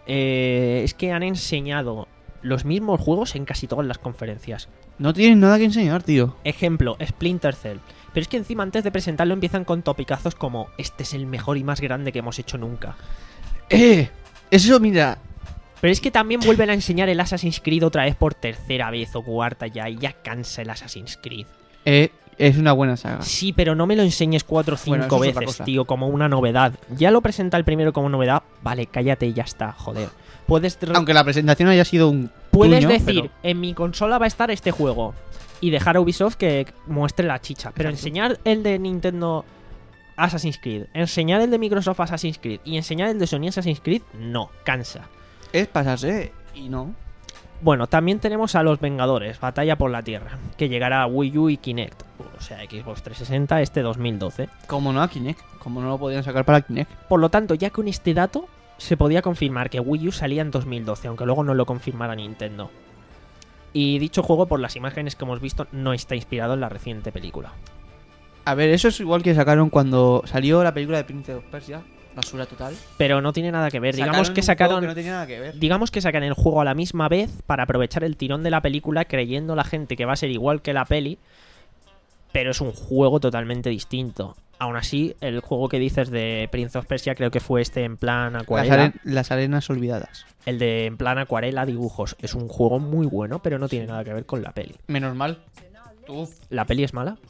eh, es que han enseñado los mismos juegos en casi todas las conferencias. No tienen nada que enseñar, tío. Ejemplo, Splinter Cell. Pero es que encima antes de presentarlo empiezan con topicazos como este es el mejor y más grande que hemos hecho nunca. ¡Eh! Eso, mira. Pero es que también vuelven a enseñar el Assassin's Creed otra vez por tercera vez o cuarta ya, y ya cansa el Assassin's Creed. Eh, es una buena saga. Sí, pero no me lo enseñes cuatro o Bueno, cinco eso es otra veces, cosa. tío, como una novedad. Ya lo presenta el primero como novedad, vale, cállate y ya está, joder. Puedes, re- Aunque la presentación haya sido un. puedes truño, decir, pero- en mi consola va a estar este juego, y dejar a Ubisoft que muestre la chicha. Pero Exacto. enseñar el de Nintendo Assassin's Creed, enseñar el de Microsoft Assassin's Creed y enseñar el de Sony Assassin's Creed, no, cansa. Es pasarse. Y no. Bueno, también tenemos a los Vengadores, Batalla por la Tierra, que llegará a Wii U y Kinect, o sea, Xbox trescientos sesenta este dos mil doce. Como no a Kinect. Como no lo podían sacar para Kinect. Por lo tanto, ya con este dato se podía confirmar que Wii U salía en dos mil doce, aunque luego no lo confirmara Nintendo. Y dicho juego, por las imágenes que hemos visto, no está inspirado en la reciente película. A ver, eso es igual que sacaron cuando salió la película de Prince of Persia. Basura total. Pero no tiene nada que ver. Digamos que un juego sacaron... que no tenía nada que ver. Digamos que sacan el juego a la misma vez para aprovechar el tirón de la película, creyendo la gente que va a ser igual que la peli, pero es un juego totalmente distinto. Aún así, el juego que dices de Prince of Persia creo que fue este en plan Las, acuarela. aren- las arenas olvidadas. El de en plan acuarela dibujos. Es un juego muy bueno, pero no tiene nada que ver con la peli. Menos mal. Tú. ¿La peli es mala?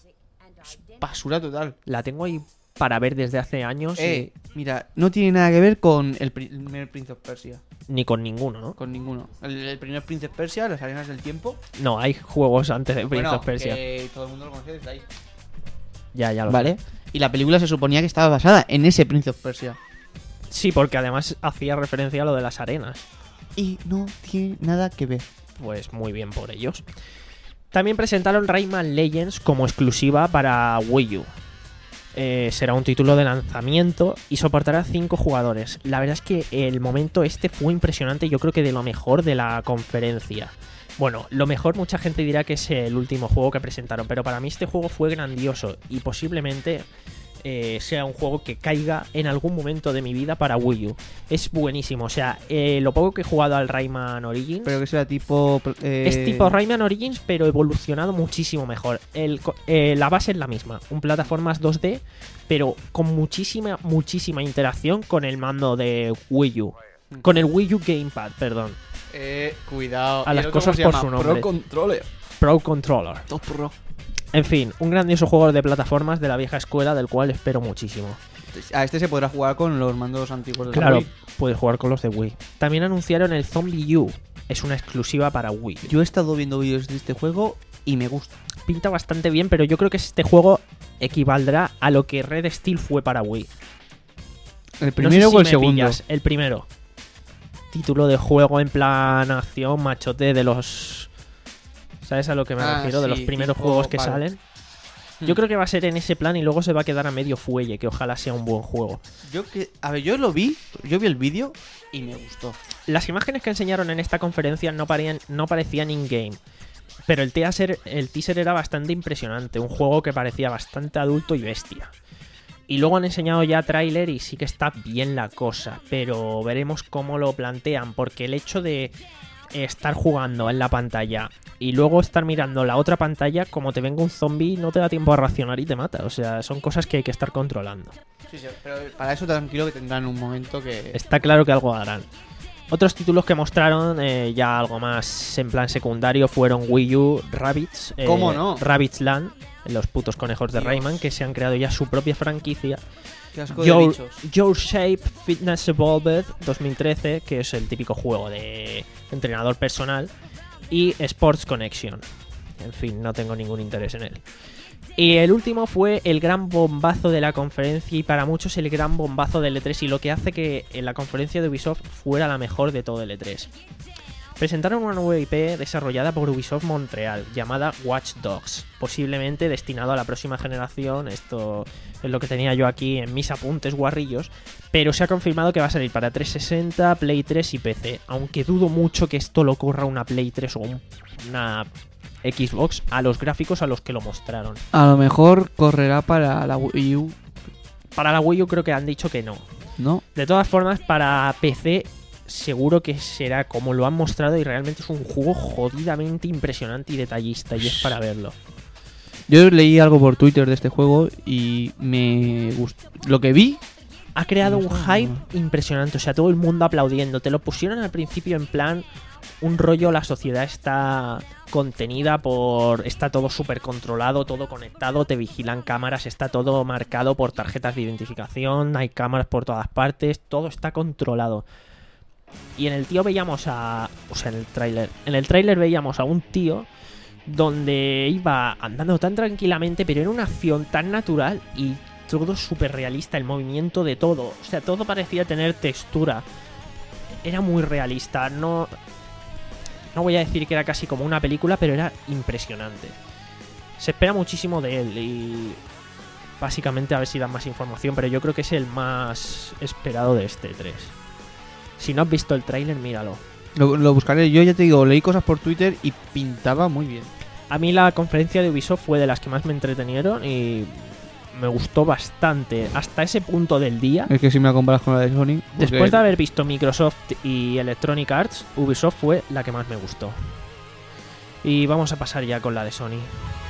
Basura total. La tengo ahí para ver desde hace años y- Eh, mira, no tiene nada que ver con el pri- el primer Prince of Persia. ni con ninguno, ¿no? Con ninguno. El, el primer Prince of Persia, las arenas del tiempo. No, hay juegos antes de Prince bueno, of Persia. que todo el mundo lo conoce desde ahí. Ya, ya lo Vale. sé. Y la película se suponía que estaba basada en ese Prince of Persia. Sí, porque además hacía referencia a lo de las arenas. Y no tiene nada que ver. Pues muy bien por ellos. También presentaron Rayman Legends como exclusiva para Wii U. Eh, será un título de lanzamiento y soportará cinco jugadores. La verdad es que el momento este fue impresionante, yo creo que de lo mejor de la conferencia. Bueno, lo mejor mucha gente dirá que es el último juego que presentaron, pero para mí este juego fue grandioso y posiblemente eh, sea un juego que caiga en algún momento de mi vida para Wii U. Es buenísimo, o sea, eh, lo poco que he jugado al Rayman Origins... Pero que sea tipo. eh, Es tipo Rayman Origins, pero evolucionado muchísimo mejor. El co- eh, la base es la misma, un plataformas dos D, pero con muchísima, muchísima interacción con el mando de Wii U. Con el Wii U Gamepad, perdón. Eh, cuidado. A ¿Y las el otro cosas cómo se por llama? su nombre. Pro Controller. Pro Controller. Top Pro. En fin, un grandioso juego de plataformas de la vieja escuela del cual espero muchísimo. A este se podrá jugar con los mandos antiguos de Claro, Wii. puedes jugar con los de Wii. También anunciaron el Zombie U. Es una exclusiva para Wii. Yo he estado viendo vídeos de este juego y me gusta. Pinta bastante bien, pero yo creo que este juego equivaldrá a lo que Red Steel fue para Wii. ¿El No primero sé si o el me segundo? pillas, el primero. Título de juego en plan acción, machote de los... ¿Sabes a lo que me Ah, refiero? De sí, los primeros tipo- juegos que vale. salen. Hmm. Yo creo que va a ser en ese plan y luego se va a quedar a medio fuelle, que ojalá sea un buen juego. Yo que, a ver, yo lo vi, yo vi el vídeo y me gustó. Las imágenes que enseñaron en esta conferencia no, parían- no parecían in-game. Pero el teaser, el teaser era bastante impresionante. Un juego que parecía bastante adulto y bestia. Y luego han enseñado ya tráiler y sí que está bien la cosa. Pero veremos cómo lo plantean. Porque el hecho de estar jugando en la pantalla y luego estar mirando la otra pantalla, como te venga un zombie, no te da tiempo a racionar y te mata. O sea, son cosas que hay que estar controlando. Sí, sí, pero para eso tranquilo que tendrán un momento que... Está claro que algo harán. Otros títulos que mostraron, eh, ya algo más en plan secundario, fueron Wii U, Rabbids, eh, ¿Cómo no? Rabbids Land, los putos conejos de Dios. Rayman, que se han creado ya su propia franquicia. Qué asco de Your, bichos. Your Shape Fitness Evolved dos mil trece, que es el típico juego de entrenador personal, y Sports Connection. En fin, no tengo ningún interés en él. Y el último fue el gran bombazo de la conferencia, y para muchos el gran bombazo del E tres, y lo que hace que en la conferencia de Ubisoft fuera la mejor de todo el E tres. Presentaron una nueva I P desarrollada por Ubisoft Montreal, llamada Watch Dogs, posiblemente destinado a la próxima generación. Esto es lo que tenía yo aquí en mis apuntes guarrillos, pero se ha confirmado que va a salir para trescientos sesenta, Play tres y P C, aunque dudo mucho que esto lo corra una Play tres o un- una Xbox a los gráficos a los que lo mostraron. A lo mejor correrá para la Wii U, Para la Wii U creo que han dicho que no. ¿no? De todas formas, para P C seguro que será como lo han mostrado, y realmente es un juego jodidamente impresionante y detallista, y es para verlo. Yo leí algo por Twitter de este juego y me gustó. Lo que vi, Ha creado No un sé, hype no. impresionante, o sea, todo el mundo aplaudiendo. Te lo pusieron al principio en plan un rollo, la sociedad está contenida por... Está todo súper controlado, todo conectado, te vigilan cámaras, está todo marcado por tarjetas de identificación, hay cámaras por todas partes, todo está controlado. Y en el tío veíamos a... O sea, en el tráiler. En el tráiler veíamos a un tío donde iba andando tan tranquilamente, pero era una acción tan natural y todo súper realista, el movimiento de todo. O sea, todo parecía tener textura. Era muy realista. No, no voy a decir que era casi como una película, pero era impresionante. Se espera muchísimo de él y básicamente a ver si dan más información, pero yo creo que es el más esperado de este E tres. Si no has visto el tráiler, míralo. lo, lo buscaré. Yo ya te digo, leí cosas por Twitter y pintaba muy bien. A mí la conferencia de Ubisoft fue de las que más me entretenieron y me gustó bastante. Hasta ese punto del día, Es que si me la comparas con la de Sony. después porque- de haber visto Microsoft y Electronic Arts, Ubisoft fue la que más me gustó. Y vamos a pasar ya con la de Sony.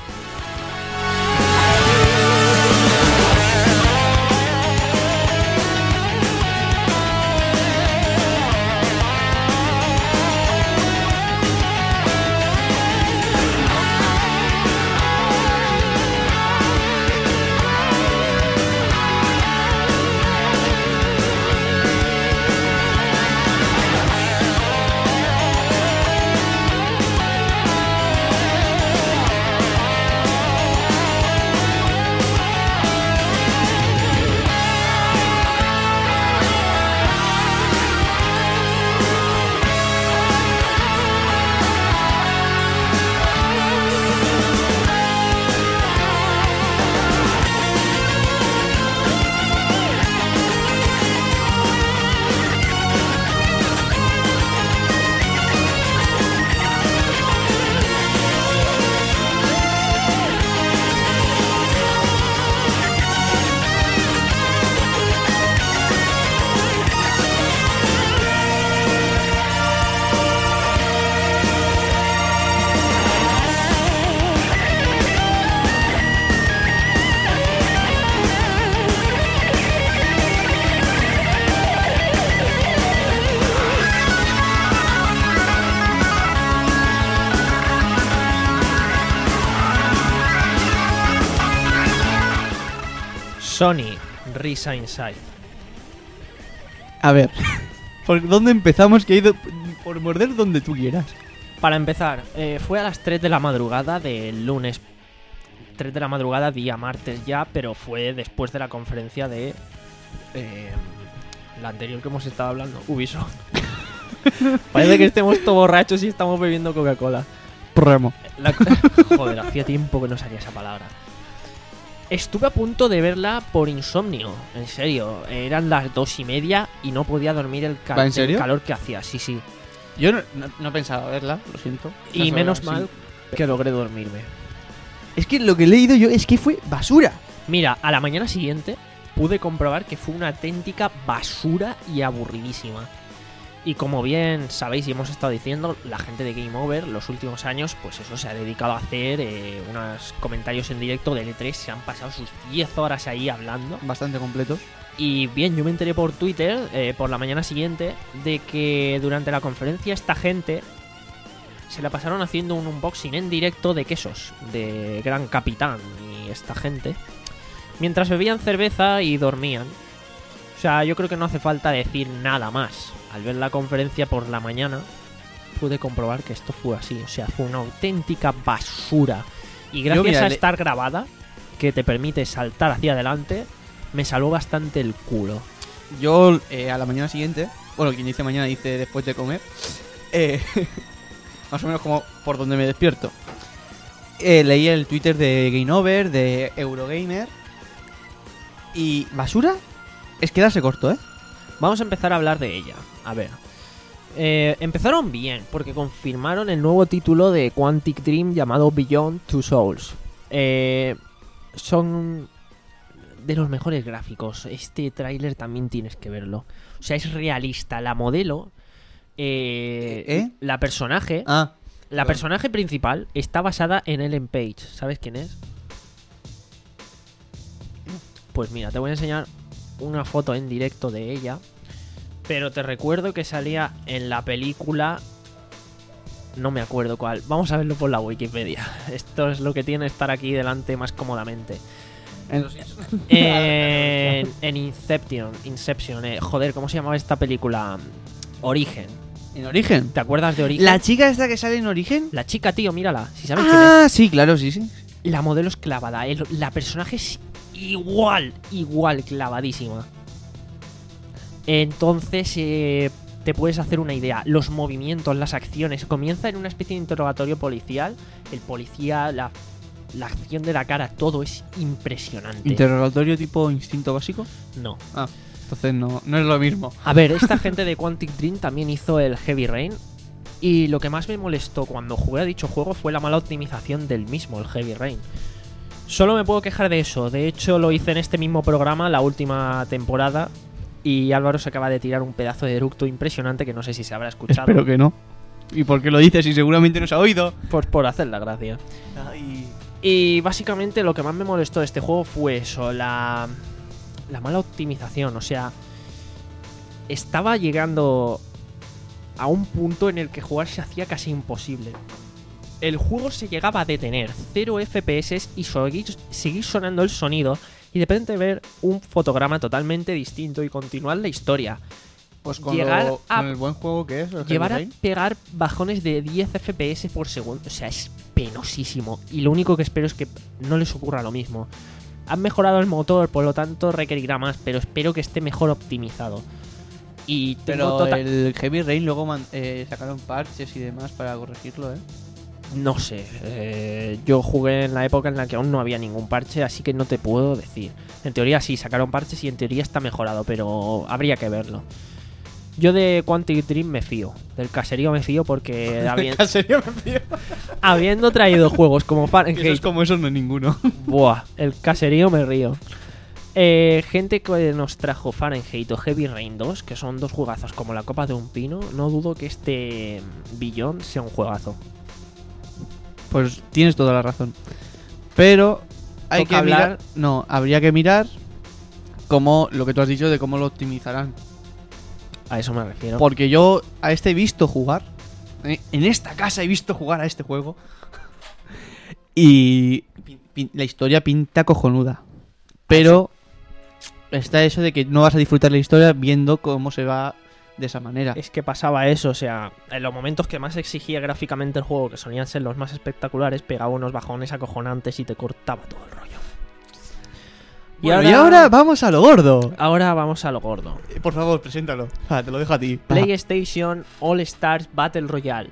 Sony Risa Inside. A ver, ¿por dónde empezamos? Que he ido por morder donde tú quieras. Para empezar, eh, fue a las tres de la madrugada del lunes. tres de la madrugada, día martes ya, pero fue después de la conferencia de... eh, la anterior que hemos estado hablando, Ubisoft. Parece que estemos todos borrachos y estamos bebiendo Coca-Cola. Remo. La- Joder, hacía tiempo que no salía esa palabra. Estuve a punto de verla por insomnio, en serio. Eran las dos y media y no podía dormir el, cal- ¿Va, en serio? el calor que hacía, sí, sí. Yo no, no, no pensaba verla, lo siento. Y Estas menos horas, mal sí. que logré dormirme. Es que lo que he leído yo es que fue basura. Mira, a la mañana siguiente pude comprobar que fue una auténtica basura y aburridísima. Y como bien sabéis y hemos estado diciendo, la gente de Game Over los últimos años, pues eso, se ha dedicado a hacer eh, unos comentarios en directo del E tres. Se han pasado sus diez horas ahí hablando. Bastante completos. Y bien, yo me enteré por Twitter, eh, por la mañana siguiente, de que durante la conferencia esta gente se la pasaron haciendo un unboxing en directo de quesos, de Gran Capitán y esta gente, mientras bebían cerveza y dormían. O sea, yo creo que no hace falta decir nada más. Al ver la conferencia por la mañana, pude comprobar que esto fue así. O sea, fue una auténtica basura. Y gracias Yo, mira, a le- estar grabada, que te permite saltar hacia adelante, me salvó bastante el culo. Yo eh, a la mañana siguiente, bueno, quien dice mañana dice después de comer, eh, más o menos como por donde me despierto. Eh, leí el Twitter de Game Over, de Eurogamer. Y basura es quedarse corto, ¿eh? Vamos a empezar a hablar de ella. A ver. Eh, empezaron bien, porque confirmaron el nuevo título de Quantic Dream llamado Beyond Two Souls. Eh, son de los mejores gráficos. Este tráiler también tienes que verlo. O sea, es realista. La modelo, eh, ¿Eh? la personaje, Ah, la personaje principal está basada en Ellen Page. ¿Sabes quién es? Pues mira, te voy a enseñar una foto en directo de ella. Pero te recuerdo que salía en la película... No me acuerdo cuál. Vamos a verlo por la Wikipedia. Esto es lo que tiene estar aquí delante más cómodamente. en- En, en Inception. Inception. eh, joder, ¿cómo se llamaba esta película? Origen. en Origen. ¿Te acuerdas de Origen? La chica esta que sale en Origen. La chica, tío, mírala. Si sabes quién es. Ah, sí, claro, sí, sí. La modelo es clavada. el- la personaje es igual, igual clavadísima. Entonces, eh, te puedes hacer una idea. Los movimientos, las acciones. Comienza en una especie de interrogatorio policial. El policía, la, la acción de la cara, todo es impresionante. Interrogatorio tipo instinto básico. no. Ah, entonces no, no es lo mismo. A ver, esta gente de Quantic Dream también hizo el Heavy Rain. Y lo que más me molestó cuando jugué a dicho juego fue la mala optimización del mismo, el Heavy Rain. Solo me puedo quejar de eso. De hecho, lo hice en este mismo programa, la última temporada. Y Álvaro se acaba de tirar un pedazo de eructo impresionante que no sé si se habrá escuchado. Espero que no. ¿Y por qué lo dices si seguramente no se ha oído? Pues por hacer la gracia. Ay. Y básicamente lo que más me molestó de este juego fue eso, la, la mala optimización. O sea, estaba llegando a un punto en el que jugar se hacía casi imposible. El juego se llegaba a detener, cero F P S y seguir, seguir sonando el sonido y de repente ver un fotograma totalmente distinto y continuar la historia. Pues con, Llegar lo- a- con el buen juego que es, el Llevar a Heavy Rain. pegar bajones de diez F P S por segundo. O sea, es penosísimo. Y lo único que espero es que no les ocurra lo mismo. Han mejorado el motor, por lo tanto requerirá más, pero espero que esté mejor optimizado. Y tengo Pero tota- el Heavy Rain luego man- eh, sacaron parches y demás para corregirlo, ¿eh? No sé, eh, yo jugué en la época en la que aún no había ningún parche, así que no te puedo decir. En teoría sí, sacaron parches y en teoría está mejorado, pero habría que verlo. Yo de Quantic Dream me fío, del caserío me fío porque habi- ¿En serio me fío? habiendo traído juegos como Esos Fahrenheit, como esos no hay ninguno. buah, el caserío me río. Eh, gente que nos trajo Fahrenheit o Heavy Rain dos, que son dos juegazos como la copa de un pino, no dudo que este Beyond sea un juegazo. Pues tienes toda la razón. Pero hay Toca que hablar- mirar. No, habría que mirar cómo lo que tú has dicho de cómo lo optimizarán. A eso me refiero. Porque yo a este he visto jugar. eh, En esta casa he visto jugar a este juego. Y pin- pin- la historia pinta cojonuda. Pero está eso de que no vas a disfrutar la historia viendo cómo se va de esa manera. Es que pasaba eso, o sea, en los momentos que más exigía gráficamente el juego, que solían ser los más espectaculares, pegaba unos bajones acojonantes y te cortaba todo el rollo. Bueno, y ahora vamos a lo gordo. ahora vamos a lo gordo. Eh, Por favor, preséntalo. Ah, te lo dejo a ti. PlayStation All Stars Battle Royale.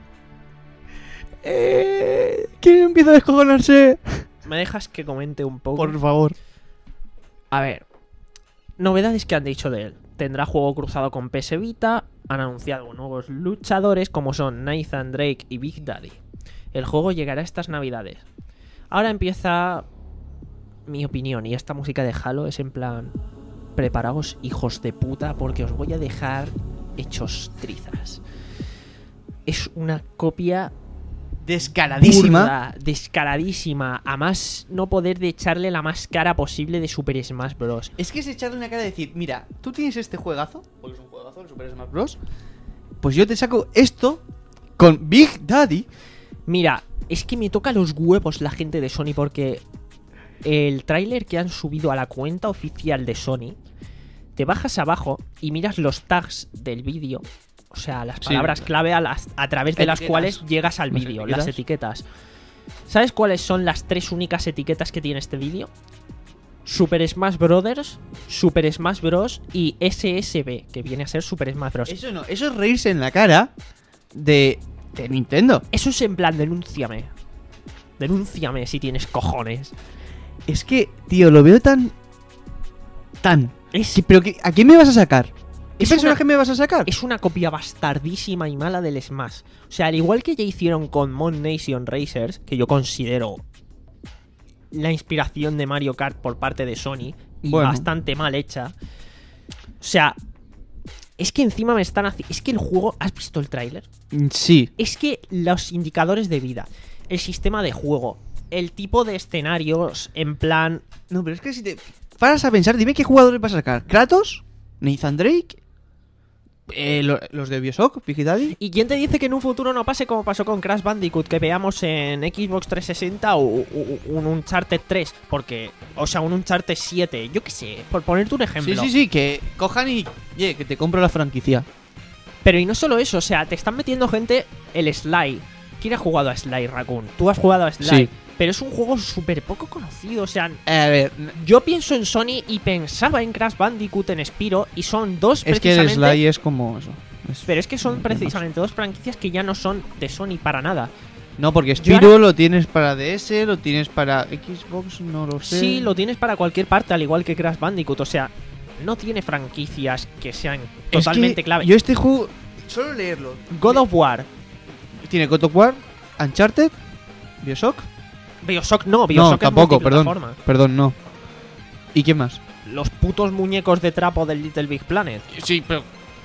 Eh, ¿Quién empieza a descojonarse? ¿Me dejas que comente un poco? Por favor. A ver, novedades que han dicho de él. Tendrá juego cruzado con P S Vita. Han anunciado nuevos luchadores como son Nathan Drake y Big Daddy. El juego llegará estas navidades. Ahora empieza mi opinión. Y esta música de Halo es en plan: preparaos, hijos de puta, porque os voy a dejar hechos trizas. Es una copia Descaradísima. burda, descaradísima, a más no poder de echarle la más cara posible de Super Smash Bros. Es que es echarle una cara de decir, mira, tú tienes este juegazo, porque es un juegazo, el Super Smash Bros. Pues yo te saco esto con Big Daddy. Mira, es que me toca los huevos la gente de Sony porque el tráiler que han subido a la cuenta oficial de Sony, te bajas abajo y miras los tags del vídeo, o sea, las Sí. palabras clave a, las, a través de las Etiquetas. cuales llegas al Las vídeo, etiquetas. las etiquetas. ¿Sabes cuáles son las tres únicas etiquetas que tiene este vídeo? Super Smash Brothers, Super Smash Bros. Y S S B, que viene a ser Super Smash Bros. Eso no, eso es reírse en la cara de, de Nintendo. Eso es en plan, denúnciame. Denúnciame si tienes cojones. Es que, tío, lo veo tan... Tan... Es, que- ¿Pero qué- a quién me vas a sacar? ¿Qué Es personaje una- me vas a sacar? es una copia bastardísima y mala del Smash. O sea, al igual que ya hicieron con Mon Nation Racers, que yo considero la inspiración de Mario Kart por parte de Sony, y Bueno. bastante mal hecha. O sea, es que encima me están haciendo... Es que el juego... ¿Has visto el tráiler? Mm, Sí. Es que los indicadores de vida, el sistema de juego, el tipo de escenarios, en plan... No, pero es que si te paras a pensar, dime qué jugadores vas a sacar. ¿Kratos? ¿Nathan Drake? Eh, lo- ¿Los de Bioshock? ¿Big Daddy? ¿Y quién te dice que en un futuro no pase como pasó con Crash Bandicoot, que veamos en Xbox trescientos sesenta o, o- o un Uncharted tres? Porque, o sea, un Uncharted siete, yo qué sé, por ponerte un ejemplo. Sí, sí, sí, que cojan y... Oye, que te compro la franquicia. Pero y no solo eso, o sea, te están metiendo gente el Sly. ¿Quién ha jugado a Sly, Raccoon? Tú has jugado a Sly. Sí. Pero es un juego súper poco conocido, o sea... Eh, a ver, Yo pienso en Sony y pensaba en Crash Bandicoot, en Spyro, y son dos es que el precisamente... Sly es como eso. Es- Pero es que son precisamente dos franquicias que ya no son de Sony para nada. No, porque Yo Spyro ahora- lo tienes para D S, lo tienes para Xbox, no lo sé. Sí, lo tienes para cualquier parte, al igual que Crash Bandicoot. O sea, no tiene franquicias que sean Es totalmente que clave. Yo este juego, solo leerlo. God of War, Tiene God of War, Uncharted, Bioshock. Bioshock no, Bioshock No, es tampoco, perdón. multiplataforma. Perdón, no. ¿Y qué más? Los putos muñecos de trapo del Little Big Planet. Sí, pero...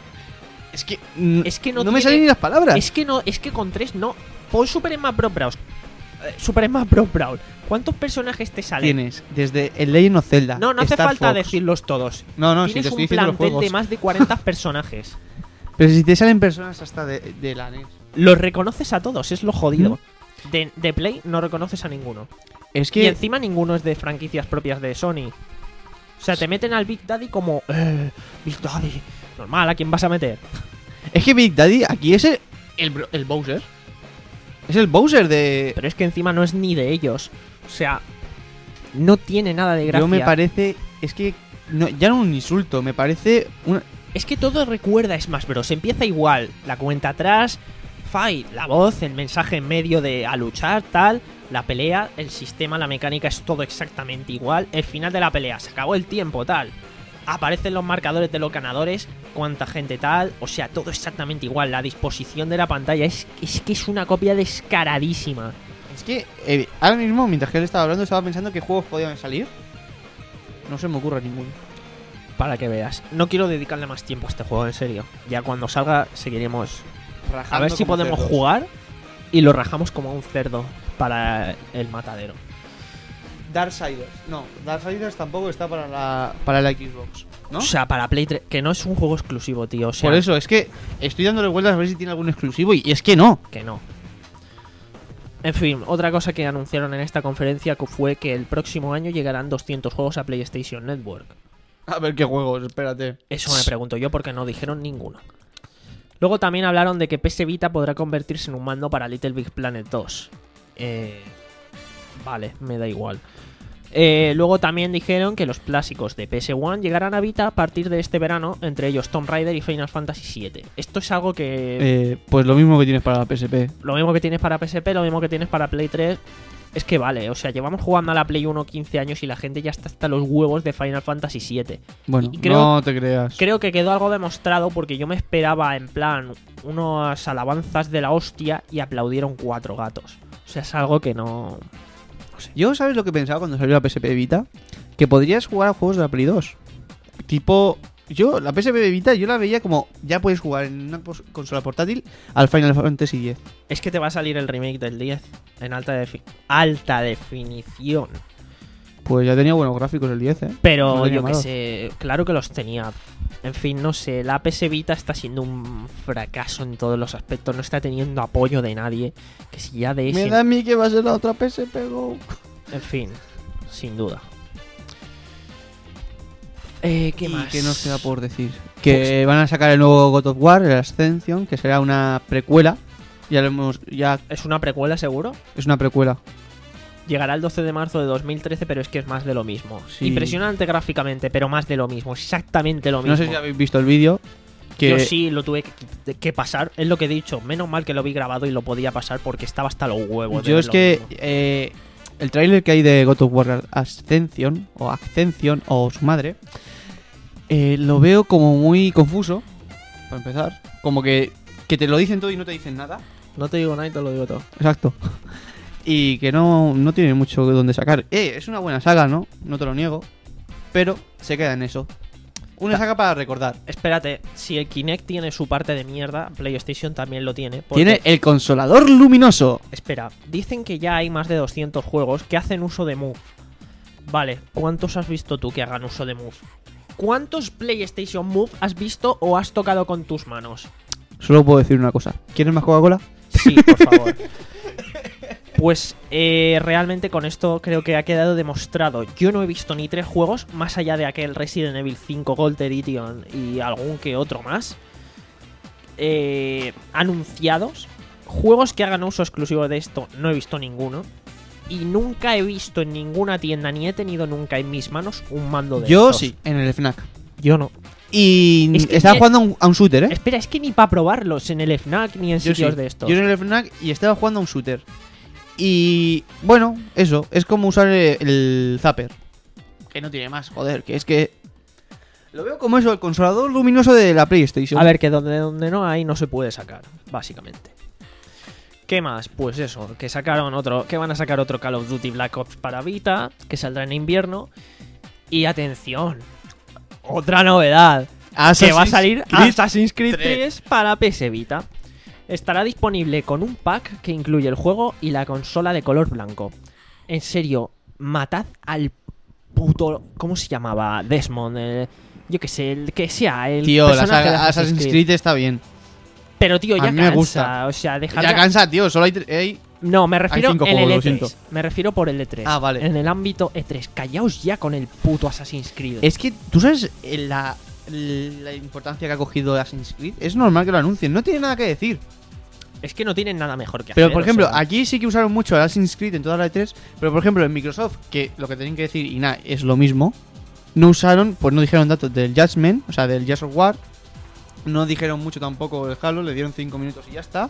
Es que... mm, Es que no me tiene- salen ni las palabras. Es que no, es que con tres no. Pon Super Smash Bros. Brawl. Eh, Super Smash Bros. Brawl. ¿Cuántos personajes te salen? Tienes desde el Legend of Zelda. No, no hace Star falta Fox. decirlos todos. No, no, si te Tienes estoy un diciendo los plantel juegos. de más de cuarenta personajes. Pero si te salen personas hasta de, de la N E S. Los reconoces a todos, es lo jodido. De, de Play no reconoces a ninguno. Es Y que... encima ninguno es de franquicias propias de Sony. O sea, te meten al Big Daddy como... Eh, Big Daddy. Normal, ¿a quién vas a meter? Es que Big Daddy aquí es el... El, bro- el Bowser. Es el Bowser de... Pero es que encima no es ni de ellos. O sea, no tiene nada de gracia. Yo me parece... Es que... No, ya no un insulto, me parece... Una... Es que todo recuerda a Smash Bros. Empieza igual. La cuenta atrás, fight, la voz, el mensaje en medio de a luchar, tal. La pelea, el sistema, la mecánica es todo exactamente igual. El final de la pelea, se acabó el tiempo, tal. Aparecen los marcadores de los ganadores, cuánta gente tal. O sea, todo exactamente igual. La disposición de la pantalla es, es que es una copia descaradísima. Es que eh, ahora mismo, mientras que él estaba hablando, estaba pensando qué juegos podían salir. No se me ocurre ninguno. Para que veas. No quiero dedicarle más tiempo a este juego, en serio. Ya cuando salga seguiremos a ver si podemos jugar y lo rajamos como un cerdo para el matadero. Darksiders. No, Darksiders tampoco está para la, para la Xbox, ¿no? O sea, para Play tres, que no es un juego exclusivo, tío. O sea, Por eso, es que estoy dándole vueltas a ver si tiene algún exclusivo y, y es que no. que no. En fin, otra cosa que anunciaron en esta conferencia que fue que el próximo año llegarán doscientos juegos a PlayStation Network. A ver qué juegos, espérate. Eso me pregunto yo porque no dijeron ninguno. Luego también hablaron de que P S Vita podrá convertirse en un mando para Little Big Planet dos. Eh, vale, me da igual. Eh, luego también dijeron que los clásicos de P S uno llegarán a Vita a partir de este verano, entre ellos Tomb Raider y Final Fantasy siete. Esto es algo que... Eh, pues lo mismo que tienes para la P S P. Lo mismo que tienes para P S P, lo mismo que tienes para Play tres. Es que vale, o sea, llevamos jugando a la Play uno quince años y la gente ya está hasta los huevos de Final Fantasy siete. Bueno, Y creo- no te creas. Creo que quedó algo demostrado porque yo me esperaba en plan unas alabanzas de la hostia y aplaudieron cuatro gatos. O sea, es algo que no... Yo, ¿sabes lo que pensaba cuando salió la P S P Vita? Que podrías jugar a juegos de la Play dos. Tipo Yo, la P S P Vita, yo la veía como ya puedes jugar en una pos- consola portátil al Final Fantasy diez. Es que te va a salir el remake del diez en alta, defi- alta definición. Pues ya tenía buenos gráficos el diez, ¿eh? Pero No tenía yo que malos. sé, claro que los tenía. En fin, no sé, la P S Vita está siendo un fracaso en todos los aspectos. No está teniendo apoyo de nadie. Que si ya de Me ese... da a mí que va a ser la otra P S P Go. En fin, sin duda. Eh, ¿Qué ¿Y más? qué nos queda por decir? Que van a sacar el nuevo God of War, el Ascension, que será una precuela. Ya lo hemos, ya ¿Es una precuela seguro? es una precuela. Llegará el doce de marzo de dos mil trece, pero es que es más de lo mismo. Sí. Impresionante gráficamente, pero más de lo mismo. Exactamente lo mismo. No sé si habéis visto el vídeo. Que Yo sí lo tuve que, que pasar. Es lo que he dicho. Menos mal que lo vi grabado y lo podía pasar porque estaba hasta los huevos. de Yo ver es lo que mismo. eh, el tráiler que hay de God of War Ascension o Ascension o su madre eh, lo veo como muy confuso, para empezar. Como que, que te lo dicen todo y no te dicen nada. No te digo nada y te lo digo todo. Exacto. Y que no, no tiene mucho donde sacar. Eh, es una buena saga, ¿no? No te lo niego. Pero se queda en eso. Una Ta- saga para recordar. Espérate, si el Kinect tiene su parte de mierda, PlayStation también lo tiene. porque- Tiene el consolador luminoso. Espera, dicen que ya hay más de doscientos juegos que hacen uso de Move. Vale, ¿cuántos has visto tú que hagan uso de Move? ¿Cuántos PlayStation Move has visto o has tocado con tus manos? Solo puedo decir una cosa. ¿Quieres más Coca-Cola? Sí, por favor. Pues eh, realmente con esto creo que ha quedado demostrado. Yo no he visto ni tres juegos, más allá de aquel Resident Evil cinco Gold Edition y algún que otro más, eh, anunciados. Juegos que hagan uso exclusivo de esto, no he visto ninguno. Y nunca he visto en ninguna tienda, ni he tenido nunca en mis manos un mando de Yo estos. sí, en el FNAC. Yo no. Y Es que estaba ye- jugando a un, a un shooter, ¿eh? Espera, es que ni para probarlos en el FNAC ni en Yo sitios sí. de estos. Yo en el FNAC y estaba jugando a un shooter. Y bueno, eso, es como usar el, el Zapper. Que no tiene más, joder, que es que... Lo veo como eso, el consolador luminoso de la PlayStation. A ver, que donde, donde no hay no se puede sacar, básicamente. ¿Qué más? Pues eso, que sacaron otro, que van a sacar otro Call of Duty Black Ops para Vita, que saldrá en invierno. Y atención, otra novedad, que va a salir Creed Assassin's Creed tres. tres para P S Vita. Estará disponible con un pack que incluye el juego y la consola de color blanco. En serio, matad al puto... ¿Cómo se llamaba? Desmond, eh, yo que sé, el que sea el Tío, la personaje de saga Assassin's Creed está bien. Pero tío, ya A mí me cansa, gusta. o sea, dejar Ya cansa, tío, solo hay... tre- hay- No, me refiero cinco en juegos, el lo E tres. siento. Me refiero por el E tres. Ah, vale. En el ámbito E tres. Callaos ya con el puto Assassin's Creed. Es que, ¿tú sabes eh, la, la importancia que ha cogido Assassin's Creed? Es normal que lo anuncien, no tiene nada que decir. Es que no tienen nada mejor que Pero, hacer. por o ejemplo, sea, aquí sí que usaron mucho el Assassin's Creed en toda la E tres, pero, por ejemplo, en Microsoft, que lo que tienen que decir, y nada, es lo mismo, no usaron, pues no dijeron datos del Judgment, o sea, del Gears of War, no dijeron mucho tampoco del Halo, le dieron cinco minutos y ya está.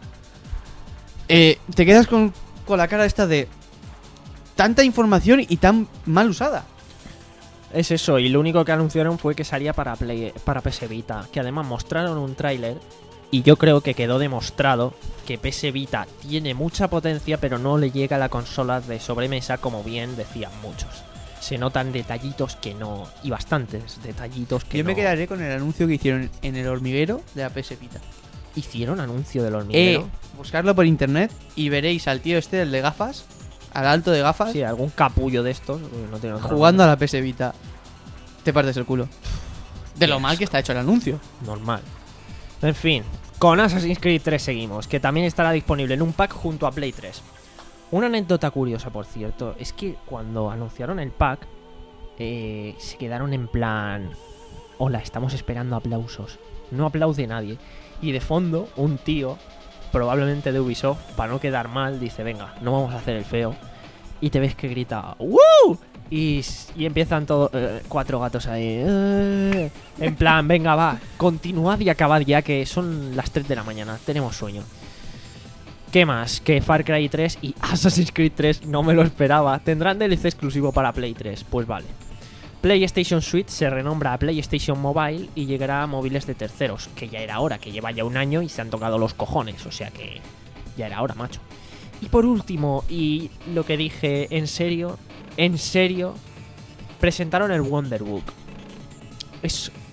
Eh, te quedas con, con la cara esta de tanta información y tan mal usada. Es eso, y lo único que anunciaron fue que salía para, Play, para P S Vita. Que además mostraron un tráiler. Y yo creo que quedó demostrado que P S Vita tiene mucha potencia, pero no le llega a la consola de sobremesa, como bien decían muchos. Se notan detallitos que no. Y bastantes detallitos que Yo me no. quedaré con el anuncio que hicieron en el hormiguero de la P S Vita. Hicieron anuncio del Eh, hormiguero. buscarlo por internet y veréis al tío este, el de gafas, al alto de gafas, Sí, algún capullo de estos. No tiene otro jugando a nombre. la P S Vita. Te partes el culo. De lo Qué mal que está hecho el anuncio. Normal. En fin, con Assassin's Creed tres seguimos, que también estará disponible en un pack junto a Play tres. Una anécdota curiosa, por cierto, es que cuando anunciaron el pack, eh, se quedaron en plan... Hola, estamos esperando aplausos. No aplaude nadie. Y de fondo, un tío, probablemente de Ubisoft, para no quedar mal, dice, venga, no vamos a hacer el feo. Y te ves que grita, ¡Woo! Y, y empiezan todos eh, cuatro gatos ahí. eh, en plan, venga, va, continuad y acabad ya, que son las tres de la mañana, tenemos sueño. ¿Qué más? Que Far Cry tres y Assassin's Creed tres, no me lo esperaba. ¿Tendrán D L C exclusivo para Play tres? Pues vale. PlayStation Suite se renombra a PlayStation Mobile y llegará a móviles de terceros, que ya era hora, que lleva ya un año y se han tocado los cojones, o sea que ya era hora, macho. Y por último, y lo que dije, en serio, en serio, presentaron el Wonderbook. Es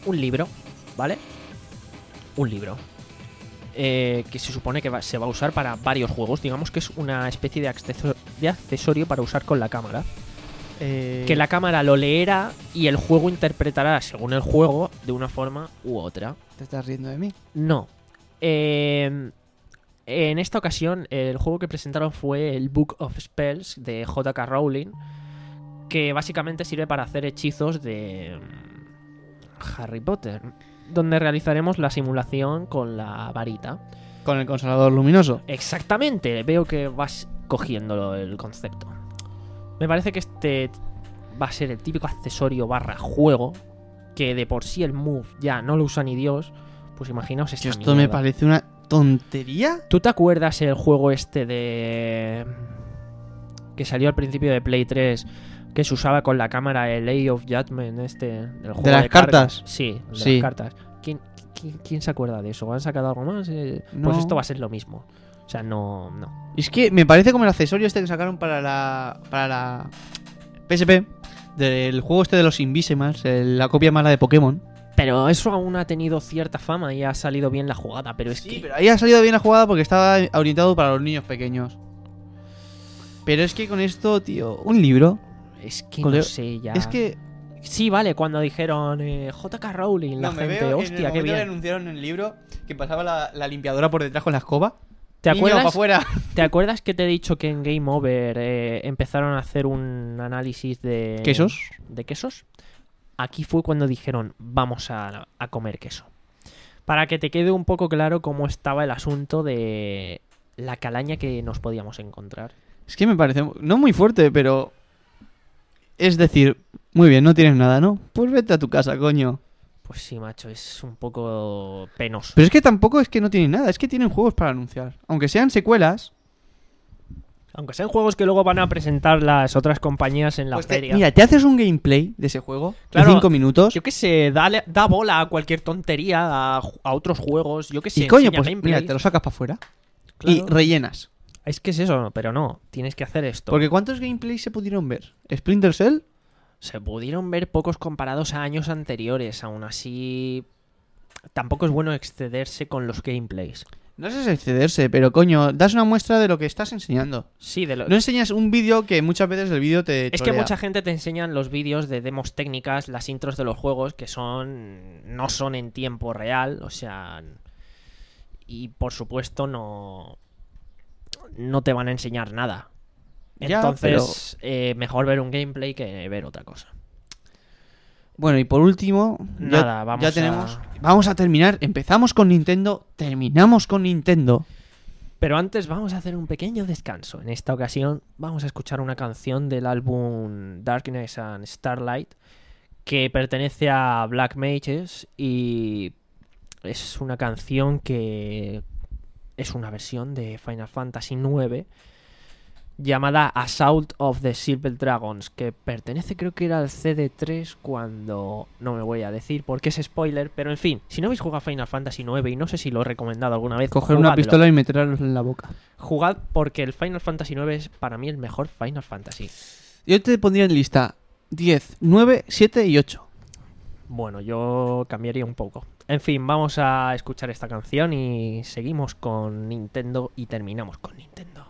un libro, ¿vale? Un libro. Eh, que se supone que va, se va a usar para varios juegos. Digamos que es una especie de, acceso, de accesorio para usar con la cámara. Eh... Que la cámara lo leerá y el juego interpretará según el juego de una forma u otra. ¿Te estás riendo de mí? No. Eh, en esta ocasión el juego que presentaron fue el Book of Spells de J K Rowling, que básicamente sirve para hacer hechizos de Harry Potter, donde realizaremos la simulación con la varita. Con el consolador luminoso. Exactamente, veo que vas cogiendo el concepto. Me parece que este va a ser el típico accesorio barra juego, que de por sí el Move ya no lo usa ni Dios. Pues imaginaos esta Esto me mierda. parece una tontería. ¿Tú te acuerdas el juego este de... que salió al principio de Play tres, que se usaba con la cámara, el Eye of Judgment, este, del juego ¿De las carga? cartas? Sí, de Sí. las cartas. ¿Quién, quién, quién se acuerda de eso? ¿Han sacado algo más? Eh, No. Pues esto va a ser lo mismo. O sea, no, no. Es que me parece como el accesorio este que sacaron para la para la P S P del juego este de los Invisimals, el- la copia mala de Pokémon. Pero eso aún ha tenido cierta fama y ha salido bien la jugada, pero es Sí, que... pero ahí ha salido bien la jugada porque estaba orientado para los niños pequeños. Pero es que con esto, tío, un libro. Es que Colega, no sé ya... Es que Sí, vale, cuando dijeron eh, J K Rowling, la no, me gente, veo en el hostia, qué momento que bien. anunciaron el libro que pasaba la, la limpiadora por detrás con la escoba. ¿Te Niño, acuerdas? pa' fuera. ¿Te acuerdas que te he dicho que en Game Over eh, empezaron a hacer un análisis de... ¿Quesos? ¿De quesos? Aquí fue cuando dijeron, vamos a, a comer queso. Para que te quede un poco claro cómo estaba el asunto de la calaña que nos podíamos encontrar. Es que me parece no muy fuerte, pero es decir, muy bien, no tienes nada, ¿no? Pues vete a tu casa, coño. Pues sí, macho, es un poco penoso. Pero es que tampoco es que no tienen nada, es que tienen juegos para anunciar. Aunque sean secuelas. Aunque sean juegos que luego van a presentar las otras compañías en la Pues te- feria. mira, te haces un gameplay de ese juego Claro, de cinco minutos. Yo qué sé, dale- da bola a cualquier tontería, a, a otros juegos, yo qué sé. Y coño, enseña pues gameplays. mira, te lo sacas para afuera. Claro. Y rellenas. Es que es eso, pero no, tienes que hacer esto. Porque ¿cuántos gameplays se pudieron ver? ¿Splinter Cell? Se pudieron ver pocos comparados a años anteriores, aún así... Tampoco es bueno excederse con los gameplays. No sé si excederse, pero coño, das una muestra de lo que estás enseñando. Sí, de lo... No enseñas un vídeo que muchas veces el vídeo te Es que trolea. mucha gente te enseñan los vídeos de demos técnicas, las intros de los juegos, que son no son en tiempo real, o sea... Y por supuesto no... No te van a enseñar nada. Ya, Entonces, eh, mejor ver un gameplay que ver otra cosa. Bueno, y por último, ya- Nada, vamos ya a- tenemos. Vamos a terminar. Empezamos con Nintendo, terminamos con Nintendo. Pero antes vamos a hacer un pequeño descanso. En esta ocasión vamos a escuchar una canción del álbum Darkness and Starlight que pertenece a Black Mages y es una canción que es una versión de Final Fantasy nueve llamada Assault of the Silver Dragons, que pertenece creo que era al C D tres cuando... No me voy a decir porque es spoiler, pero en fin, si no habéis jugado a Final Fantasy nueve y no sé si lo he recomendado alguna vez, Coger una jugadlo. pistola y meterla en la boca. Jugad porque el Final Fantasy nueve es para mí el mejor Final Fantasy. Yo te pondría en lista diez, nueve, siete y ocho. Bueno, yo cambiaría un poco. En fin, vamos a escuchar esta canción y seguimos con Nintendo y terminamos con Nintendo.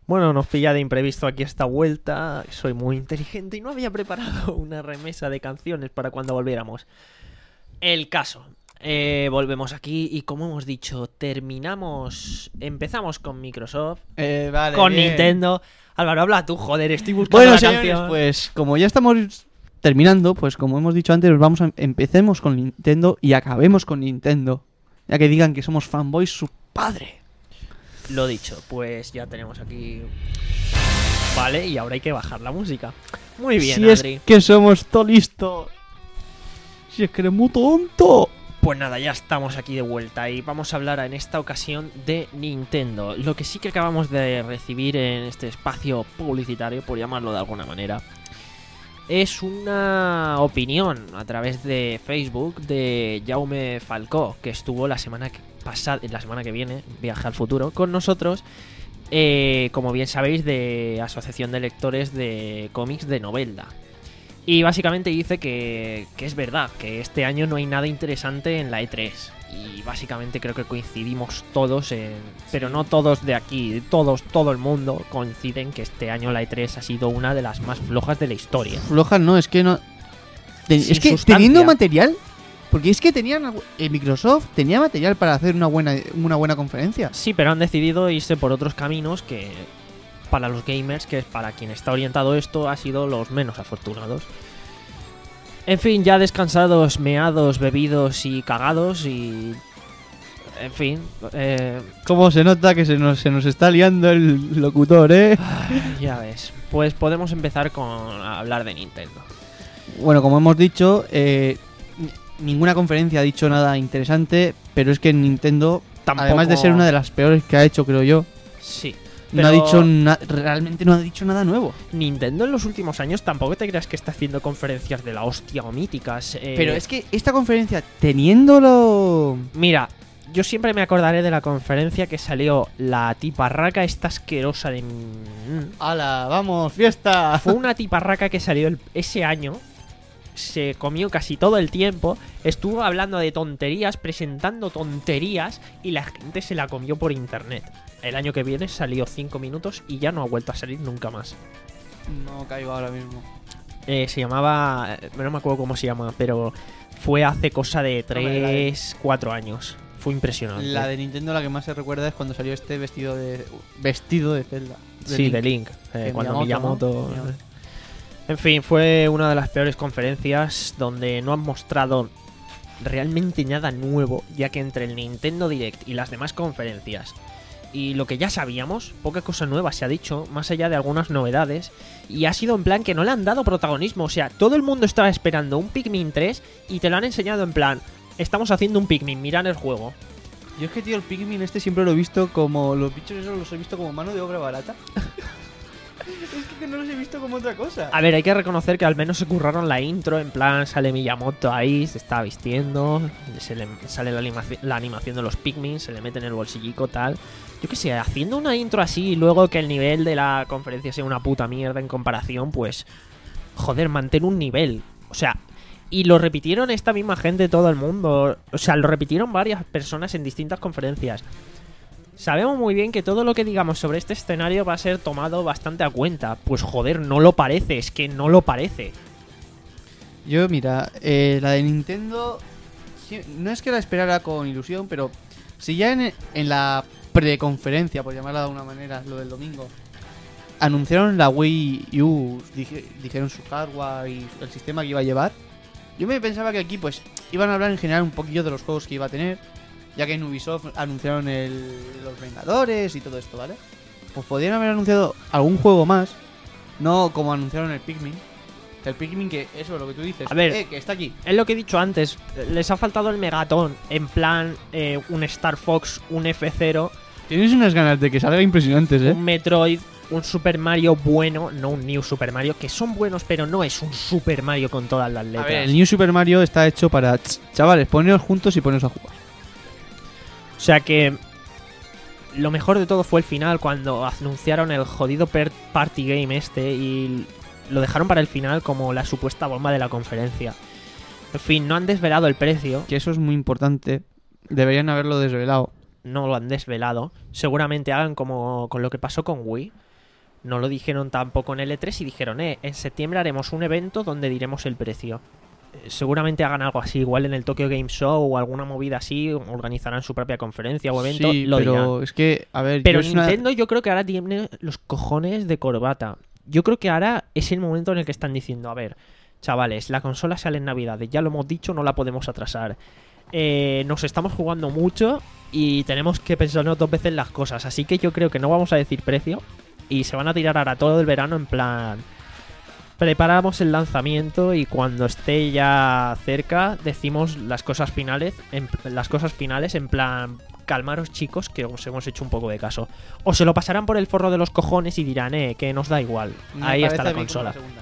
Bueno, nos pilla de imprevisto aquí esta vuelta. Soy muy inteligente y no había preparado una remesa de canciones para cuando volviéramos. El caso. Eh, volvemos aquí y como hemos dicho, terminamos... Empezamos con Microsoft, Eh, vale, con bien. Nintendo... Álvaro, habla tú, joder, estoy buscando Bueno, la señores, canción. pues como ya estamos terminando, pues como hemos dicho antes, vamos a empecemos con Nintendo y acabemos con Nintendo. Ya que digan que somos fanboys su padre. Lo dicho, pues ya tenemos aquí... Vale, y ahora hay que bajar la música. Muy bien, si Adri. es que somos todo listo. Si es que eres muy tonto. Pues nada, ya estamos aquí de vuelta y vamos a hablar en esta ocasión de Nintendo. Lo que sí que acabamos de recibir en este espacio publicitario, por llamarlo de alguna manera, es una opinión a través de Facebook de Jaume Falcó, que estuvo la semana que pasada, la semana que viene, Viaje al Futuro, con nosotros, eh, como bien sabéis, de Asociación de Lectores de Cómics de Novelda. Y básicamente dice que, que es verdad, que este año no hay nada interesante en la E tres. Y básicamente creo que coincidimos todos, en, pero no todos de aquí, todos, todo el mundo coinciden que este año la E tres ha sido una de las más flojas de la historia. Flojas no, es que no... Te- Sin es que sustancia. teniendo material... Porque es que tenían... eh, Microsoft tenía material para hacer una buena, una buena conferencia. Sí, pero han decidido irse por otros caminos que para los gamers, que es para quien está orientado esto, ha sido los menos afortunados. En fin, ya descansados, meados, bebidos y cagados y... En fin, eh, Cómo se nota que se nos, se nos está liando el locutor, ¿eh? ya ves. Pues podemos empezar con a hablar de Nintendo. Bueno, como hemos dicho, eh, ni- ninguna conferencia ha dicho nada interesante, pero es que Nintendo, Tampoco... además de ser una de las peores que ha hecho, creo yo, Sí. no ha Pero- dicho na- realmente no ha dicho nada nuevo. Nintendo en los últimos años tampoco te creas que está haciendo conferencias de la hostia o míticas. eh, Pero es que esta conferencia, teniéndolo... Mira, yo siempre me acordaré de la conferencia que salió la tiparraca esta asquerosa de... Mm. ¡Hala, vamos, fiesta! Fue una tiparraca que salió el- ese año, se comió casi todo el tiempo, estuvo hablando de tonterías, presentando tonterías y la gente se la comió por internet. El año que viene salió cinco minutos y ya no ha vuelto a salir nunca más. No caigo ahora mismo. Eh, se llamaba... eh, No me acuerdo cómo se llama, pero fue hace cosa de Hombre, la de- tres, cuatro años. Fue impresionante. La de Nintendo la que más se recuerda es cuando salió este vestido de vestido de Zelda. Sí, Link. de Link. eh, Que cuando Miyamoto, Miyamoto... ¿no? Miyamoto. En fin, fue una de las peores conferencias donde no han mostrado realmente nada nuevo, ya que entre el Nintendo Direct y las demás conferencias y lo que ya sabíamos, poca cosa nueva se ha dicho, más allá de algunas novedades, y ha sido en plan que no le han dado protagonismo. O sea, todo el mundo estaba esperando un Pikmin tres y te lo han enseñado en plan, estamos haciendo un Pikmin, mirad el juego. Yo es que, tío, el Pikmin este siempre lo he visto como... Los bichos esos los he visto como mano de obra barata. Es que no los he visto como otra cosa. A ver, hay que reconocer que al menos se curraron la intro, en plan sale Miyamoto ahí, se está vistiendo, se le sale la, animaci- la animación de los Pikmin, se le mete en el bolsillico, tal. Yo qué sé, haciendo una intro así y luego que el nivel de la conferencia sea una puta mierda en comparación, pues... Joder, mantén un nivel. O sea, y lo repitieron esta misma gente, todo el mundo. O sea, lo repitieron varias personas en distintas conferencias. Sabemos muy bien que todo lo que digamos sobre este escenario va a ser tomado bastante a cuenta. Pues joder, no lo parece, es que no lo parece. Yo, mira, eh, la de Nintendo... sí, no es que la esperara con ilusión, pero... Si ya en, en la preconferencia, por llamarla de alguna manera, lo del domingo... Anunciaron la Wii U, dije- dijeron su hardware y el sistema que iba a llevar. Yo me pensaba que aquí pues iban a hablar en general un poquillo de los juegos que iba a tener, ya que en Ubisoft anunciaron el, los Vengadores y todo esto, ¿vale? Pues podrían haber anunciado algún juego más, no como anunciaron el Pikmin. El Pikmin que, eso es lo que tú dices, A ver. eh, que está aquí. Es lo que he dicho antes, les ha faltado el Megatón, en plan eh, un Star Fox, un F cero, Tienes unas ganas de que salga impresionantes, ¿eh? un Metroid, un Super Mario bueno, no un New Super Mario, que son buenos, pero no es un Super Mario con todas las A letras. ver, el New Super Mario está hecho para... tss, chavales, poneros juntos y poneros a jugar. O sea que lo mejor de todo fue el final, cuando anunciaron el jodido per- party game este y lo dejaron para el final como la supuesta bomba de la conferencia. En fin, no han desvelado el precio, Que eso es muy importante. Deberían haberlo desvelado. no lo han desvelado. Seguramente hagan como con lo que pasó con Wii, No lo dijeron tampoco en el E tres y dijeron, eh, en septiembre haremos un evento donde diremos el precio. Eh, seguramente hagan algo así, igual en el Tokyo Game Show o alguna movida así, organizarán su propia conferencia o evento, Sí, lo pero dirán. es que, a ver, Pero yo es una- Nintendo yo creo que ahora tiene los cojones de corbata. Yo creo que ahora es el momento en el que están diciendo, a ver, chavales, la consola sale en Navidades, ya lo hemos dicho, no la podemos atrasar. Eh, nos estamos jugando mucho y tenemos que pensarnos dos veces las cosas. Así que yo creo que no vamos a decir precio y se van a tirar ahora todo el verano en plan... Preparamos el lanzamiento y cuando esté ya cerca decimos las cosas finales, en, las cosas finales en plan... Calmaros, chicos, que os hemos hecho un poco de caso. O se lo pasarán por el forro de los cojones y dirán, eh, que nos da igual. me Ahí parece está la a mí como consola. segunda.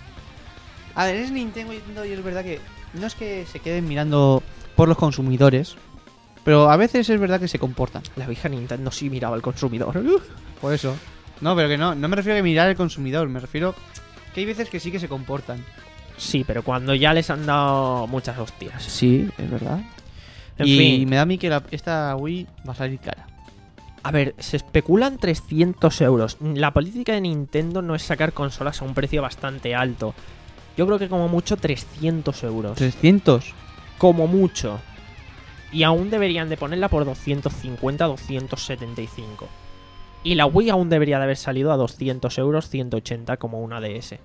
A ver, es Nintendo y es verdad que no es que se queden mirando por los consumidores, pero a veces es verdad que se comportan. La vieja Nintendo sí miraba al consumidor. Por eso. No, pero que no, no me refiero a que mirar al consumidor, me refiero que hay veces que sí que se comportan. Sí, pero cuando ya les han dado muchas hostias. Sí, es verdad. En y fin. me da a mí que la- esta Wii va a salir cara. A ver, se especulan trescientos euros. La política de Nintendo no es sacar consolas a un precio bastante alto. Yo creo que como mucho trescientos euros. ¿trescientos? Como mucho. Y aún deberían de ponerla por doscientos cincuenta, doscientos setenta y cinco. Y la Wii aún debería de haber salido a doscientos euros, ciento ochenta como una D S.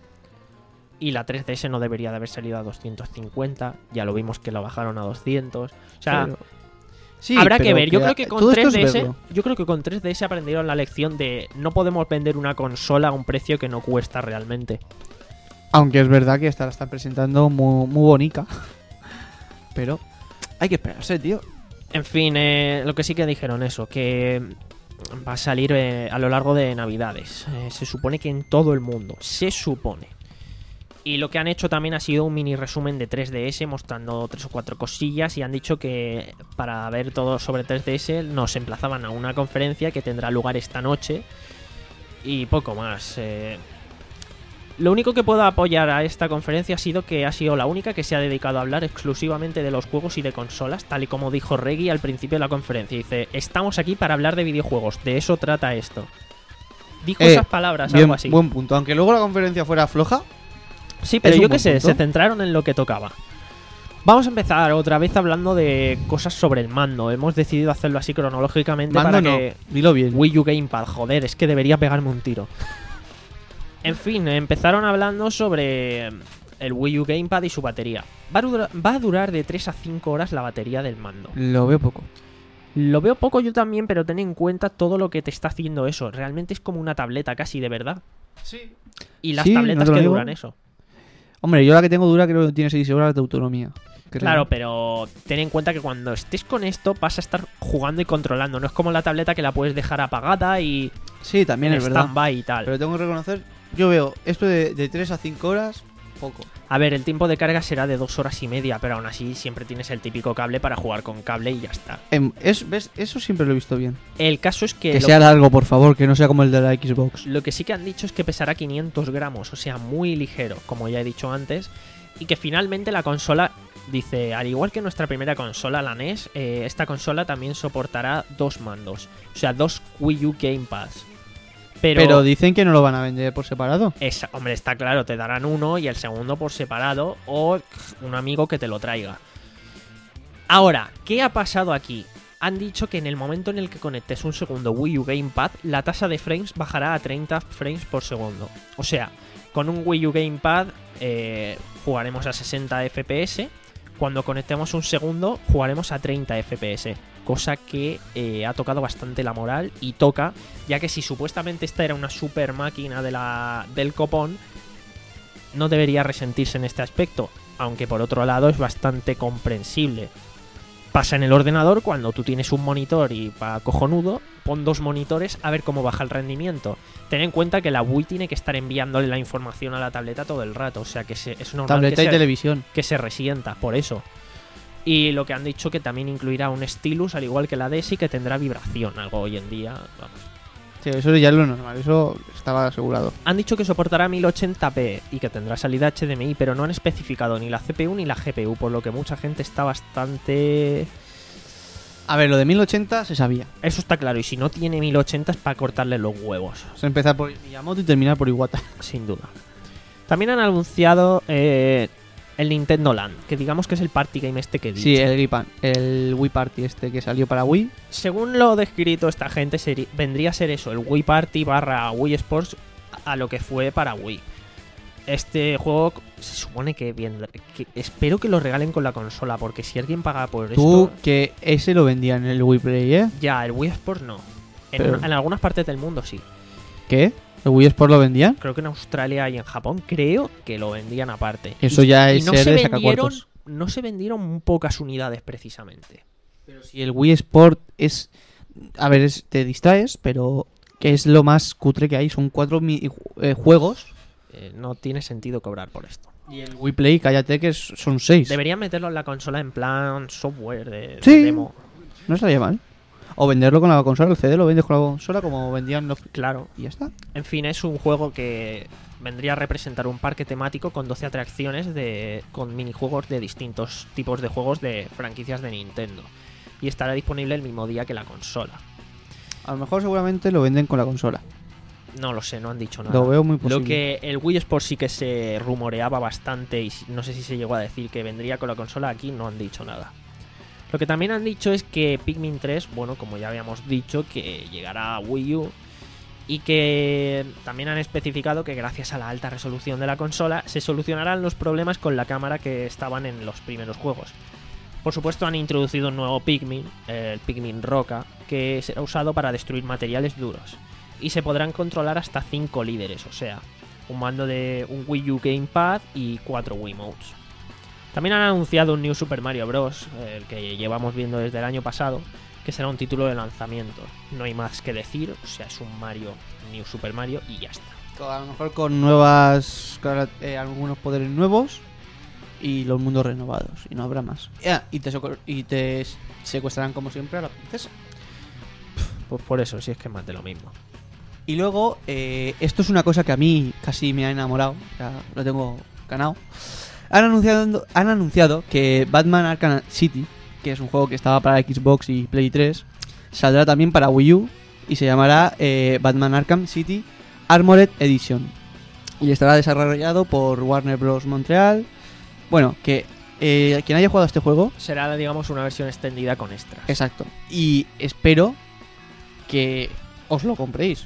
Y la tres D S no debería de haber salido a doscientos cincuenta. Ya lo vimos que lo bajaron a doscientos. O sea, Pero- Sí, habrá que pero ver. Yo creo que con todo esto es tres D S, verlo. yo creo que con tres D S aprendieron la lección de no podemos vender una consola a un precio que no cuesta realmente. Aunque es verdad que esta la están presentando muy, muy bonita. Pero hay que esperarse, tío. En fin, eh, lo que sí que dijeron eso, que va a salir eh, a lo largo de Navidades. Eh, se supone que en todo el mundo. Se supone. Y lo que han hecho también ha sido un mini resumen de tres D S mostrando tres o cuatro cosillas y han dicho que para ver todo sobre tres D S nos emplazaban a una conferencia que tendrá lugar esta noche y poco más. Eh, lo único que puedo apoyar a esta conferencia ha sido que ha sido la única que se ha dedicado a hablar exclusivamente de los juegos y de consolas, tal y como dijo Reggie al principio de la conferencia. Dice, estamos aquí para hablar de videojuegos, de eso trata esto. Dijo Eh, esas palabras, Bien, algo así. buen punto. Aunque luego la conferencia fuera floja. Sí, pero Es un yo qué buen sé, punto. se centraron en lo que tocaba. Vamos a empezar otra vez hablando de cosas sobre el mando. Hemos decidido hacerlo así cronológicamente Mando para no, que dilo bien. Wii U Gamepad, joder, es que debería pegarme un tiro. En fin, empezaron hablando sobre el Wii U Gamepad y su batería. Va a, dura- va a durar de tres a cinco horas la batería del mando. Lo veo poco. Lo veo poco yo también, pero ten en cuenta todo lo que te está haciendo eso. Realmente es como una tableta casi, de verdad. Sí. Y las Sí, no tabletas te lo que digo. duran eso. Hombre, yo la que tengo dura creo que tiene seis horas de autonomía. Creo. Claro, pero ten en cuenta que cuando estés con esto vas a estar jugando y controlando. No es como la tableta que la puedes dejar apagada y Sí, también en es verdad. stand-by y tal. Pero tengo que reconocer, yo veo esto de, de tres a cinco horas, poco. A ver, el tiempo de carga será de dos horas y media, pero aún así siempre tienes el típico cable para jugar con cable y ya está. Em, es, ¿ves? Eso siempre lo he visto bien. El caso es que, Que lo, sea largo, por favor, que no sea como el de la Xbox. lo que sí que han dicho es que pesará quinientos gramos, o sea, muy ligero, como ya he dicho antes, y que finalmente la consola, dice, al igual que nuestra primera consola, la N E S, eh, esta consola también soportará dos mandos, o sea, dos Wii U Gamepads. Pero, Pero dicen que no lo van a vender por separado. es- hombre, está claro, te darán uno y el segundo por separado o un amigo que te lo traiga. Ahora, ¿qué ha pasado aquí? Han dicho que en el momento en el que conectes un segundo Wii U Gamepad, la tasa de frames bajará a treinta frames por segundo. O sea, con un Wii U Gamepad eh, jugaremos a sesenta F P S. Cuando conectemos un segundo, jugaremos a treinta F P S. Cosa que eh, ha tocado bastante la moral y toca, ya que si supuestamente esta era una super máquina de la, del copón, no debería resentirse en este aspecto. Aunque por otro lado es bastante comprensible. Pasa en el ordenador cuando tú tienes un monitor y va cojonudo, pon dos monitores a ver cómo baja el rendimiento. Ten en cuenta que la Wii tiene que estar enviándole la información a la tableta todo el rato, o sea que se, es normal Tableta que y se, televisión. que se resienta, por eso. Y lo que han dicho que también incluirá un stylus, al igual que la D S, y que tendrá vibración, algo hoy en día, vamos. Sí, eso ya es lo normal, eso estaba asegurado. Han dicho que soportará mil ochenta p y que tendrá salida H D M I, pero no han especificado ni la C P U ni la G P U, por lo que mucha gente está bastante... A ver, lo de mil ochenta se sabía. Eso está claro, y si no tiene mil ochenta es para cortarle los huevos, Se empezar por Miyamoto y terminar por Iwata. sin duda. También han anunciado eh, el Nintendo Land, que digamos que es el party game este que he dicho. Sí, el Wii, Pan- el Wii Party este que salió para Wii. Según lo descrito esta gente, seri- vendría a ser eso, el Wii Party barra Wii Sports a lo que fue para Wii. Este juego se supone que, vendrá, que espero que lo regalen con la consola, porque si alguien paga por Tú, esto... que ese lo vendían en el Wii Play, ¿eh? Ya, el Wii Sports no. En, Pero- una- en algunas partes del mundo sí. ¿Qué? ¿El Wii Sport lo vendían? Creo que en Australia y en Japón creo que lo vendían aparte. Eso Y- ya y es no ser se de vendieron, sacacuartos. no se vendieron pocas unidades precisamente. Pero si el Wii Sport es... A ver, es- te distraes, pero que es lo más cutre que hay. Son cuatro mi- eh, juegos. Eh, no tiene sentido cobrar por esto. Y el Wii Play, cállate, que es- son seis. Deberían meterlo en la consola en plan software de, de Sí. demo. No estaría mal. O venderlo con la consola. El C D lo vendes con la consola como vendían los... Claro. Y ya está. En fin, es un juego que vendría a representar un parque temático con doce atracciones de, con minijuegos de distintos tipos de juegos de franquicias de Nintendo. Y estará disponible el mismo día que la consola. A lo mejor seguramente lo venden con la consola. No lo sé, no han dicho nada. Lo veo muy posible. Lo que el Wii Sports sí que se rumoreaba bastante y si- no sé si se llegó a decir que vendría con la consola, aquí no han dicho nada. Lo que también han dicho es que Pikmin tres, bueno, como ya habíamos dicho, que llegará a Wii U y que también han especificado que gracias a la alta resolución de la consola se solucionarán los problemas con la cámara que estaban en los primeros juegos. Por supuesto han introducido un nuevo Pikmin, el Pikmin Roca, que será usado para destruir materiales duros. Y se podrán controlar hasta cinco líderes, o sea, un mando de un Wii U Gamepad y cuatro Wiimotes. También han anunciado un New Super Mario Bros., el que llevamos viendo desde el año pasado, que será un título de lanzamiento. No hay más que decir, o sea, es un Mario, New Super Mario y ya está. A lo mejor con nuevas... con, eh, algunos poderes nuevos y los mundos renovados. Y no habrá más. Ah, y, te soco- y te secuestrarán como siempre a la princesa. Pues por eso, si es que es más de lo mismo. Y luego, eh, esto es una cosa que a mí casi me ha enamorado. Ya lo tengo ganado. Han anunciado, han anunciado que Batman Arkham City, que es un juego que estaba para Xbox y Play tres, saldrá también para Wii U y se llamará eh, Batman Arkham City Armored Edition. Y estará desarrollado por Warner Bros. Montreal. Bueno, que eh, quien haya jugado a este juego... Será, digamos, una versión extendida con extras. Exacto. Y espero que os lo compréis.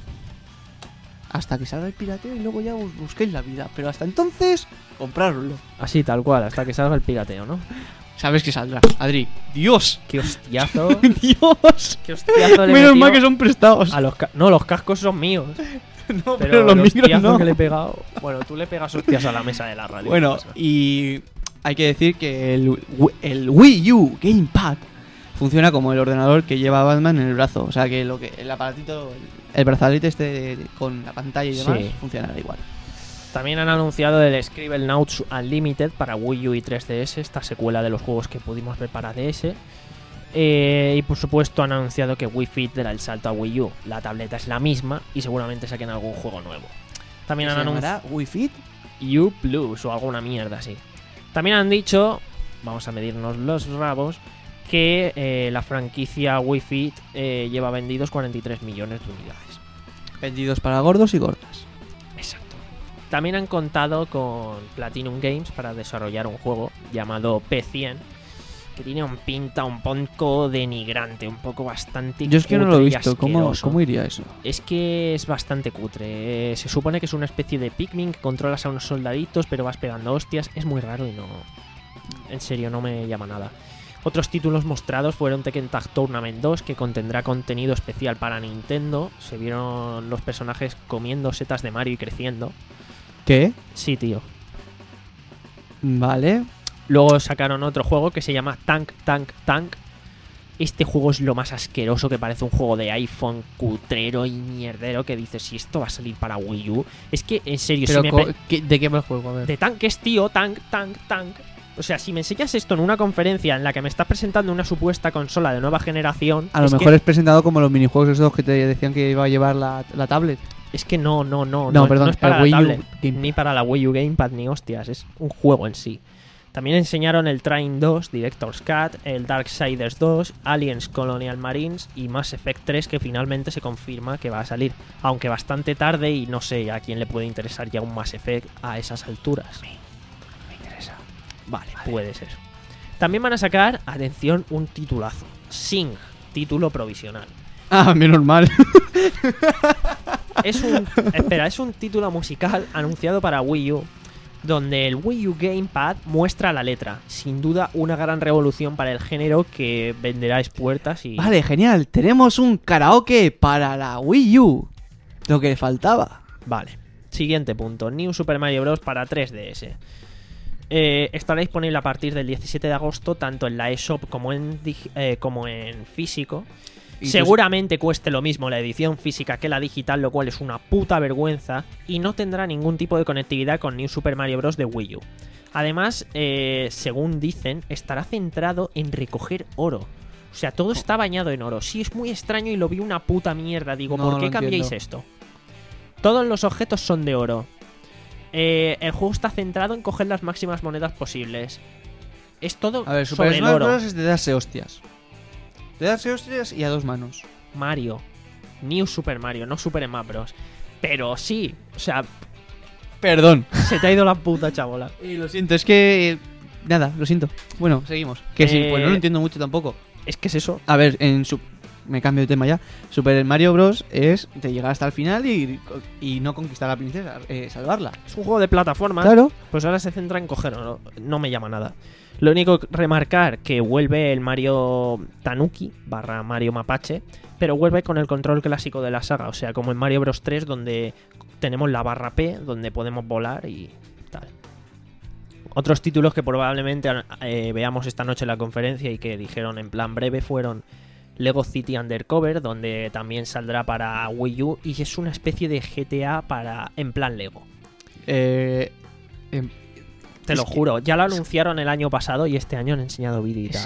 Hasta que salga el pirateo y luego ya os busquéis la vida. Pero hasta entonces, comprároslo. Así, tal cual, hasta que salga el pirateo, ¿no? Sabes que saldrá. Adri, Dios. ¡Qué hostiazo! Dios. ¡Qué hostiazo le he Menos metido mal que son prestados. a los ca- No, los cascos son míos. No, Pero, los el micros hostiazo no. que le he pegado... Bueno, tú le pegas hostias a la mesa de la radio. Bueno, ¿qué pasa? y hay que decir que el, Wi- el Wii U Gamepad funciona como el ordenador que lleva Batman en el brazo. O sea que lo que el aparatito, el, el brazalete este de- de- con la pantalla y demás, Sí. funcionará igual. También han anunciado el Scribblenauts Unlimited para Wii U y tres D S, esta secuela de los juegos que pudimos ver para D S. Eh, y por supuesto han anunciado que Wii Fit dará el salto a Wii U. La tableta es la misma y seguramente saquen algún juego nuevo. También han ¿Se anunciado llamará Wii Fit? U Plus o alguna mierda así. También han dicho, vamos a medirnos los rabos, que eh, la franquicia Wii Fit eh, lleva vendidos cuarenta y tres millones de unidades. Vendidos para gordos y gordas. Exacto. También han contado con Platinum Games para desarrollar un juego llamado P cien, que tiene un pinta un poco denigrante, un poco bastante Yo es que no lo he cutre y visto. ¿Cómo, asqueroso. ¿Cómo iría eso? Es que es bastante cutre. Eh, se supone que es una especie de Pikmin que controlas a unos soldaditos, pero vas pegando hostias. Es muy raro y no... En serio, no me llama nada. Otros títulos mostrados fueron Tekken Tag Tournament dos, que contendrá contenido especial para Nintendo. Se vieron los personajes comiendo setas de Mario y creciendo. ¿Qué? Sí, tío. Vale. Luego sacaron otro juego que se llama Tank, Tank, Tank. Este juego es lo más asqueroso, que parece un juego de iPhone cutrero y mierdero, que dices, si esto va a salir para Wii U. Es que, en serio, Pero si me co- pe- ¿qué- ¿de qué va el juego? A ver. de tanques, tío, tank, tank, tank. O sea, si me enseñas esto en una conferencia en la que me estás presentando una supuesta consola de nueva generación, A lo es, mejor que, es presentado como los minijuegos esos que te decían que iba a llevar la, la tablet. es que no, no, no, No, no, perdón, no es para el Wii la U tablet, Gamepad. ni para la Wii U Gamepad, ni hostias, es un juego en sí. También enseñaron el Train dos, Director's Cut, el Darksiders dos, Aliens Colonial Marines y Mass Effect tres, que finalmente se confirma que va a salir, aunque bastante tarde y no sé a quién le puede interesar ya un Mass Effect a esas alturas. Me interesa. Vale, puede ser. También van a sacar, atención, un titulazo. Sing, título provisional. Ah, menos mal. Es un, espera, es un título musical anunciado para Wii U, donde el Wii U Gamepad muestra la letra. Sin duda, una gran revolución para el género que venderá espuertas y... Vale, genial. Tenemos un karaoke para la Wii U. Lo que faltaba. Vale. Siguiente punto. New Super Mario Bros. Para tres D S. Eh, estará disponible a partir del diecisiete de agosto, tanto en la eShop como en, dig- eh, como en físico. Seguramente cueste lo mismo la edición física que la digital, lo cual es una puta vergüenza, y no tendrá ningún tipo de conectividad con New Super Mario Bros. De Wii U. Además, eh, según dicen, estará centrado en recoger oro. O sea, todo está bañado en oro. Sí, es muy extraño y lo vi una puta mierda. Digo, No, ¿por qué no cambiáis entiendo. esto? Todos los objetos son de oro. Eh, el juego está centrado en coger las máximas monedas posibles. Es todo A ver, Super sobre el Smash oro. Bros. Es de darse hostias. De darse hostias y a dos manos. Mario. New Super Mario, no Super Smash Bros. Pero sí, o sea, Perdón. se te ha ido la puta chabola. Y lo siento, es que... eh, Nada, lo siento. Bueno, seguimos. Que sí, Eh, pues no lo entiendo mucho tampoco. Es que es eso. A ver, en su... Me cambio de tema ya. Super Mario Bros. Es de llegar hasta el final y, y no conquistar a la princesa, eh, salvarla. Es un juego de plataforma. Claro. Pues ahora se centra en coger oro. No me llama nada. Lo único que remarcar que vuelve el Mario Tanuki barra Mario Mapache, pero vuelve con el control clásico de la saga. O sea, como en Mario Bros. tres, donde tenemos la barra P, donde podemos volar y tal. Otros títulos que probablemente eh, veamos esta noche en la conferencia y que dijeron en plan breve fueron Lego City Undercover, donde también saldrá para Wii U y es una especie de G T A para en plan Lego. Eh, em, Te es lo que- juro, ya lo anunciaron el año pasado y este año han enseñado vídeo y Es tal.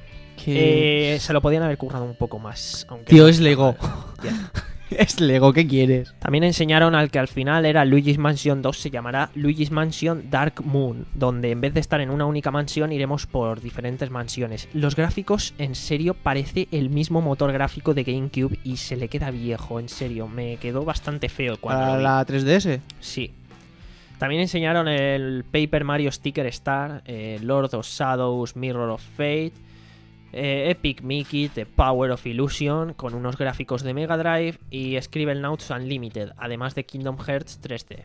que... Eh, se lo podían haber currado un poco más. Aunque Tío, no es está Lego. mal. Ya. Es Lego, ¿qué quieres? También enseñaron al que al final era Luigi's Mansion dos, se llamará Luigi's Mansion Dark Moon, donde en vez de estar en una única mansión iremos por diferentes mansiones. Los gráficos, en serio, parece el mismo motor gráfico de GameCube y se le queda viejo, en serio, me quedó bastante feo cuando Para lo vi. la tres D S. Sí. También enseñaron el Paper Mario Sticker Star, eh, Lord of Shadows, Mirror of Fate, eh, Epic Mickey, The Power of Illusion, con unos gráficos de Mega Drive, y Scribblenauts Unlimited, además de Kingdom Hearts tres D.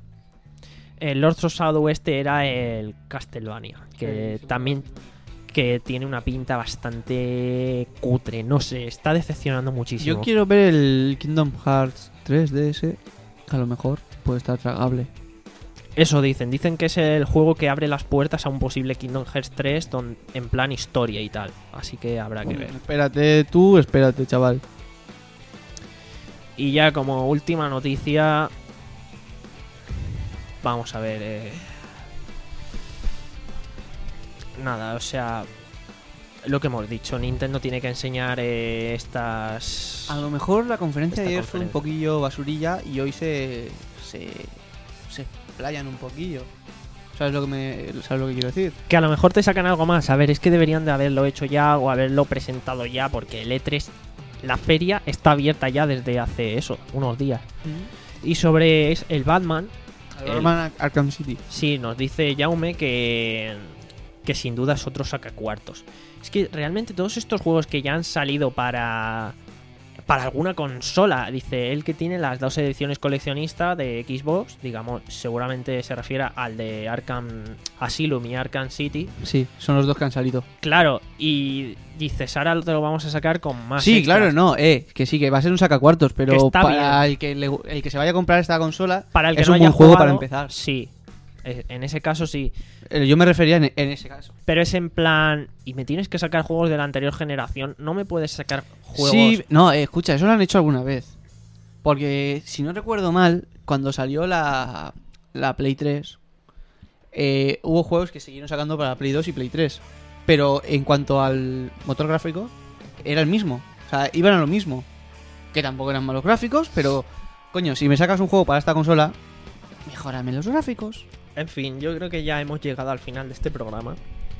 El Lord of Shadow este era el Castlevania, que también que tiene una pinta bastante cutre, no sé, está decepcionando muchísimo. Yo quiero ver el Kingdom Hearts tres D S. Que a lo mejor puede estar tragable. Eso dicen, dicen que es el juego que abre las puertas a un posible Kingdom Hearts tres don- en plan historia y tal. Así que habrá que ver. Espérate tú, espérate, chaval. Y ya como última noticia, vamos a ver. eh, Nada, o sea, lo que hemos dicho, Nintendo tiene que enseñar eh, estas... A lo mejor la conferencia de Esta ayer fue un conferencia. poquillo basurilla y hoy se. se. se playan un poquillo. ¿Sabes lo que me. ¿Sabes lo que quiero decir? Que a lo mejor te sacan algo más. A ver, es que deberían de haberlo hecho ya o haberlo presentado ya, porque el E tres, la feria está abierta ya desde hace eso, unos días. Y sobre es- el Batman, El El- Batman Arkham City. sí, nos dice Jaume que, que sin duda es otro sacacuartos. Es que realmente todos estos juegos que ya han salido para para alguna consola, dice él que tiene las dos ediciones coleccionistas de Xbox, digamos, seguramente se refiere al de Arkham Asylum y Arkham City. Sí, son los dos que han salido. Claro, y dices, ahora te lo vamos a sacar con más Sí, extras. claro, no, eh, que sí, que va a ser un sacacuartos, pero Que está para el que, le- el que se vaya a comprar esta consola, Para el que es no un haya buen juego jugado, para empezar. Sí, Eh, en ese caso sí. Eh, Yo me refería en, en ese caso. Pero es en plan, y me tienes que sacar juegos de la anterior generación, no me puedes sacar juegos... Sí, no, eh, escucha, eso lo han hecho alguna vez. Porque, si no recuerdo mal, cuando salió la, la Play tres, eh, hubo juegos que siguieron sacando para Play dos y Play tres. Pero en cuanto al motor gráfico, era el mismo. O sea, iban a lo mismo. Que tampoco eran malos gráficos, pero, coño, si me sacas un juego para esta consola, mejórame los gráficos. En fin, yo creo que ya hemos llegado al final de este programa.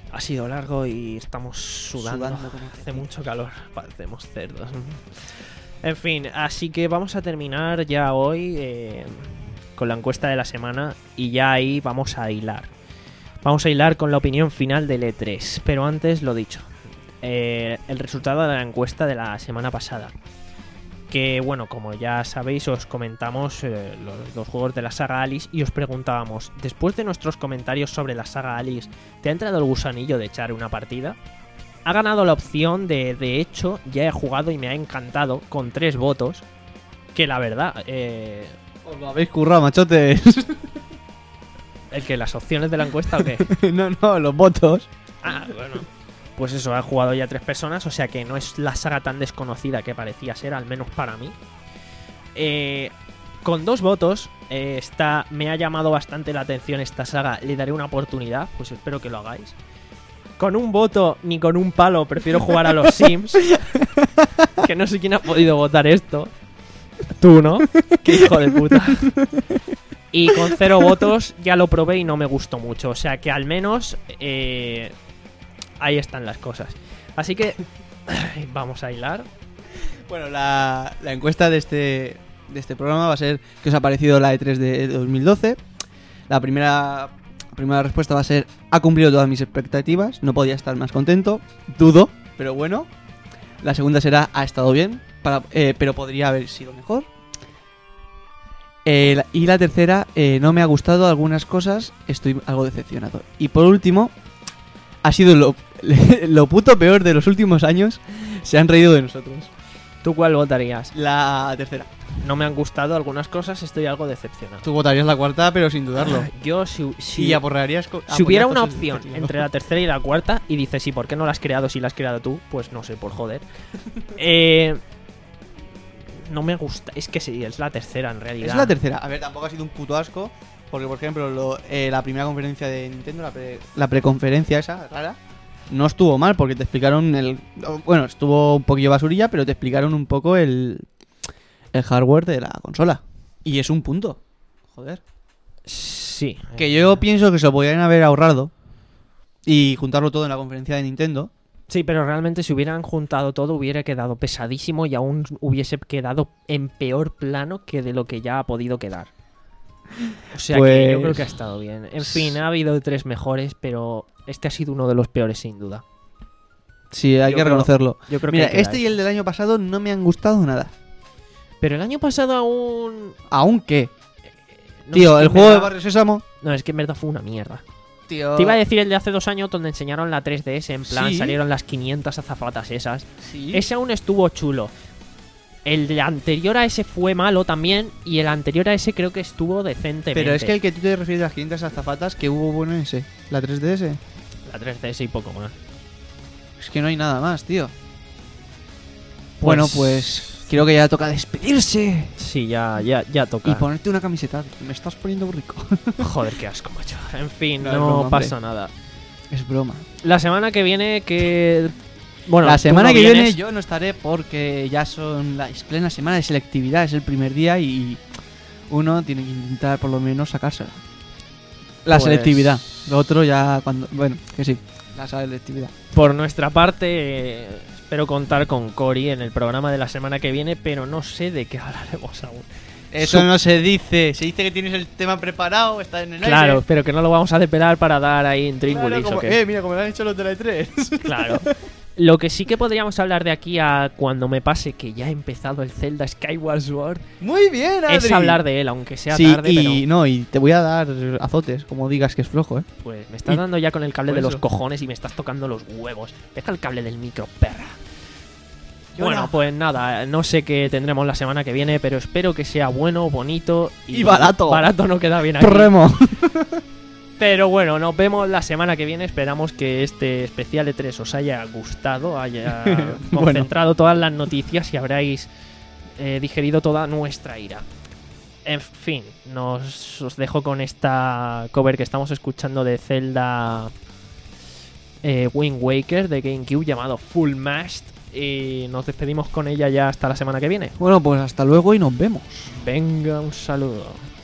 Ha sido largo y estamos sudando. Sudando como Hace mucho calor. Parecemos cerdos. En fin, así que vamos a terminar ya hoy eh, con la encuesta de la semana. Y ya ahí vamos a hilar. Vamos a hilar con la opinión final del E tres. Pero antes, lo dicho. Eh, el resultado de la encuesta de la semana pasada. Que bueno, como ya sabéis, os comentamos eh, los, los juegos de la saga Alice y os preguntábamos, después de nuestros comentarios sobre la saga Alice, ¿te ha entrado el gusanillo de echar una partida? Ha ganado la opción de, de hecho, ya he jugado y me ha encantado, con tres votos, que la verdad, eh, Os lo habéis currado, machotes. ¿el que las opciones de la encuesta o qué? No, no, los votos. Ah, bueno. Pues eso, han jugado ya tres personas, o sea que no es la saga tan desconocida que parecía ser, al menos para mí. Eh, con dos votos, eh, está, me ha llamado bastante la atención esta saga, le daré una oportunidad, pues espero que lo hagáis. Con un voto, ni con un palo, prefiero jugar a los Sims. Que no sé quién ha podido votar esto. Tú, ¿no? Qué hijo de puta. Y con cero votos ya lo probé y no me gustó mucho, o sea que al menos... Eh, ahí están las cosas. Así que vamos a hilar. Bueno, la, la encuesta de este, de este programa va a ser ¿qué os ha parecido la E tres de dos mil doce? La primera, la primera respuesta va a ser ha cumplido todas mis expectativas, no podía estar más contento, dudo, pero bueno. La segunda será ha estado bien, para, eh, pero podría haber sido mejor. Eh, la, y la tercera, eh, no me ha gustado algunas cosas, estoy algo decepcionado. Y por último, ha sido lo, lo puto peor de los últimos años. Se han reído de nosotros. ¿Tú cuál votarías? La tercera. No me han gustado algunas cosas, estoy algo decepcionado. Tú votarías la cuarta, pero sin dudarlo. Yo, si, si, Y aporrearías... co- si hubiera una apoyarías cosas opción de- entre la tercera y la cuarta, y dices, ¿y por qué no la has creado si la has creado tú? Pues no sé, por joder. eh, no me gusta. Es que sí, es la tercera en realidad. Es la tercera. A ver, tampoco ha sido un puto asco. Porque, por ejemplo, lo, eh, la primera conferencia de Nintendo, la, pre, la preconferencia esa, rara, no estuvo mal porque te explicaron el... Bueno, estuvo un poquillo basurilla, pero te explicaron un poco el, el hardware de la consola. Y es un punto. Joder. Sí. Que yo pienso que se lo podrían haber ahorrado y juntarlo todo en la conferencia de Nintendo. Sí, pero realmente si hubieran juntado todo hubiera quedado pesadísimo y aún hubiese quedado en peor plano que de lo que ya ha podido quedar. O sea Pues... que yo creo que ha estado bien. En fin, ha habido tres mejores, pero este ha sido uno de los peores sin duda. Sí, hay Yo que creo- reconocerlo. Yo creo Mira, que hay que este dar y el del año pasado no me han gustado nada. Pero el año pasado aún... ¿Aún qué? no, Tío, es que el en juego de verdad- Barrio Sésamo... No, es que en verdad fue una mierda. Tío... Te iba a decir el de hace dos años donde enseñaron la tres D S, en plan Sí. salieron las quinientas azafatas esas. Sí. Ese aún estuvo chulo. El de anterior a ese fue malo también y el anterior a ese creo que estuvo decentemente. Pero es que el que tú te refieres a las quinientas azafatas, que hubo bueno en ese, la tres D S. La tres D S y poco más. Es que no hay nada más, tío. Bueno, pues creo que ya toca despedirse Sí, ya, ya, ya toca. y ponerte una camiseta. Me estás poniendo rico. Joder, qué asco, macho. En fin, No, no, es broma, pasa nada. Es broma. La semana que viene que... Bueno, la tú semana no que viene vienes. yo no estaré porque ya son la es plena semana de selectividad, es el primer día y uno tiene que intentar por lo menos sacársela. La Pues- selectividad. Lo otro ya cuando... Bueno, que sí. La selectividad. Por nuestra parte, eh, espero contar con Cory en el programa de la semana que viene, pero no sé de qué hablaremos aún. Eso Su- no se dice. Se dice que tienes el tema preparado, está en el aire. Claro, pero que no lo vamos a depelar para dar ahí en Claro, Tringulis como- o qué. eh, mira, como lo han hecho los de la E tres. Claro. Lo que sí que podríamos hablar de aquí a cuando me pase que ya ha empezado el Zelda Skyward Sword Muy bien, Adri. es hablar de él, aunque sea Sí, tarde, y pero no, y te voy a dar azotes, como digas que es flojo, ¿eh? pues me estás y- dando ya con el cable por de los eso. cojones y me estás tocando los huevos. Deja el cable del micro, perra. Llora. Bueno, pues nada, no sé qué tendremos la semana que viene, pero espero que sea bueno, bonito y, Y barato. Barato no queda bien aquí. Remo. Pero bueno, nos vemos la semana que viene. Esperamos que este especial E tres os haya gustado, haya Bueno. concentrado todas las noticias y habráis eh, digerido toda nuestra ira. En fin, nos os dejo con esta cover que estamos escuchando de Zelda eh, Wind Waker de GameCube llamado Full Mast. Y nos despedimos con ella ya hasta la semana que viene. Bueno, pues hasta luego y nos vemos. Venga, un saludo.